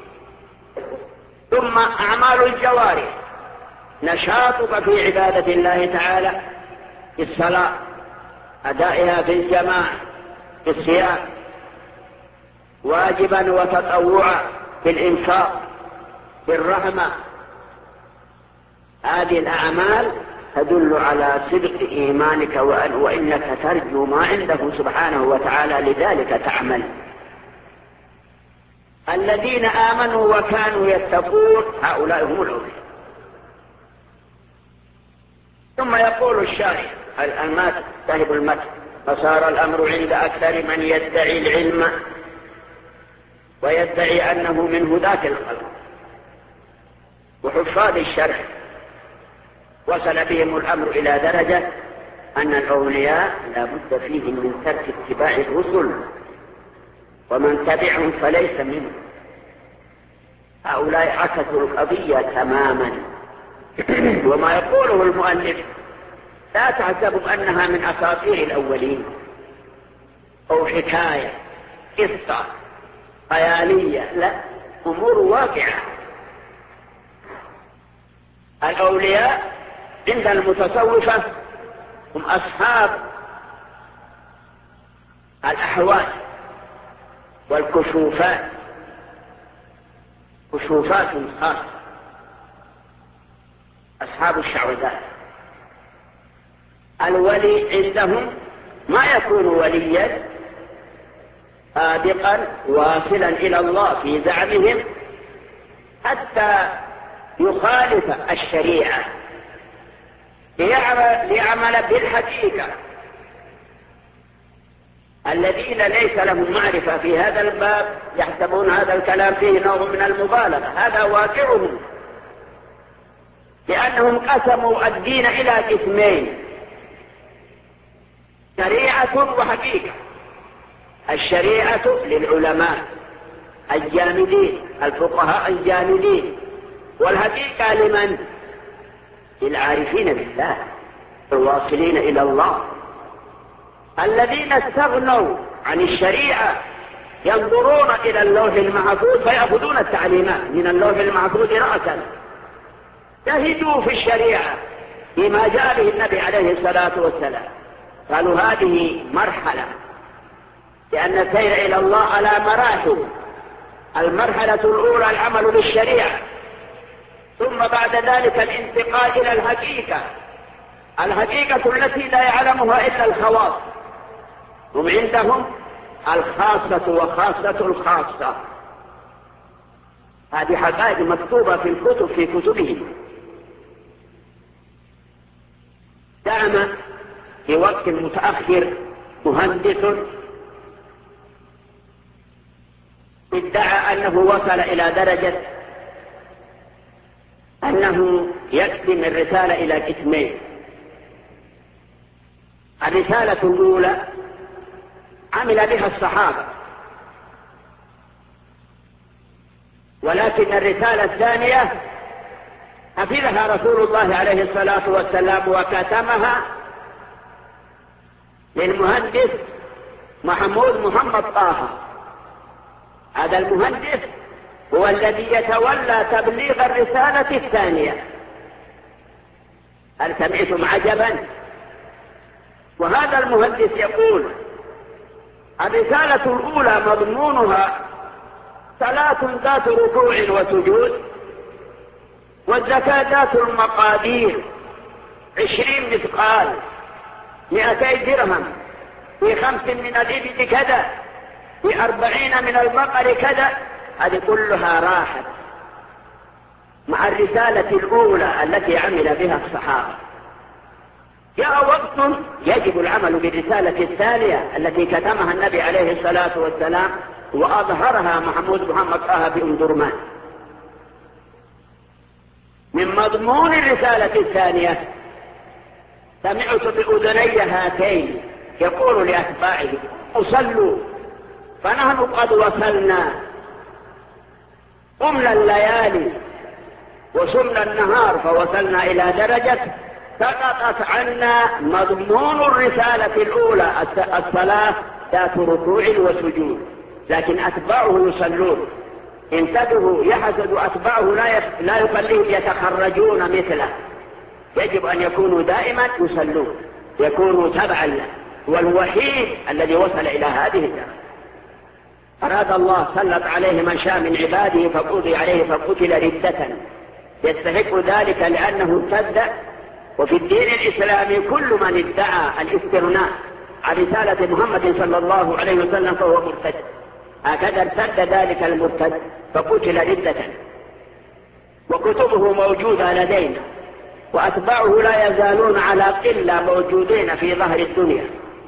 ثم أعمال الجوارح، نشاطك في عبادة الله تعالى، في الصلاة، أدائها في الجماعة، في الصيام، واجبا وتطوعا، في الإنفاق، في الرحمة. هذه الأعمال تدل على صدق إيمانك وإنك ترجو ما عنده سبحانه وتعالى، لذلك تعمل. الذين آمنوا وكانوا يتقون هؤلاء هم الأولياء. ثم يقول الشارع المات صاحب المتن: فصار الأمر عند أكثر من يدعي العلم ويدعي أنه من هداة الخلق وحفاظ الشرع، وصل بهم الأمر إلى درجة أن الأولياء لا بد فيهم من ترك اتباع الرسل، ومن تبعهم فليس منهم. هؤلاء عكسوا القضية تماما. وما يقوله المؤلف لا تحسبوا أنها من أساطير الأولين أو حكاية قصة خيالية، لا، أمور واقعة. الأولياء عند المتصوفة هم أصحاب الأحوال والكشوفات، كشوفات خاصة، أصحاب الشعوذات. الولي عندهم ما يكون وليا صادقا واصلا إلى الله في زعمهم حتى يخالف الشريعة ليعمل بالحقيقة. الذين ليس لهم معرفة في هذا الباب يحسبون هذا الكلام فيه نوع من المبالغة، هذا واقعهم، لأنهم قسموا الدين إلى قسمين: شريعة وحقيقة. الشريعة للعلماء الجامدين، الفقهاء الجامدين، والحقيقة لمن؟ للعارفين بالله الواصلين إلى الله. الذين استغنوا عن الشريعة ينظرون إلى اللوح المحفوظ فيأخذون التعليمات من اللوح المحفوظ رأسا، جهدوا في الشريعة بما جاء به النبي عليه الصلاة والسلام. قالوا هذه مرحلة، لأن السير إلى الله على مراحل. المرحلة الأولى العمل بالشريعة، ثم بعد ذلك الانتقال إلى الحقيقة، الحقيقة التي لا يعلمها إلا الخواص. هم عندهم الخاصة وخاصة الخاصة. هذه حقائق مكتوبة في الكتب في كتبهم. دعم في وقت متأخر مهندس ادعى أنه وصل إلى درجة أنه يقسم الرسالة إلى قسمين. الرسالة الأولى عمل بها الصحابة، ولكن الرسالة الثانية حفظها رسول الله عليه الصلاة والسلام وكتمها للمهندس محمود محمد طه. هذا المهندس هو الذي يتولى تبليغ الرسالة الثانية. هل سمعتم عجبا؟ وهذا المهندس يقول: الرسالة الأولى مضمونها صلاة ذات ركوع وسجود، والزكاة ذات المقادير، عشرين مثقال، مئتي درهم، في خمس من الإبل كذا، في أربعين من البقر كذا. هذه كلها راحت مع الرسالة الأولى التي عمل بها الصحابة. جاء وقت يجب العمل بالرسالة الثانية التي كتمها النبي عليه الصلاة والسلام وأظهرها محمود محمد طه بأم درمان. من مضمون الرسالة الثانية سمعت بأذني هاتين يقول لأتباعه: أصلوا، فنحن قد وصلنا، قمنا الليالي وصمنا النهار، فوصلنا إلى درجة سقطت عنا مضمون الرسالة الأولى، الصلاة ذات ركوع وسجود، لكن أتباعه يصلون. انتبهوا، يحسد أتباعه لا يخليهم يتخرجون مثله، يجب أن يكونوا دائما يصلون، يكونوا تبعا له، والوحيد الذي وصل إلى هذه الدرجة. أراد الله سلط عليه من شاء من عباده فقضي عليه فقتل ردة، يستحق ذلك لأنه ارتد. وفي الدين الإسلامي كل من ادعى الاستغناء عن رسالة محمد صلى الله عليه وسلم فهو مرتد، هكذا ارتد ذلك المرتد فقتل ردة. وكتبه موجودة لدينا، وأتباعه لا يزالون على قلة موجودين في ظهر الدنيا.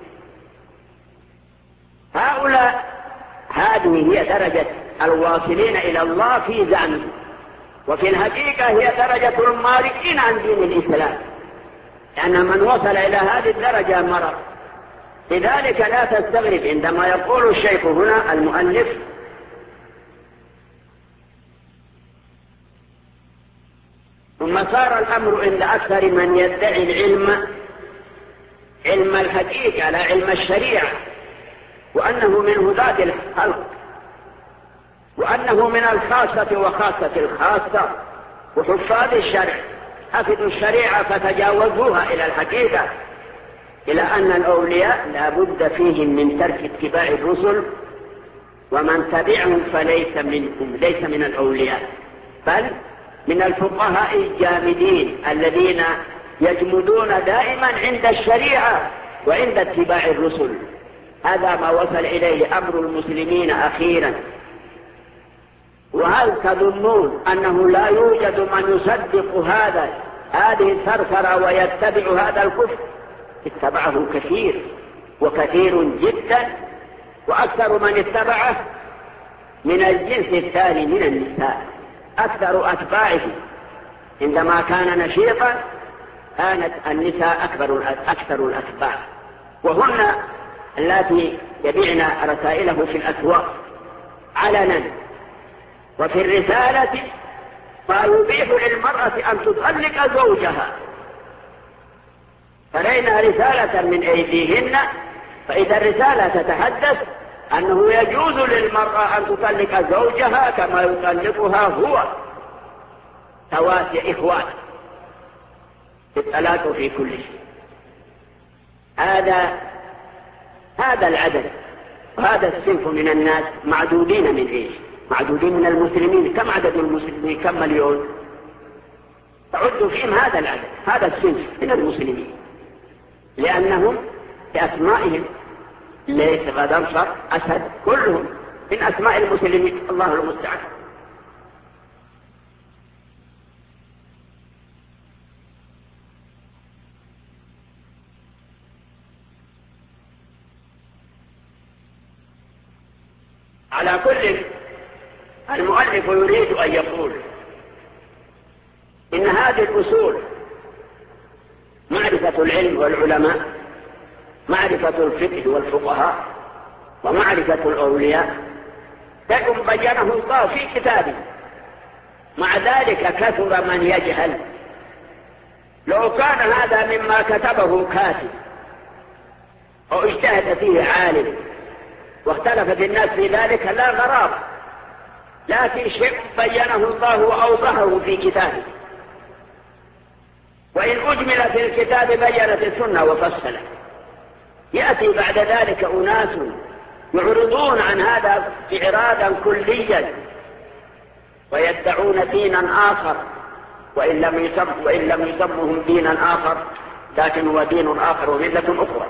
هؤلاء هذه هي درجة الواصلين إلى الله في زعمه، وفي الحقيقة هي درجة المارقين عن دين الإسلام، لأن من وصل إلى هذه الدرجة مرض. لذلك لا تستغرب عندما يقول الشيخ هنا المؤلف: ثم صار الأمر عند أكثر من يدعي العلم علم الحقيقة لا علم الشريعة، وأنه من هداة الخلق، وأنه من الخاصة وخاصة الخاصة، وحفاظ الشرع حفظوا الشريعة فتجاوزوها إلى الحقيقة، إلى أن الأولياء لا بد فيهم من ترك اتباع الرسل، ومن تبعهم فليس منهم، ليس من الأولياء، بل من الفقهاء الجامدين الذين يجمدون دائما عند الشريعة وعند اتباع الرسل. هذا ما وصل إليه أمر المسلمين أخيرا. وهل تظنون أنه لا يوجد من يصدق هذا هذه الثرثرة ويتبع هذا الكفر؟ اتبعه كثير وكثير جدا، وأكثر من اتبعه من الجنس الثاني من النساء. أكثر أتباعه عندما كان نشيطا كانت النساء أكبر أكثر الأتباع، وهن التي يبيعن رسائله في الأسواق علنا. وفي الرسالة ما يبيح للمرأة أن تطلق زوجها، فرأينا رسالة من أيديهن، فإذا الرسالة تتحدث أنه يجوز للمرأة أن تطلق زوجها كما يطلقها هو، تواسي إخوان الطلاق في كل شيء. هذا هذا العدد وهذا الصنف من الناس معدودين من إيش؟ معدودين من المسلمين. كم عدد المسلمين؟ كم مليون؟ تعد فيهم هذا العدد، هذا الصنف من المسلمين، لأنهم بأسمائهم ليس غضنفر أسد كلهم من أسماء المسلمين. الله المستعان. على كل المؤلف يريد أن يقول إن هذه الأصول: معرفة العلم والعلماء، معرفة الفقه والفقهاء، ومعرفة الأولياء، تكن بينه الله في كتابه. مع ذلك كثر من يجهل. لو كان هذا مما كتبه كاتب أو اجتهد فيه عالم واختلفت الناس في ذلك لا غراب، لكن شيء بينه الله وأوضحه في كتابه. وإن أجمل في الكتاب بينت السنة وفصلت. يأتي بعد ذلك أناس يعرضون عن هذا إعراضا كليا ويدعون دينا آخر، وإن لم يسم وإن لم يسمهم دينا آخر، لكن هو دين آخر وملة أخرى.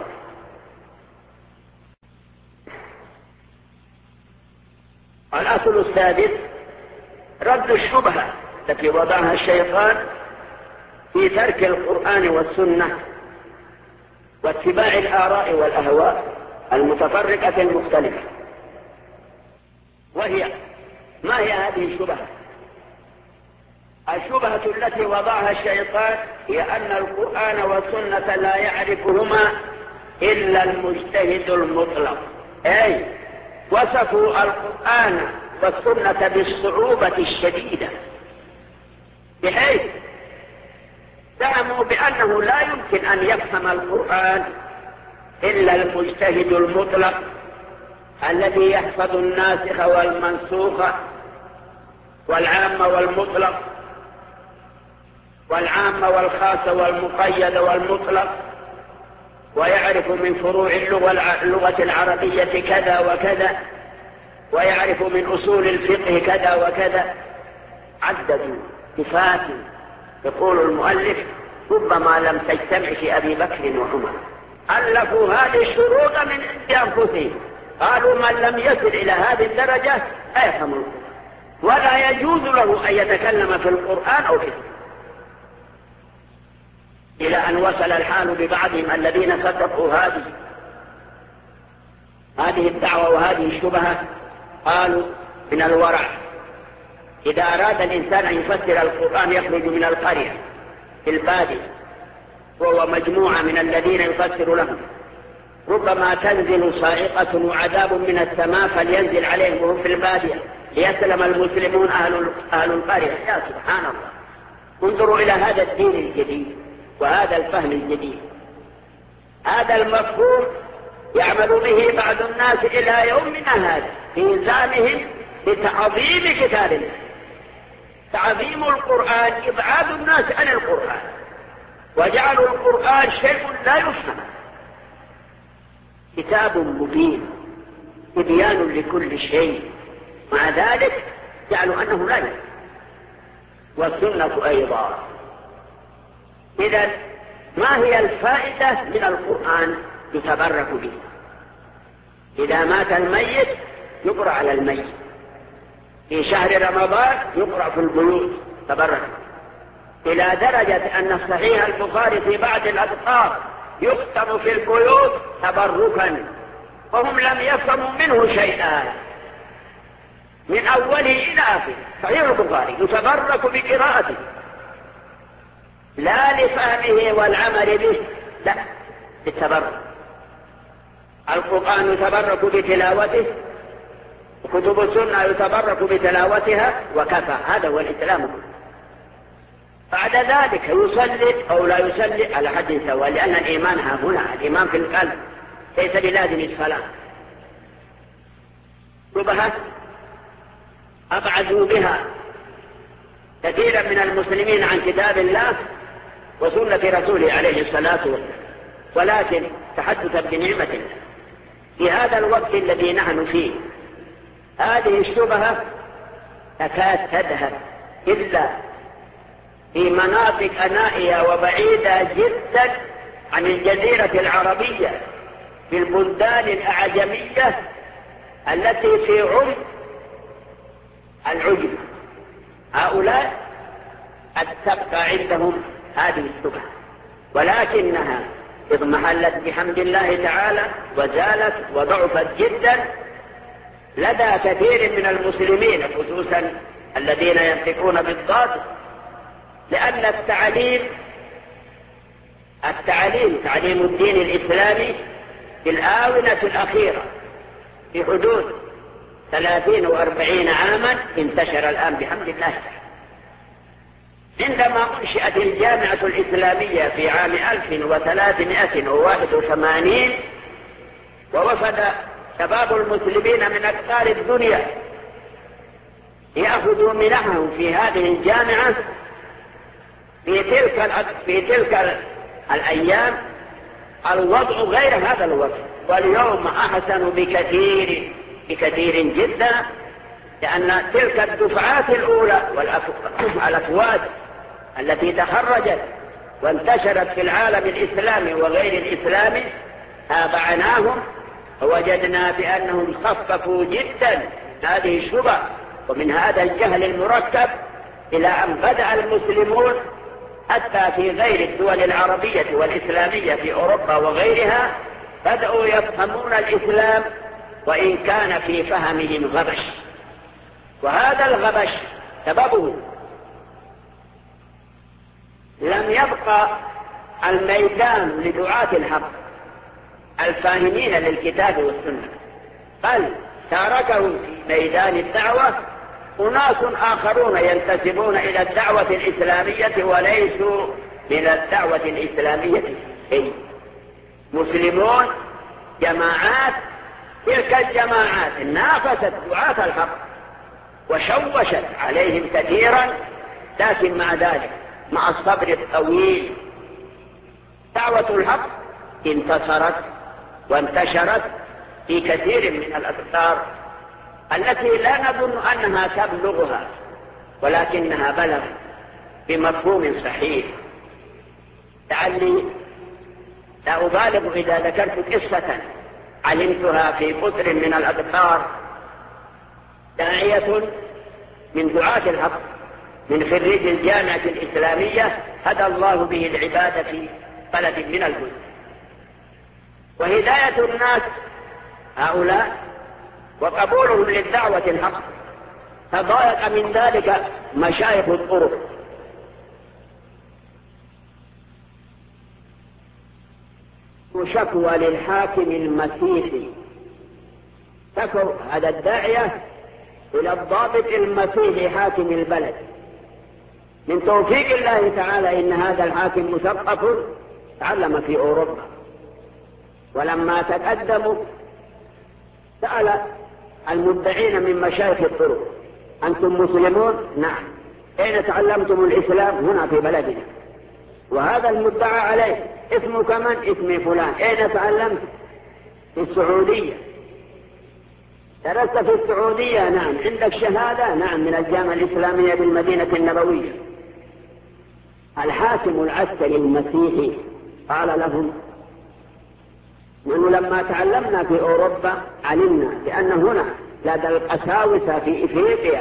الأصل السادس: رد الشبهة التي وضعها الشيطان في ترك القرآن والسنة واتباع الآراء والأهواء المتفرقة المختلفة. وهي: ما هي هذه الشبهة؟ الشبهة التي وضعها الشيطان هي أن القرآن والسنة لا يعرفهما إلا المجتهد المطلق، أي وصفوا القرآن والسنة بالصعوبة الشديدة، بحيث زعموا بأنه لا يمكن أن يفهم القرآن إلا المجتهد المطلق الذي يحفظ الناسخ والمنسوخ والعام والمطلق والعام والخاص والمقيد والمطلق، ويعرف من فروع اللغة العربية كذا وكذا، ويعرف من أصول الفقه كذا وكذا. عددوا صفات يقول المؤلف ربما لم تجتمع في أبي بكر وعمر. ألفوا هذه الشروط من عند أنفسهم، قالوا من لم يصل إلى هذه الدرجة لا يفهم القرآن، ولا يجوز له أن يتكلم في القرآن أو في السنة. إلى أن وصل الحال ببعضهم الذين صدقوا هذه هذه الدعوة وهذه الشبهة، قالوا من الورع إذا أراد الإنسان أن يفسر القرآن يخرج من القرية في البادية وهو مجموعة من الذين يفسر لهم، ربما تنزل صاعقة وعذاب من السماء فلينزل عليهم وهم في البادية ليسلم المسلمون أهل أهل القرية. يا سبحان الله، انظروا إلى هذا الدين الجديد وهذا الفهم الجديد. هذا المفهوم يعمل به بعض الناس إلى يومنا هذا في إلزامهم بتعظيم كتاب الله. تعظيم القرآن إبعاد الناس عن القرآن، وجعلوا القرآن شيء لا يفهم. كتاب مبين تبيان لكل شيء، مع ذلك جعلوا أنه لا يفهم. والسنة أيضا. إذن ما هي الفائدة من القرآن؟ يتبرك به. إذا مات الميت يقرأ على الميت، في شهر رمضان يقرأ في البيوت تبرك، إلى درجة أن صحيح البخاري في بعض الأذكار يختم في البيوت تبركا، وهم لم يفهموا منه شيئا من أوله إلى آخره. صحيح البخاري يتبرك بقراءته لا لفهمه والعمل به، لا بالتبرك. القرآن يتبرك بتلاوته، وكتب السنة يتبرك بتلاوتها، وكفى. هذا هو الإسلام. بعد ذلك يصلي أو لا يصلي على حد سواء، لأن الإيمان ها هنا، الإيمان في القلب، ليس بلازم الصلاة. شبهة أبعدوا بها كثيرا من المسلمين عن كتاب الله وسنة رسوله عليه الصلاة والسلام، ولكن تحدثا بنعمة الله في هذا الوقت الذي نحن فيه، هذه الشبهة تكاد تذهب إلا في مناطق نائية وبعيدة جدا عن الجزيرة العربية، في البلدان الأعجمية التي في عمق العجم. هؤلاء قد تبقى عندهم هذه الشبهة، ولكنها اضمحلت بحمد الله تعالى وزالت وضعفت جدا لدى كثير من المسلمين، خصوصا الذين ينطقون بالضاد لأن التعليم التعليم تعليم الدين الإسلامي في الآونة الأخيرة في حدود ثلاثين وأربعين عاما انتشر الآن بحمد الله. عندما أنشئت الجامعة الإسلامية في عام ألف وثلاثمائة وواحد وثمانين ووفد شباب المسلمين من أقطار الدنيا يأخذوا منحهم في هذه الجامعة، في تلك في تلك الأيام الوضع غير هذا الوضع، واليوم أحسن بكثير بكثير جدا، لأن تلك الدفعات الأولى والأفواج التي تخرجت وانتشرت في العالم الإسلامي وغير الإسلامي تابعناهم ووجدنا بأنهم خففوا جدا هذه الشبه ومن هذا الجهل المركب، إلى أن بدأ المسلمون حتى في غير الدول العربية والإسلامية في أوروبا وغيرها بدأوا يفهمون الإسلام، وإن كان في فهمهم غبش. وهذا الغبش سببه لم يبقى الميدان لدعاة الحق الفاهمين للكتاب والسنة، بل تركهم في ميدان الدعوة أناس آخرون ينتسبون إلى الدعوة الإسلامية وليسوا من الدعوة الإسلامية شيء. مسلمون جماعات، تلك الجماعات نافست دعاة الحق وشوشت عليهم كثيرا، لكن مع ذلك مع الصبر الطويل دعوة الحق انتصرت وانتشرت في كثير من الأقطار التي لا نظن أنها تبلغها، ولكنها بلغت بمفهوم صحيح. لعلي لا أبالغ إذا ذكرت قصة علمتها في قطر من الأقطار. داعية من دعاة الحق من خريج الجامعة الإسلامية هدى الله به العباد في بلد من البلد، وهداية الناس هؤلاء وقبولهم للدعوة الحق تضايق من ذلك مشايخ الطرق، وشكوى للحاكم المسيحي، شكوا هذا الداعية إلى الضابط المسيحي حاكم البلد. من توفيق الله تعالى إن هذا الحاكم مثقف تعلم في أوروبا، ولما تقدموا سأل المدعين من مشايخ الطرق: أنتم مسلمون؟ نعم. أين تعلمتم الإسلام؟ هنا في بلدنا. وهذا المدعى عليه اسمه كمان اسمي فلان. أين تعلمت؟ في السعودية. درست في السعودية؟ نعم. عندك شهادة؟ نعم، من الجامعة الإسلامية بالمدينة النبوية. الحاكم العسكري المسيحي قال لهم: نحن لما تعلمنا في أوروبا علمنا بأن هنا لدى القساوسة في إفريقيا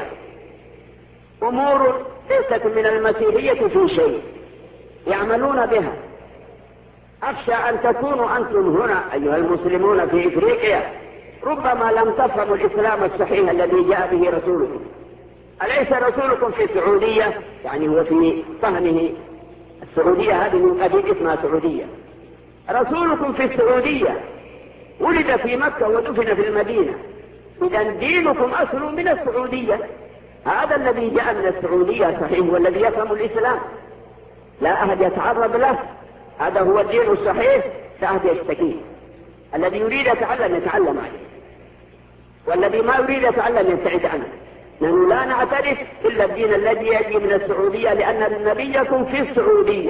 أمور ليست من المسيحية في شيء يعملون بها. أخشى أن تكونوا أنتم هنا أيها المسلمون في إفريقيا ربما لم تفهموا الإسلام الصحيح الذي جاء به رسولكم. أليس رسولكم في السعودية؟ يعني هو في فهمه السعودية هذه من قبيل اسمها سعودية. رسولكم في السعودية، ولد في مكة ودفن في المدينة، إذا دينكم أصل من السعودية. هذا الذي جاء من السعودية صحيح والذي يفهم الإسلام، لا أحد يتعرض له. هذا هو الدين الصحيح، لا أحد يشتكيه. الذي يريد يتعلم يتعلم عليه، والذي ما يريد يتعلم يبتعد عنه. نحن لا نعترف إلا الدين الذي يجي من السعودية، لأن نبيكم في السعودية.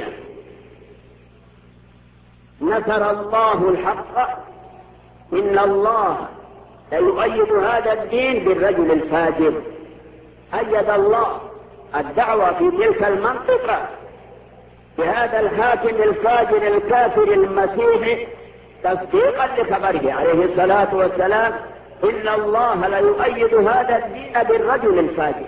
نصر الله الحق، إن الله سيؤيد هذا الدين بالرجل الفاجر. أيد الله الدعوة في تلك المنطقة بهذا الحاكم الفاجر الكافر المسيحي تصديقا لخبره عليه الصلاة والسلام: إن الله ليؤيد هذا الدين بالرجل الفاجر.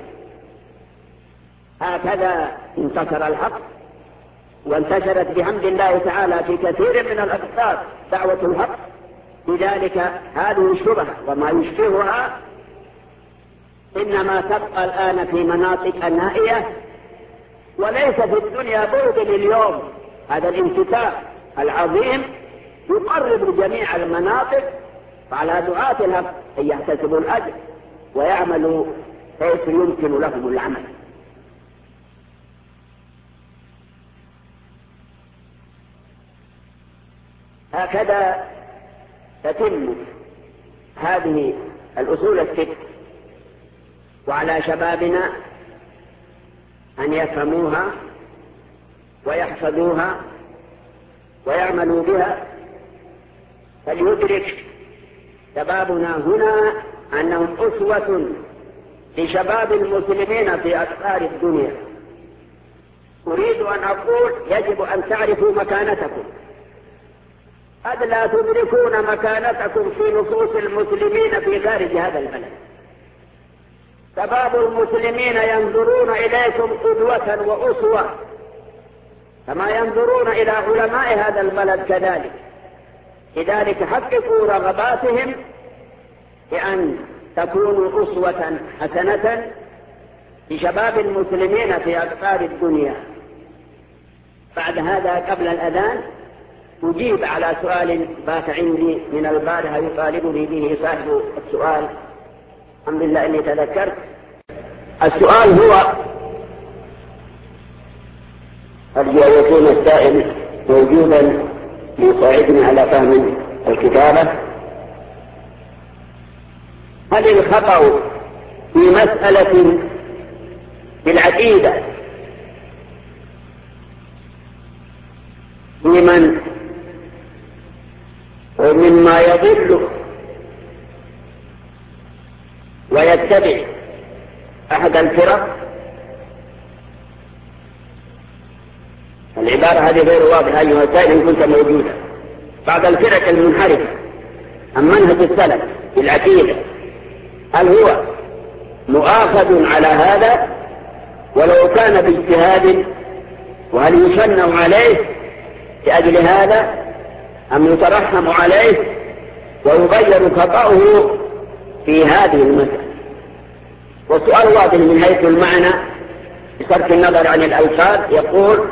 هكذا انتصر الحق وانتشرت بحمد الله تعالى في كثير من الأقطار دعوة الحق. لذلك هذه الشبهة وما يشبهها إنما تبقى الآن في مناطق النائية وليس في الدنيا بعد لليوم. هذا الانتساب العظيم يقرب لجميع المناطق، فعلى دعاة الحق أن يحتسبوا الأجر ويعملوا حيث يمكن لهم العمل. هكذا تتم هذه الأصول الست، وعلى شبابنا أن يفهموها ويحفظوها ويعملوا بها، فليدرك شبابنا هنا أنهم أسوة لشباب المسلمين في أقطار الدنيا. أريد أن أقول يجب أن تعرفوا مكانتكم، قد لا تدركون مكانتكم في نصوص المسلمين في خارج هذا البلد. شباب المسلمين ينظرون إليكم قدوة وأسوة، كما ينظرون إلى علماء هذا البلد كذلك. لذلك حققوا رغباتهم بأن تكونوا أسوة حسنة لشباب المسلمين في أقطار الدنيا. بعد هذا قبل الأذان أجيب على سؤال بات عندي من البارحة يطالبني به صاحب السؤال، الحمد لله أني تذكرت. السؤال هو: أرجو أن يكون السائل موجودا ليساعدني على فهم الكتابة. هل الخطأ في مسألة في العقيدة لمن ومما يضل ويتبع أحد الفرق؟ العبارة هذه غير واضحة أيها السائل إن كنت موجودا. بعض الفرق المنحرفة عن منهج السلف في العقيدة، هل هو مؤاخذ على هذا ولو كان باجتهاد؟ وهل يشنع عليه لأجل هذا أم يترحم عليه ويبين خطأه في هذه المسألة؟ والسؤال واضح من حيث المعنى بصرف النظر عن الألفاظ. يقول: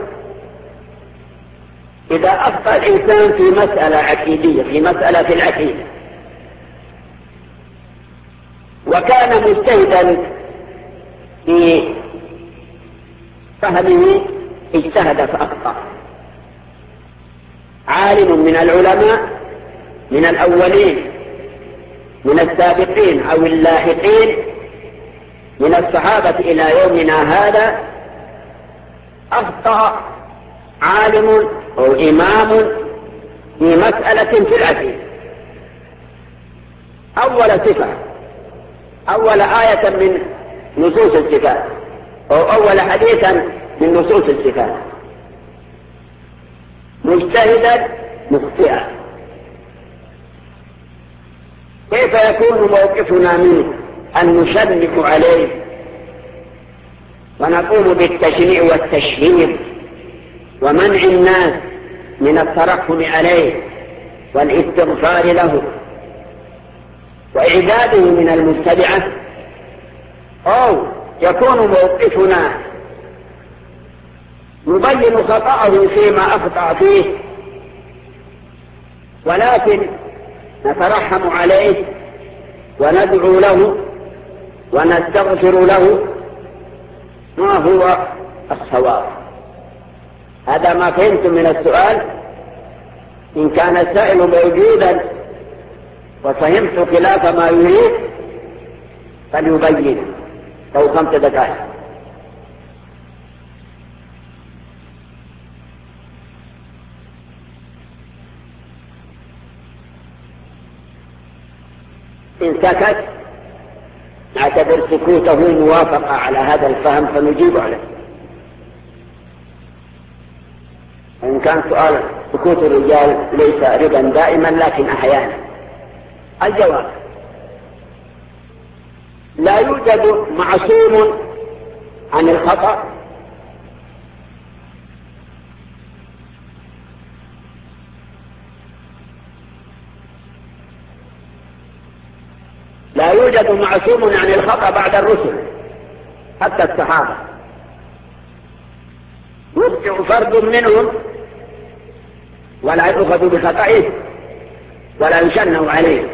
إذا أخطأ الإنسان في مسألة عقيدية، في مسألة في العقيدة، وكان مجتهدا في فهمه، اجتهد فأخطأ، عالم من العلماء من الأولين من السابقين أو اللاحقين من الصحابة إلى يومنا هذا، أخطأ عالم أو إمام في مسألة في العقيدة، أول صفة، أول آية من نصوص الصفات، أو أول حديثا من نصوص الصفات، مجتهدا مخطئا. كيف يكون موقفنا منه؟ أن نشنع عليه ونقوم بالتشنيع والتشهير ومنع الناس من الترحم عليه والاستغفار له وإعداده من المبتدعة؟ أو يكون موقفنا نبين خطأه فيما أخطأ فيه ولكن نترحم عليه وندعو له ونستغفر له؟ ما هو الصواب؟ هذا ما فهمت من السؤال. إن كان السائل موجودا وفهمت خلاف ما يريد فليبين لو خمس دقائق. إن سكت نعتبر سكوته موافقة على هذا الفهم فنجيب عليه. إن كان سؤال سكوت الرجال ليس رضا دائما لكن أحيانا. الجواب: لا يوجد معصوم عن الخطأ، لا يوجد معصوم عن الخطأ بعد الرسل حتى الصحابة. يخطئ فرد منهم ولا يؤخذ بخطئه ولا يشنع عليه.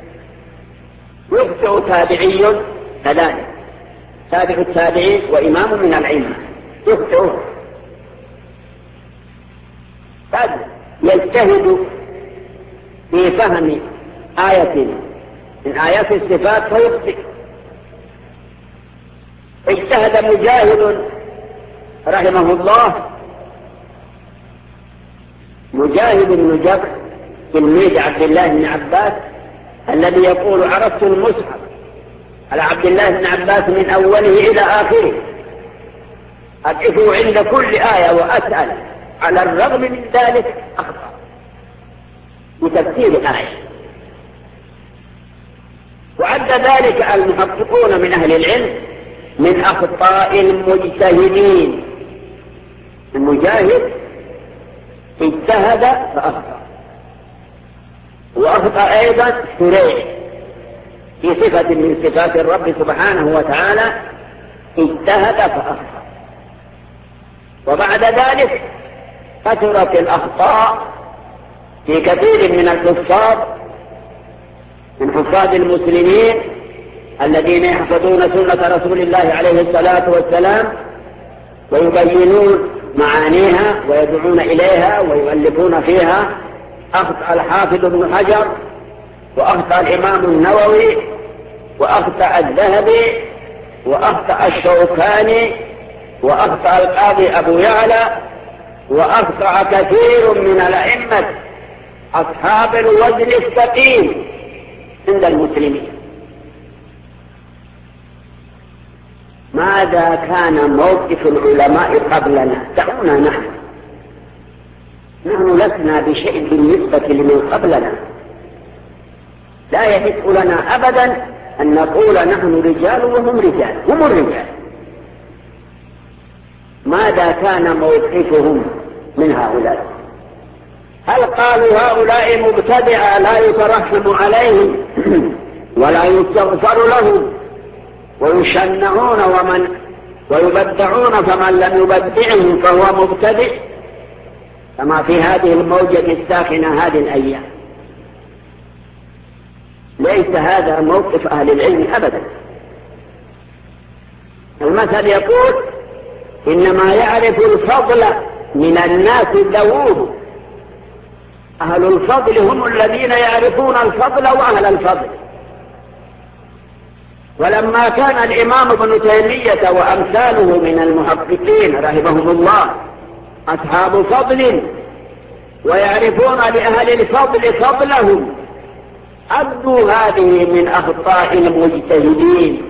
يخطئ تابعي كذلك، تابع التابعين وإمام من العلم يخطئ، قد يجتهد في فهم آية من آيات الصفات فيخطئ. اجتهد مجاهد رحمه الله، مجاهد بن جبر تلميذ عبد الله بن عباس الذي يقول عرفت المصحف على عبد الله بن عباس من أوله إلى آخره، أقف عند كل آية وأسأل، على الرغم من ذلك أخطأ بتفسير آية. وعد ذلك المحققون من أهل العلم من أخطاء المجتهدين. المجاهد اجتهد فأخطأ، وأخطأ أيضا شريح في صفة من صفات الرب سبحانه وتعالى، اجتهد فأخطأ. وبعد ذلك كثرت الأخطاء في كثير من الحفاظ من حفاظ المسلمين الذين يحفظون سنة رسول الله عليه الصلاة والسلام ويبينون معانيها ويدعون إليها ويؤلفون فيها. أخطأ الحافظ ابن حجر، وأخطأ الإمام النووي، وأخطأ الذهبي، وأخطأ الشوكاني، وأخطأ القاضي أبو يعلى، وأخطأ كثير من الأئمة أصحاب الوزن الثقيل عند المسلمين. ماذا كان موقف العلماء قبلنا؟ دعونا نحن نحن لسنا بشيء بالنسبة لمن قبلنا. لا يحق لنا أبدا أن نقول نحن رجال وهم رجال، هم الرجال. ماذا كان موقفهم من هؤلاء؟ هل قالوا هؤلاء مبتدعة لا يترحم عليهم ولا يستغفر لهم ويشنعون ومن ويبدعون فمن لم يبدعهم فهو مبتدع، كما في هذه الموجة الساخنة هذه الأيام؟ ليس هذا موقف أهل العلم أبدا. المثل يقول إنما يعرف الفضل من الناس ذووه. أهل الفضل هم الذين يعرفون الفضل وأهل الفضل. ولما كان الإمام ابن تيمية وأمثاله من المحققين رحمهم الله أصحاب فضل ويعرفون لأهل الفضل فضلهم، أبدوا هذه من أخطاء المجتهدين،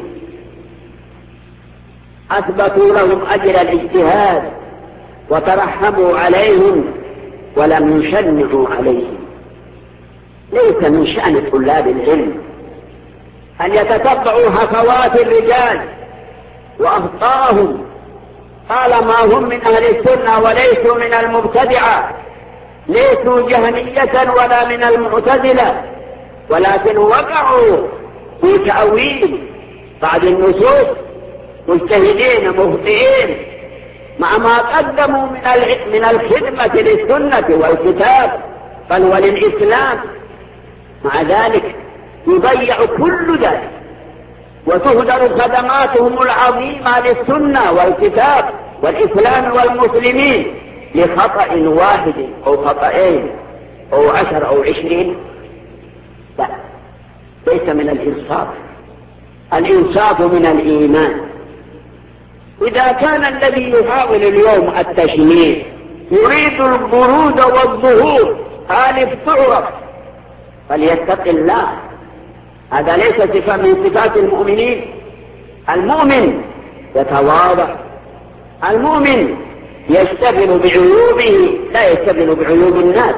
أثبتوا لهم أجر الاجتهاد وترحموا عليهم ولم يشنعوا عليهم. ليس من شأن طلاب العلم أن يتتبعوا هفوات الرجال وأخطاءهم طالما هم من أهل السنة وليسوا من المبتدعة، ليسوا جهمية ولا من المعتزلة، ولكن وقعوا في تأويل بعض النصوص مجتهدين مخطئين مع ما قدموا من من الخدمة للسنة والكتاب بل وللإسلام. مع ذلك يضيع كل ذلك وتهدر خدماتهم العظيمة للسنة والكتاب والإسلام والمسلمين لخطأ واحد أو خطأين أو عشر أو عشرين. لا، ليس من الإنصاف. الإنصاف من الإيمان. إذا كان الذي يحاول اليوم التشمير يريد البروز والظهور هذه تعرف فليتق الله. هذا ليس صفة من صفات المؤمنين. المؤمن يتواضع، المؤمن يشتغل بعيوبه لا يشتغل بعيوب الناس.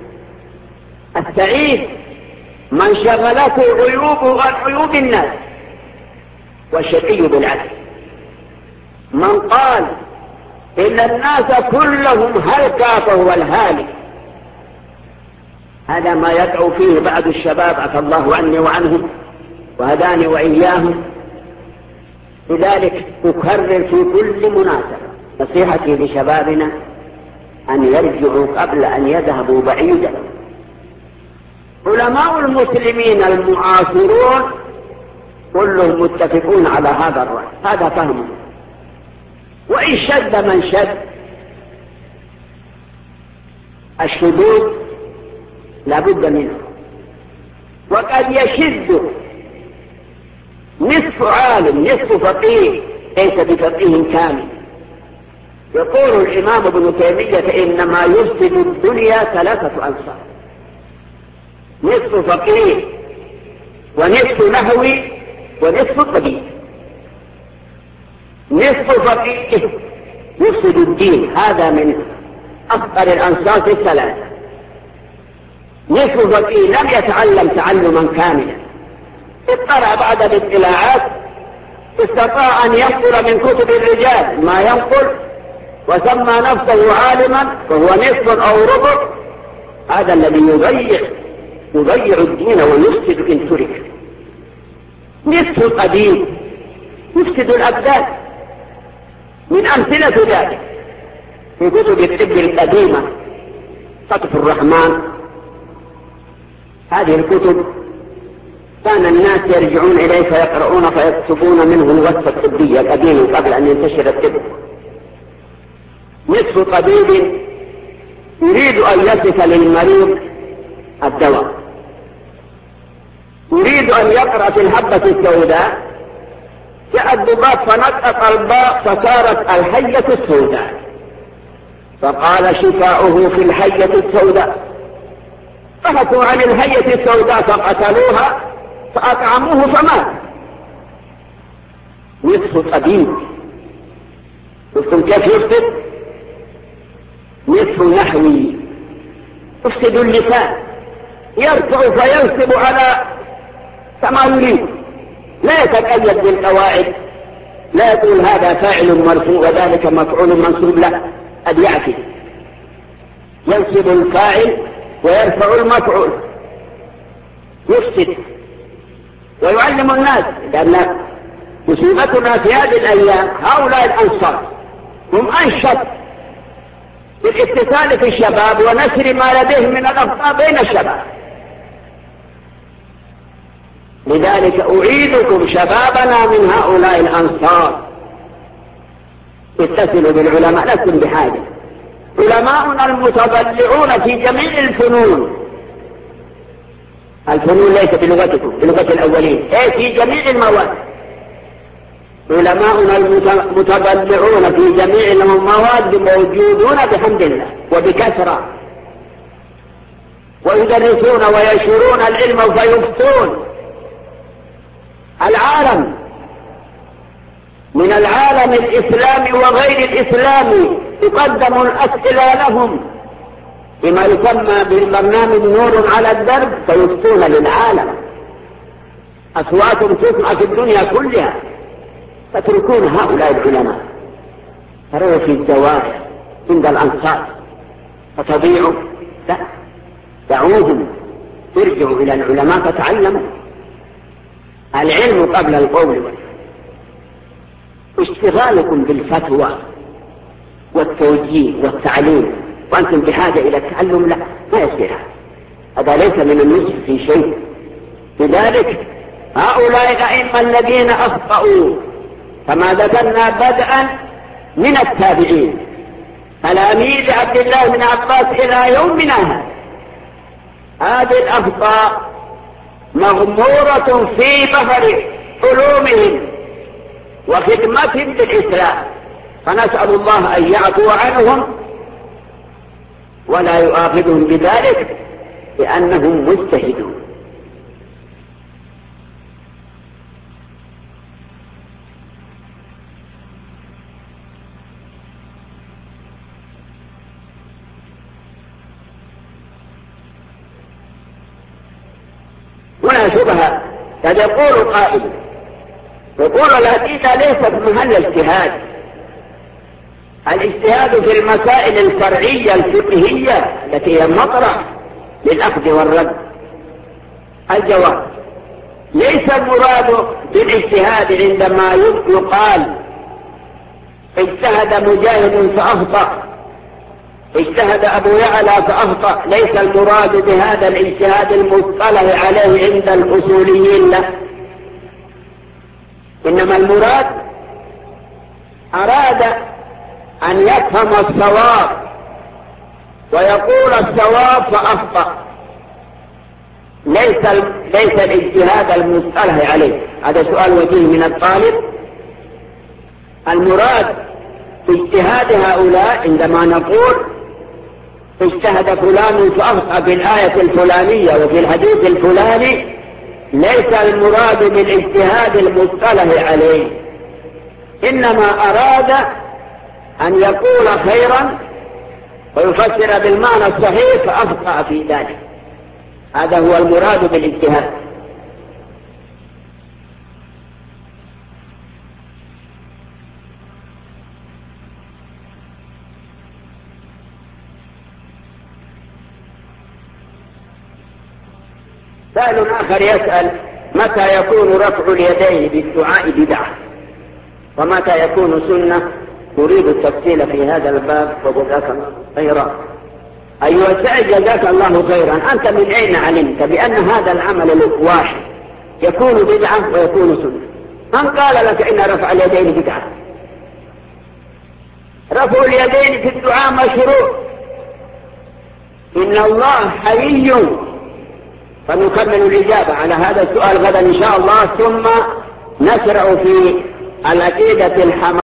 السعيد من شغلته عيوبه عن عيوب الناس، والشقي بالعكس من قال إن الناس كلهم هلكا فهو الهالك. هذا ما يدعو فيه بعض الشباب عفى الله عني وعنهم وهداني وإياهم. لذلك أكرر في كل مناسبة نصيحتي لشبابنا أن يرجعوا قبل أن يذهبوا بعيدا. علماء المسلمين المعاصرون كلهم متفقون على هذا الرأي، هذا فهمه. وإن شد من شد، الشذوذ لابد منه. وقد يشد نصف عالم نصف فقيه ليس بفقيه كامل. يقول الإمام ابن تيمية إنما يفسد الدنيا ثلاثة أنصاف: نصف فقيه ونصف نحوي ونصف طبيب. نصف فقيه يفسد الدين، هذا من أخطر الأنصاف الثلاثة. نصف فقيه لم يتعلم تعلما كاملا، اطلع بعد الاطلاعات، استطاع أن ينقل من كتب الرجال ما ينقل وسمى نفسه عالما، فهو نصف أو ربع. هذا الذي يضيع يضيع الدين ويفسد إن ترك. نصف القديم يفسد الأبدان. من أمثلة ذلك في كتب الطب القديمة سطف الرحمن، هذه الكتب كان الناس يرجعون إليه فيقرؤون فيكتبون منه الوصفة الطبية القديمة قبل أن ينتشر الطب. نصف طبيب يريد أن يصف للمريض الدواء، يريد أن يقرأ في الحبة السوداء، جاء الضباب فنطق الباء فصارت الحية السوداء، فقال شفاؤه في الحية السوداء. بحثوا عن الحية السوداء فقتلوها فأطعموه فمات. نصف طبيب. شفتم كيف يفسد؟ نصف نحوي يفسد اللسان، يرفع فينصب على كما يريد، لا يتقيد بالقواعد، لا يقول هذا فاعل مرفوع وذلك مفعول منصوب، لا، قد يعكس، ينصب الفاعل ويرفع المفعول، يفسد ويعلم الناس. لأن مصيبتنا في هذه الأيام هؤلاء الأنصار هم أنشط بالاتصال في الشباب ونشر ما لديهم من الأخطاء بين الشباب. لذلك أعيدكم شبابنا من هؤلاء الأنصار، اتصلوا بالعلماء، لستم بحاجة. علماؤنا المتبلعون في جميع الفنون، الفنون ليس بلغتكم، بلغة الأولين، أي في جميع المواد. علماؤنا المتبلعون في جميع المواد موجودون بحمد الله وبكثرة، ويدرسون وينشرون العلم فيفتون العالم، من العالم الإسلامي وغير الإسلامي تقدم الأسئلة لهم بما يسمى بالبرنامج نور على الدرب، فيفتون للعالم. أصواتهم تسمع في الدنيا كلها، تتركون هؤلاء العلماء تروا في الزواج عند الأنصار فتضيعوا، لا، دعوهم ارجعوا إلى العلماء فتعلموا العلم قبل القول والفعل. اشتغالكم بالفتوى والتوجيه والتعليم وأنتم بحاجة إلى التعلم، لا، ما يصير، هذا ليس من النصح في شيء. لذلك هؤلاء الأئمة الذين أخطأوا كما ذكرنا بدءا من التابعين تلاميذ عبد الله بن عباس إلى يومنا هذا، هذه الأخطاء مغمورة في بحر علومهم وخدمتهم للإسلام، فنسأل الله أن يعفو عنهم ولا يؤاخذهم بذلك لأنهم مجتهدون. هنا شبهة، قد يقول قائل يقول العقيدة ليست محل اجتهاد، الاجتهاد في المسائل الفرعية الفقهية التي هي مطرح للأخذ والرد. الجواب: ليس المراد بالاجتهاد عندما يقال اجتهد مجاهد فأخطأ، اجتهد أبو يعلى فأخطأ، ليس المراد بهذا الاجتهاد المصطلح عليه عند الأصوليين له، إنما المراد أراد أن يفهم الصواب ويقول الصواب فأخطأ، ليس ليس الاجتهاد المصطلح عليه. هذا سؤال وجيه من الطالب. المراد باجتهاد هؤلاء عندما نقول اجتهد فلان فأخطأ في الآية الفلانية وفي الحديث الفلاني، ليس المراد بالاجتهاد المصطلح عليه، إنما أراد أن يقول خيرا ويفسر بالمعنى الصحيح فأخطأ في ذلك. هذا هو المراد بالاجتهاد. سائل آخر يسأل: متى يكون رفع اليدين بالدعاء بدعة ومتى يكون سنة؟ أريد التفصيل في هذا الباب وجزاك الله خيرا. أيها السائل جزاك الله خيرا، أنت من أين علمت بأن هذا العمل الواحد يكون بدعة ويكون سنة؟ من قال لك إن رفع اليدين بدعة؟ رفع اليدين في الدعاء مشروع، إن الله حيي. فنكمل الإجابة على هذا السؤال غدا إن شاء الله، ثم نشرع في العقيدة الحموية